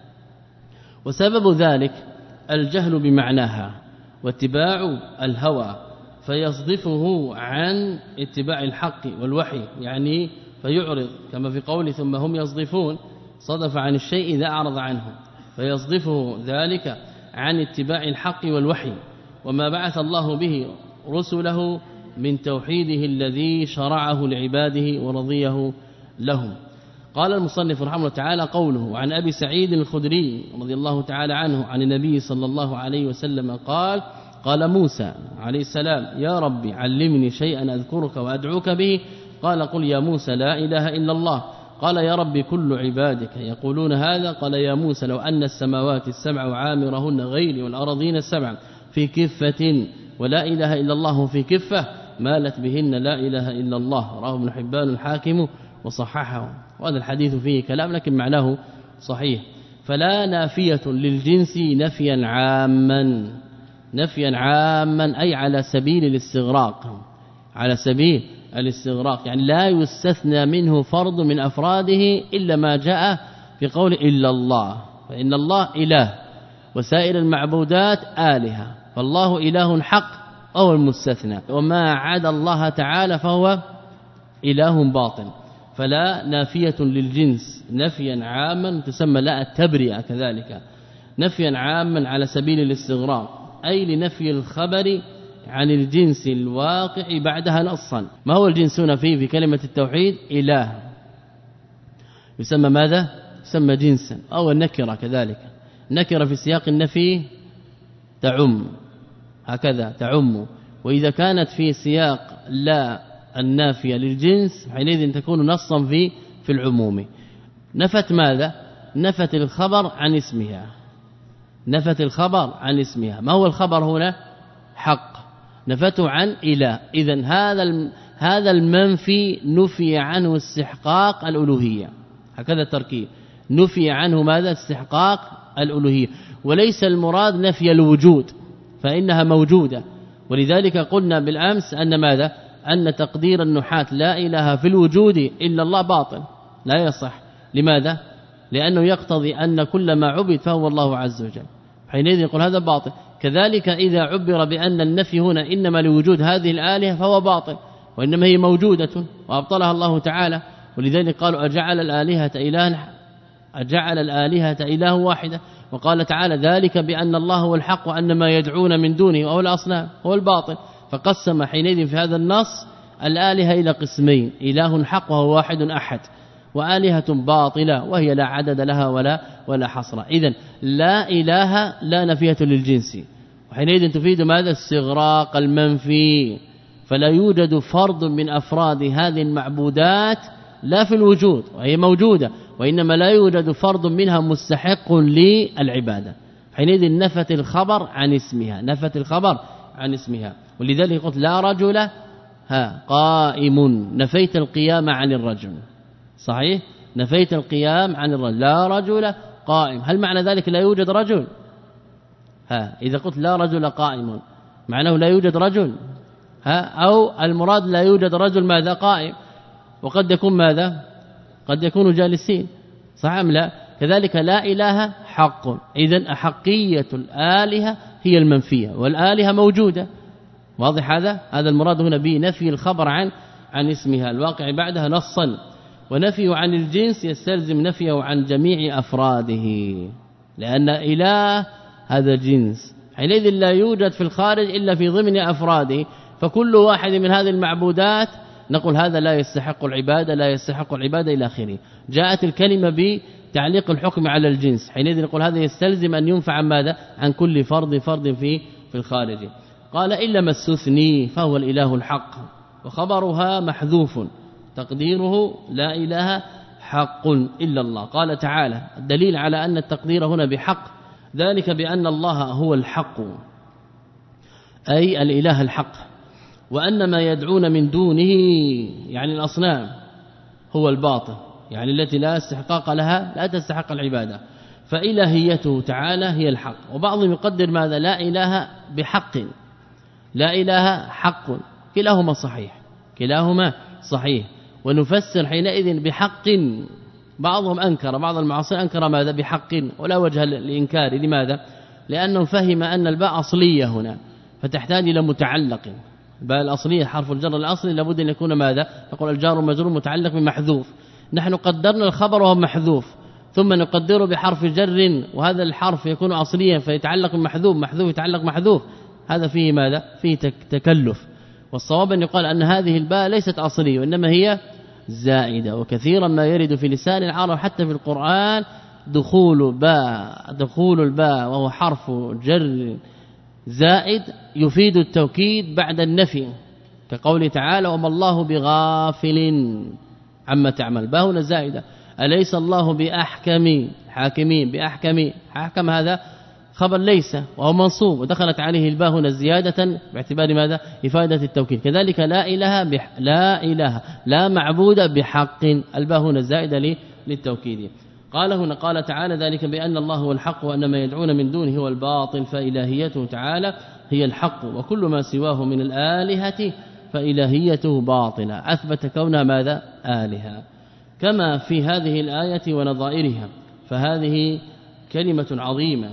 وسبب ذلك الجهل بمعناها واتباع الهوى فيصدفه عن اتباع الحق والوحي، يعني فيعرض كما في قوله ثم هم يصدفون صدف عن الشيء إذا أعرض عنه فيصدفه ذلك عن اتباع الحق والوحي وما بعث الله به رسله من توحيده الذي شرعه لعباده ورضيه لهم. قال المصنف رحمه الله تعالى قوله عن أبي سعيد الخدري رضي الله تعالى عنه عن النبي صلى الله عليه وسلم قال قال موسى عليه السلام يا ربي علمني شيئا أذكرك وأدعوك به قال قل يا موسى لا إله إلا الله قال يا ربي كل عبادك يقولون هذا قال يا موسى لو أن السماوات السبع وعامرهن غيري والأرضين السبع في كفة ولا إله إلا الله في كفة مالت بهن لا إله إلا الله رواه ابن حبان الحاكم وصححه. وهذا الحديث فيه كلام لكن معناه صحيح. فلا نافية للجنس نفيا عاما نفيا عاما أي على سبيل الاستغراق على سبيل الاستغراق يعني لا يستثنى منه فرد من أفراده إلا ما جاء في قول إلا الله فإن الله إله وسائر المعبودات آلهة فالله إله حق أو المستثنى وما عدا الله تعالى فهو إله باطل. فلا نافية للجنس نفيا عاما تسمى لا التبرئة كذلك نفيا عاما على سبيل الاستغراق أي لنفي الخبر عن الجنس الواقع بعدها نصا. ما هو الجنس هنا فيه في كلمة التوحيد إله يسمى ماذا يسمى جنسا أو النكرة كذلك نكرة في سياق النفي تعم هكذا تعم وإذا كانت في سياق لا النافية للجنس حينئذ تكون نصا في في العموم. نفت ماذا نفت الخبر عن اسمها نفت الخبر عن اسمها. ما هو الخبر هنا حق نفته عن إله إذن هذا هذا المنفي نفي عنه استحقاق الألوهية هكذا التركيب نفي عنه ماذا استحقاق الألوهية وليس المراد نفي الوجود فإنها موجودة. ولذلك قلنا بالأمس أن ماذا أن تقدير النحاة لا إله في الوجود إلا الله باطل لا يصح. لماذا لأنه يقتضي أن كل ما عبد فهو الله عز وجل حينئذ يقول هذا باطل. كذلك إذا عبر بأن النفي هنا إنما لوجود هذه الآلهة فهو باطل وإنما هي موجودة وأبطلها الله تعالى. ولذلك قالوا أجعل الآلهة إلها أجعل الآلهة إله واحدة وقال تعالى ذلك بأن الله هو الحق وأن ما يدعون من دونه وهو الأصنام هو الباطل. فقسم حينئذ في هذا النص الآلهة إلى قسمين إله حق وهو واحد أحد وآلهة باطلة وهي لا عدد لها ولا ولا حصر. إذن لا إله لا نفية للجنس وحينئذ تفيد ماذا استغراق المنفي. فلا يوجد فرد من أفراد هذه المعبودات لا في الوجود وهي موجودة وإنما لا يوجد فرد منها مستحق للعبادة حينئذ نفت الخبر عن اسمها نفت الخبر عن اسمها. ولذلك قلت لا رجل ها قائم نفيت القيام عن الرجل صحيح نفيت القيام عن الرجل لا رجل قائم. هل معنى ذلك لا يوجد رجل ها إذا قلت لا رجل قائم معناه لا يوجد رجل ها أو المراد لا يوجد رجل ماذا قائم وقد يكون ماذا قد يكون جالسين صح أم لا. كذلك لا إله حق إذن أحقية الآلهة هي المنفية والآلهة موجودة واضح هذا هذا المراد هنا بنفي الخبر عن عن اسمها الواقع بعدها نصا. ونفي عن الجنس يستلزم نفيه عن جميع أفراده لأن إله هذا جنس حينئذ لا يوجد في الخارج إلا في ضمن أفراده. فكل واحد من هذه المعبودات نقول هذا لا يستحق العبادة لا يستحق العبادة إلى آخره. جاءت الكلمة بتعليق الحكم على الجنس حينئذ نقول هذا يستلزم أن ينفع عن ماذا عن كل فرد فرد في في الخارج. قال إلا ما استثني فهو الإله الحق وخبرها محذوف تقديره لا إله حق إلا الله. قال تعالى الدليل على أن التقدير هنا بحق ذلك بأن الله هو الحق أي الإله الحق وأن ما يدعون من دونه يعني الأصنام هو الباطل يعني التي لا استحقاق لها لا تستحق العبادة. فإلهيته تعالى هي الحق. وبعضهم يقدر ماذا لا إله بحق لا إله حق كلاهما صحيح كلاهما صحيح. ونفسر حينئذ بحق بعضهم أنكر بعض المعاصرين أنكر ماذا بحق ولا وجه للإنكار. لماذا لأنه فهم أن الباء أصلية هنا فتحتاج إلى متعلق. الباء الأصلية حرف الجر الأصلي لابد أن يكون ماذا نقول الجار مجرور متعلق بمحذوف. نحن قدرنا الخبر وهو محذوف ثم نقدره بحرف جر وهذا الحرف يكون أصليا فيتعلق بمحذوف محذوف يتعلق محذوف هذا فيه ماذا فيه تكلف. والصواب أن يقال أن هذه الباء ليست أصلية وإنما هي زائدة. وكثيرا ما يرد في لسان العرب حتى في القرآن دخول باء دخول الباء وهو حرف جر زائد يفيد التوكيد بعد النفي، كقوله تعالى وما الله بغافل عما تعمل. باء هنا زائدة. أليس الله بأحكم حاكمين بأحكم حاكم هذا خبر ليس وهو منصوب ودخلت عليه الباء هنا زيادة باعتبار ماذا إفادة التوكيد. كذلك لا إله بح لا إله لا معبود بحق الباء هنا زائدة للتوكيد. قال هنا قال تعالى ذلك بأن الله هو الحق وأن ما يدعون من دونه هو الباطل فإلهيته تعالى هي الحق وكل ما سواه من الآلهة فإلهيته باطلة. أثبت كونها ماذا آلهة كما في هذه الآية ونظائرها. فهذه كلمة عظيمة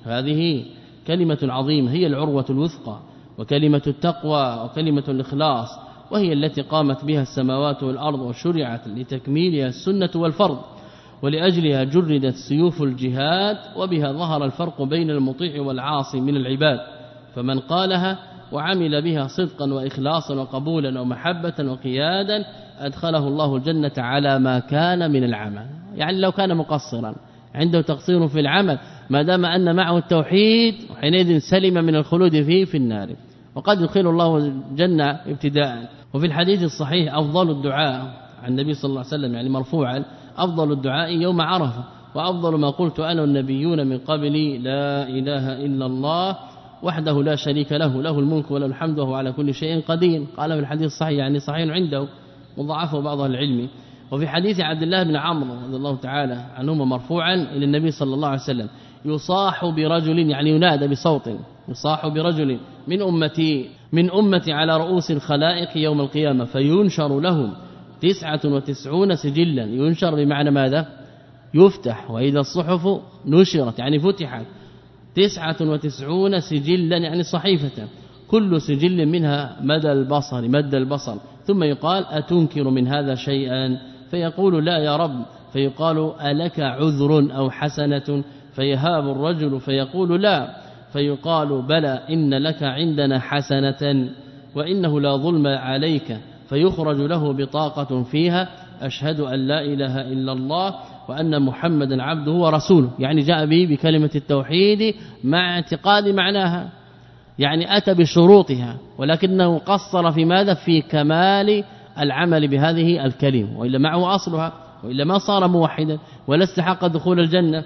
هذه كلمة عظيمة هي العروة الوثقى وكلمة التقوى وكلمة الإخلاص، وهي التي قامت بها السماوات والأرض وشرعت لتكميلها السنة والفرض، ولأجلها جردت سيوف الجهاد، وبها ظهر الفرق بين المطيع والعاصي من العباد. فمن قالها وعمل بها صدقا وإخلاصا وقبولا ومحبة وقيادا أدخله الله الجنة على ما كان من العمل. يعني لو كان مقصرا عنده تقصير في العمل ما دام أن معه التوحيد وحينئذ سلم من الخلود فيه في النار، وقد يدخل الله الجنة ابتداء. وفي الحديث الصحيح أفضل الدعاء عن النبي صلى الله عليه وسلم يعني مرفوعا أفضل الدعاء يوم عرفة وأفضل ما قلت أنا والنبيون من قبلي لا إله إلا الله وحده لا شريك له له الملك وله الحمد وهو على كل شيء قدير. قال في الحديث الصحيح يعني صحيح عنده وضعفه بعض العلم. وفي حديث عبد الله بن عمرو رضي الله تعالى عنهما مرفوعا إلى النبي صلى الله عليه وسلم يصاح برجل يعني ينادى بصوت يصاح برجل من أمتي من أمتي على رؤوس الخلائق يوم القيامة فينشر لهم تسعة وتسعون سجلا. ينشر بمعنى ماذا يفتح، وإذا الصحف نشرت يعني فتحت تسعة وتسعون سجلا يعني صحيفة كل سجل منها مدى البصر مد البصر. ثم يقال أتنكر من هذا شيئا فيقول لا يا رب، فيقال ألك عذر أو حسنة فيهاب الرجل فيقول لا، فيقال بلى إن لك عندنا حسنة وإنه لا ظلم عليك، فيخرج له بطاقة فيها أشهد أن لا إله إلا الله وأن محمدا عبده ورسوله. يعني جاء به بكلمة التوحيد مع اعتقاد معناها، يعني أتى بشروطها ولكنه قصر في ماذا في كمال العمل بهذه الكلمة، وإلا معه أصلها وإلا ما صار موحدا ولا استحق دخول الجنة.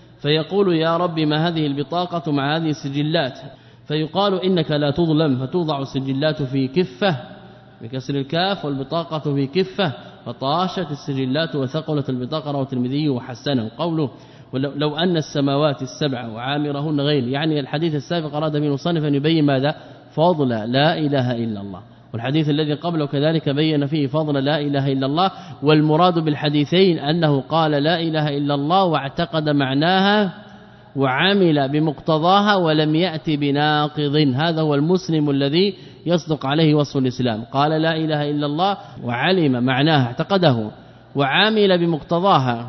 فيقول يا رب ما هذه البطاقة مع هذه السجلات، فيقال إنك لا تظلم، فتوضع السجلات في كفة بكسر الكاف والبطاقة في كفة فطاشت السجلات وثقلت البطاقة. رواه الترمذي وحسنه. قوله لو أن السماوات السبع وعامرهن غير، يعني الحديث السابق أراد من المصنف أن يبين ماذا فضل لا إله إلا الله، والحديث الذي قبله كذلك بين فيه فضل لا إله إلا الله. والمراد بالحديثين أنه قال لا إله إلا الله واعتقد معناها وعمل بمقتضاها ولم يأتي بناقض. هذا هو المسلم الذي يصدق عليه وصف الإسلام. قال لا إله إلا الله وعلم معناها اعتقده وعمل بمقتضاها،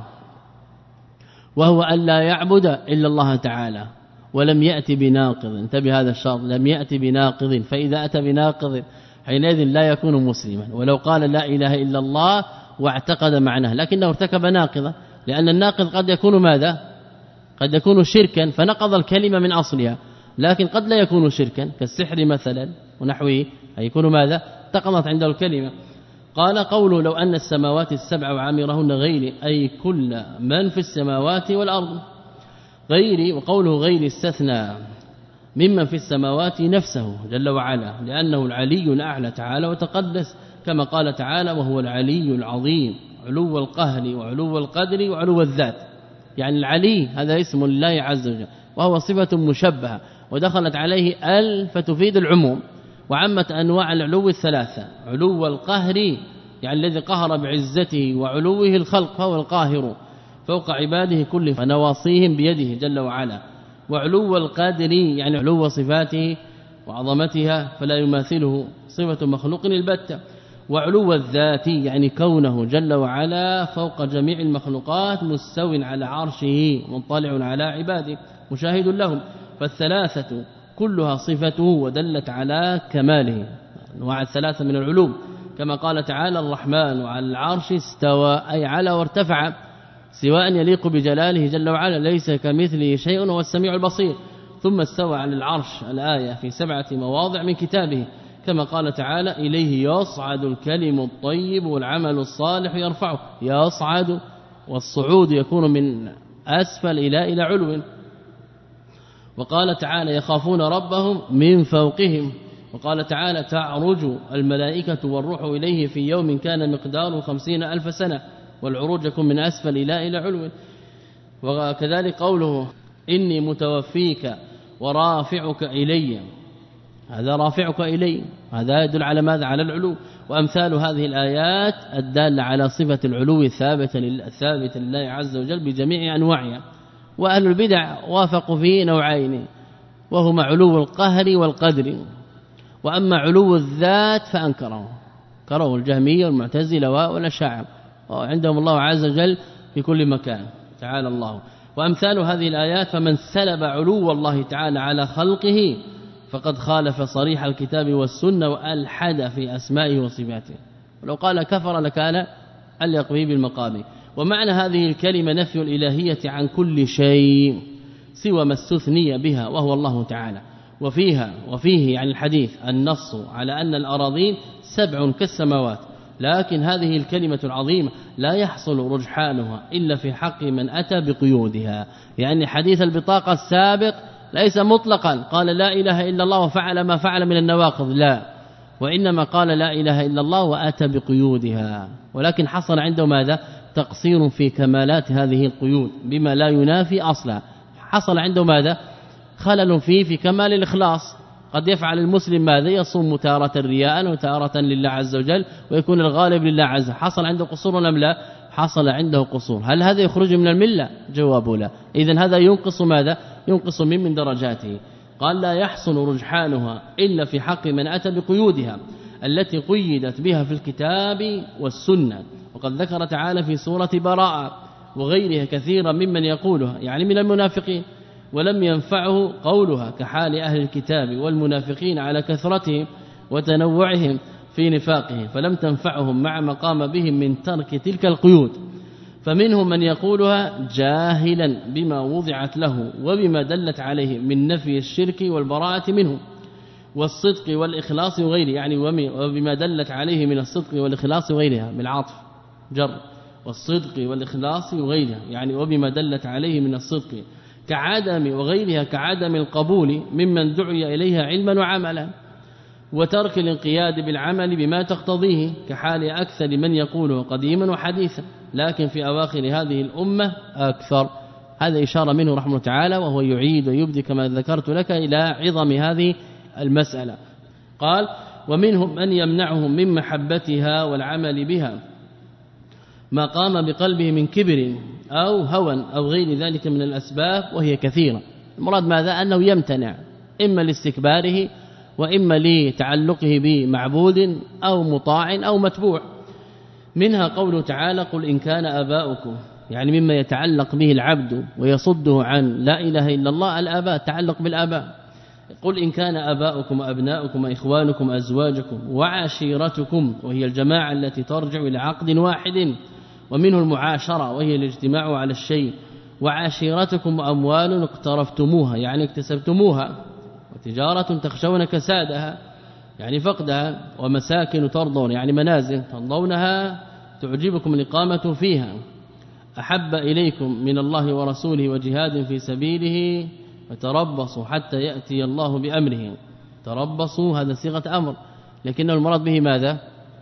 وهو أن لا يعبد إلا الله تعالى ولم يأتي بناقض. انتبه هذا الشرط لم يأتي بناقض، فإذا أتى بناقض حينئذ لا يكون مسلما. ولو قال لا إله إلا الله واعتقد معناه لكنه ارتكب ناقضا، لأن الناقض قد يكون ماذا قد يكون شركا فنقض الكلمة من أصلها، لكن قد لا يكون شركا كالسحر مثلا ونحوه هيكون ماذا تقضت عنده الكلمة. قال قوله لو أن السماوات السبع وعامرهن غيري أي كل من في السماوات والأرض غيري. وقوله غيري استثنى ممن في السماوات نفسه جل وعلا، لأنه العلي الأعلى تعالى وتقدس، كما قال تعالى وهو العلي العظيم علو القهر وعلو القدر وعلو الذات. يعني العلي هذا اسم لله عز وجل وهو صفة مشبهة ودخلت عليه ال فتفيد العموم، وعمت أنواع العلو الثلاثة. علو القهر يعني الذي قهر بعزته وعلوه الخلق فهو القاهر فوق عباده كله فنواصيهم بيده جل وعلا. وعلو القادر يعني علو صفاته وعظمتها فلا يماثله صفة مخلوق البتة. وعلو الذات يعني كونه جل وعلا فوق جميع المخلوقات مستو على عرشه مطلع على عباده مشاهد لهم. فالثلاثة كلها صفته ودلت على كماله. انواع الثلاثه من العلوم كما قال تعالى الرحمن على العرش استوى أي على وارتفع سواء يليق بجلاله جل وعلا ليس كمثله شيء وهو السميع البصير. ثم استوى على العرش الآية في سبعة مواضع من كتابه كما قال تعالى إليه يصعد الكلم الطيب والعمل الصالح يرفعه. يصعد والصعود يكون من أسفل إلى إلى علو. وقال تعالى يخافون ربهم من فوقهم. وقال تعالى تعرج الملائكة والروح إليه في يوم كان مقداره خمسين ألف سنة والعروج يكون من أسفل إلى إلى علو. وكذلك قوله إني متوفيك ورافعك إلي هذا رافعك إلي هذا يدل على ماذا على العلو. وأمثال هذه الآيات الدالة على صفة العلو الثابتة الثابتة لله عز وجل بجميع أنواعها. وأهل البدع وافقوا فيه نوعين وهما علو القهر والقدر. وأما علو الذات فأنكره كره الجهمية والمعتزلة والأشاعرة وعندهم الله عز وجل في كل مكان تعالى الله. وأمثال هذه الآيات فمن سلب علو الله تعالى على خلقه فقد خالف صريح الكتاب والسنة وألحد في أسمائه وصفاته. ولو قال كفر لكان أليق به بالمقام. ومعنى هذه الكلمة نفي الإلهية عن كل شيء سوى ما استثني بها وهو الله تعالى. وفيها وفيه يعني الحديث النص على أن الأراضين سبع كالسماوات. لكن هذه الكلمة العظيمة لا يحصل رجحانها إلا في حق من أتى بقيودها. يعني حديث البطاقة السابق ليس مطلقا قال لا إله إلا الله وفعل ما فعل من النواقض لا وإنما قال لا إله إلا الله وأتى بقيودها. ولكن حصل عنده ماذا تقصير في كمالات هذه القيود بما لا ينافي أصلا. حصل عنده ماذا خلل فيه في كمال الإخلاص. قد يفعل المسلم ماذا يصوم تارة رياء وتارة لله عز وجل ويكون الغالب لله عز وجل. حصل عنده قصور ولا لا حصل عنده قصور. هل هذا يخرج من الملة جواب لا. إذن هذا ينقص ماذا ينقص من من درجاته. قال لا يحصل رجحانها إلا في حق من أتى بقيودها التي قيدت بها في الكتاب والسنة. وقد ذكر تعالى في سورة براءة وغيرها كثيرا ممن يقولها يعني من المنافقين ولم ينفعه قولها كحال أهل الكتاب والمنافقين على كثرتهم وتنوعهم في نفاقهم فلم تنفعهم مع ما قام بهم من ترك تلك القيود. فمنهم من يقولها جاهلا بما وضعت له وبما دلت عليه من نفي الشرك والبراءة منه والصدق والإخلاص وغيره يعني وبما دلت عليه من الصدق والإخلاص وغيرها بالعطف جر والصدق والإخلاص وغيرها يعني وبما دلت عليه من الصدق كعدم وغيرها كعدم القبول ممن دعي إليها علما وعملا وترك الانقياد بالعمل بما تقتضيه كحال أكثر من يقوله قديما وحديثا لكن في أواخر هذه الأمة أكثر. هذا إشارة منه رحمه تعالى وهو يعيد ويبدي كما ذكرت لك إلى عظم هذه المسألة. قال ومنهم من يمنعهم من محبتها والعمل بها ما قام بقلبه من كبر أو هوى أو غير ذلك من الأسباب وهي كثيرة. المراد ماذا أنه يمتنع إما لاستكباره وإما لتعلقه بمعبود أو مطاع أو متبوع. منها قوله تعالى قل إن كان آباؤكم يعني مما يتعلق به العبد ويصده عن لا إله إلا الله الآباء تعلق بالآباء. قل إن كان آباؤكم وأبناؤكم وإخوانكم وأزواجكم وعشيرتكم وهي الجماعة التي ترجع إلى عقد واحد ومنه المعاشرة وهي الاجتماع على الشيء وعشيرتكم أموال اقترفتموها يعني اكتسبتموها وتجارة تخشون كسادها يعني فقدها ومساكن ترضون يعني منازل ترضونها تعجبكم الإقامة فيها أحب إليكم من الله ورسوله وجهاد في سبيله فتربصوا حتى يأتي الله بأمره. تربصوا هذا صيغة أمر لكن المراد به ماذا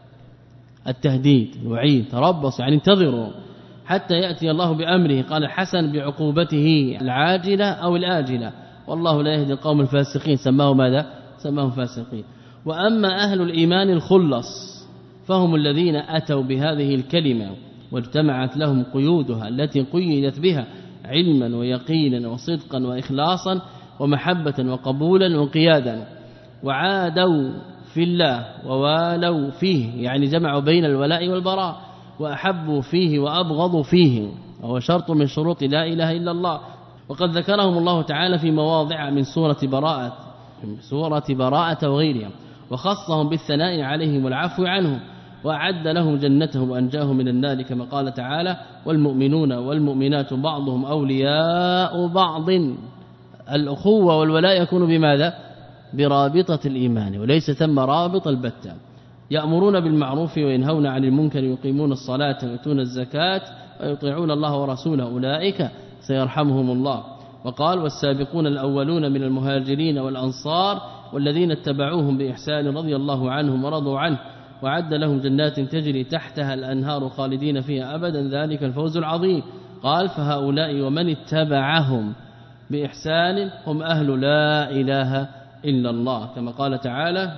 التهديد الوعيد. تربصوا يعني انتظروا حتى يأتي الله بأمره. قال الحسن بعقوبته العاجلة أو الآجلة والله لا يهدي القوم الفاسقين سماه ماذا سماه فاسقين. وأما أهل الإيمان الخلص فهم الذين أتوا بهذه الكلمة واجتمعت لهم قيودها التي قيدت بها علما ويقينا وصدقا وإخلاصا ومحبة وقبولا وقيادا وعادوا في الله ووالوا فيه يعني جمعوا بين الولاء والبراء وأحبوا فيه وأبغضوا فيه وهو شرط من شروط لا إله إلا الله. وقد ذكرهم الله تعالى في مواضع من سورة براءة سورة براءة وغيرها وخصهم بالثناء عليهم والعفو عنهم وأعد لهم جنته وأنجاهم من النار كما قال تعالى والمؤمنون والمؤمنات بعضهم أولياء بعض. الأخوة والولاء يكون بماذا؟ برابطة الإيمان وليس ثم رابط البتة. يأمرون بالمعروف وينهون عن المنكر ويقيمون الصلاة ويؤتون الزكاة ويطيعون الله ورسوله أولئك سيرحمهم الله. وقال والسابقون الأولون من المهاجرين والأنصار والذين اتبعوهم بإحسان رضي الله عنهم ورضوا عنه وعد لهم جنات تجري تحتها الأنهار خالدين فيها أبدا ذلك الفوز العظيم. قال فهؤلاء ومن اتبعهم بإحسان هم أهل لا إله إلا الله كما قال تعالى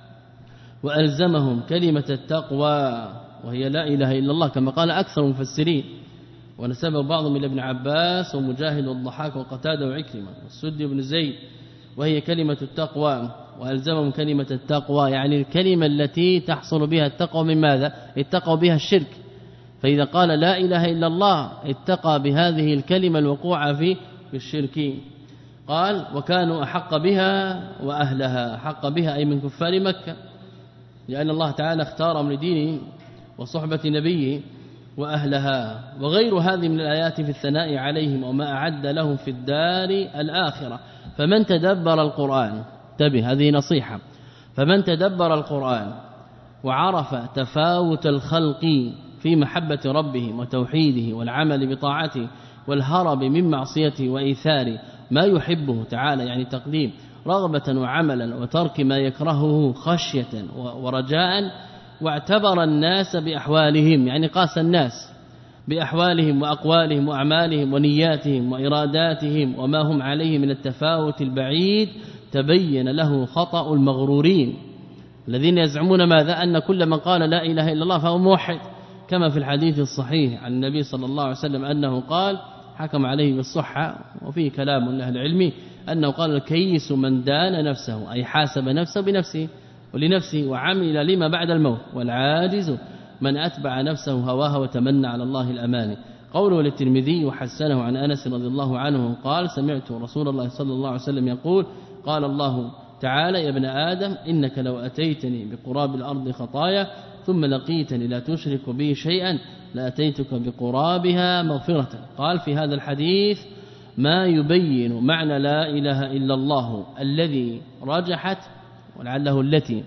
وألزمهم كلمة التقوى وهي لا إله إلا الله كما قال أكثر المفسرين ونسب بعضهم إلى ابن عباس ومجاهد والضحاك وقتادة وعكرمة والسدي بن زيد وهي كلمة التقوى. وألزمهم كلمة التقوى يعني الكلمة التي تحصل بها التقوى من ماذا؟ اتقوا بها الشرك. فإذا قال لا إله إلا الله اتقى بهذه الكلمة الوقوع في الشرك. قال وكانوا أحق بها وأهلها. حق بها أي من كفار مكة لأن الله تعالى اختارهم لدينه وصحبة نبيه وأهلها. وغير هذه من الآيات في الثناء عليهم وما أعد لهم في الدار الآخرة. فمن تدبر القرآن انتبه هذه نصيحة فمن تدبر القرآن وعرف تفاوت الخلق في محبة ربهم وتوحيده والعمل بطاعته والهرب من معصيته وإيثار ما يحبه تعالى يعني تقديم رغبة وعملا وترك ما يكرهه خشية ورجاء واعتبر الناس بأحوالهم يعني قاس الناس بأحوالهم وأقوالهم وأعمالهم ونياتهم وإراداتهم وما هم عليه من التفاوت البعيد تبين له خطأ المغرورين الذين يزعمون ماذا؟ أن كل من قال لا إله إلا الله فهو موحد كما في الحديث الصحيح عن النبي صلى الله عليه وسلم أنه قال حكم عليه بالصحة وفيه كلام لأهل العلم أنه قال الكيس من دان نفسه أي حاسب نفسه بنفسه ولنفسه وعمل لما بعد الموت والعاجز من أتبع نفسه هواها وتمنى على الله الأماني. قوله للترمذي وحسنه عن أنس رضي الله عنه قال سمعت رسول الله صلى الله عليه وسلم يقول قال الله تعالى يا ابن آدم إنك لو أتيتني بقراب الأرض خطايا ثم لقيتني لا تشرك بي شيئا لأتيتك بقرابها مغفرة. قال في هذا الحديث ما يبين معنى لا إله إلا الله الذي رجحت ولعله التي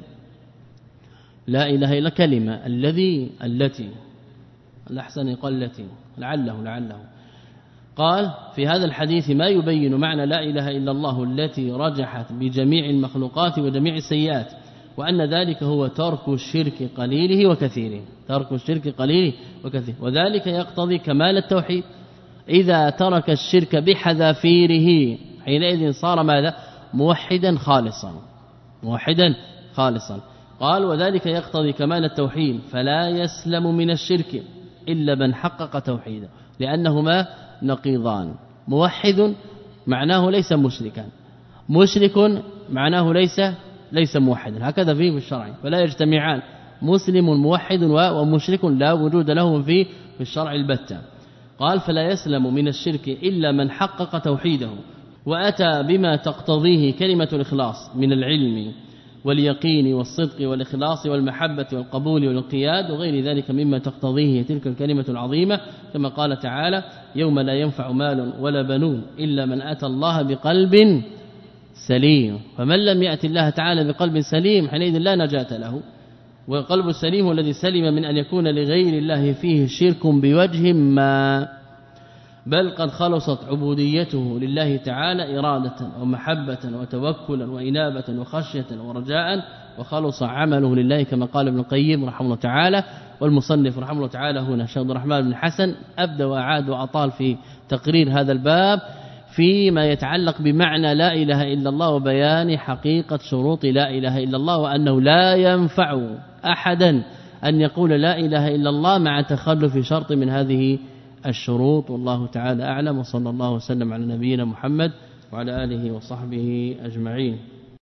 لا إله إلا كلمة الذي التي الأحسن يقال التي لعله لعله قال في هذا الحديث ما يبين معنى لا إله إلا الله التي رجحت بجميع المخلوقات وجميع السيئات وأن ذلك هو ترك الشرك قليله وكثيره ترك الشرك قليله وكثيره وذلك يقتضي كمال التوحيد. إذا ترك الشرك بحذافيره حينئذ صار ماذا؟ موحدا خالصا موحدا خالصا. قال وذلك يقتضي كمال التوحيد فلا يسلم من الشرك إلا من حقق توحيده لأنهما نقيضان. موحد معناه ليس مشركا مشرك معناه ليس ليس موحدا هكذا فيه في الشرع فلا يجتمعان مسلم موحد ومشرك لا وجود له في في الشرع البتة. قال فلا يسلم من الشرك إلا من حقق توحيده وأتى بما تقتضيه كلمة الإخلاص من العلم واليقين والصدق والإخلاص والمحبة والقبول والانقياد وغير ذلك مما تقتضيه تلك الكلمة العظيمة كما قال تعالى يوم لا ينفع مال ولا بنون إلا من أتى الله بقلب سليم. فمن لم يأتي الله تعالى بقلب سليم حينئذ لا نجاة له. والقلب السليم الذي سلم من أن يكون لغير الله فيه شرك بوجه ما بل قد خلصت عبوديته لله تعالى إرادة ومحبة وتوكلا وإنابة وخشية ورجاء وخلص عمله لله كما قال ابن القيم رحمه الله تعالى. والمصنف رحمه الله تعالى هنا شيخ عبد الرحمن بن حسن أبدى وأعاد وأطال في تقرير هذا الباب فيما يتعلق بمعنى لا إله إلا الله وبيان حقيقة شروط لا إله إلا الله وأنه لا ينفع أحدا أن يقول لا إله إلا الله مع تخلف شرط من هذه الشروط. والله تعالى أعلم وصلى الله وسلم على نبينا محمد وعلى آله وصحبه أجمعين.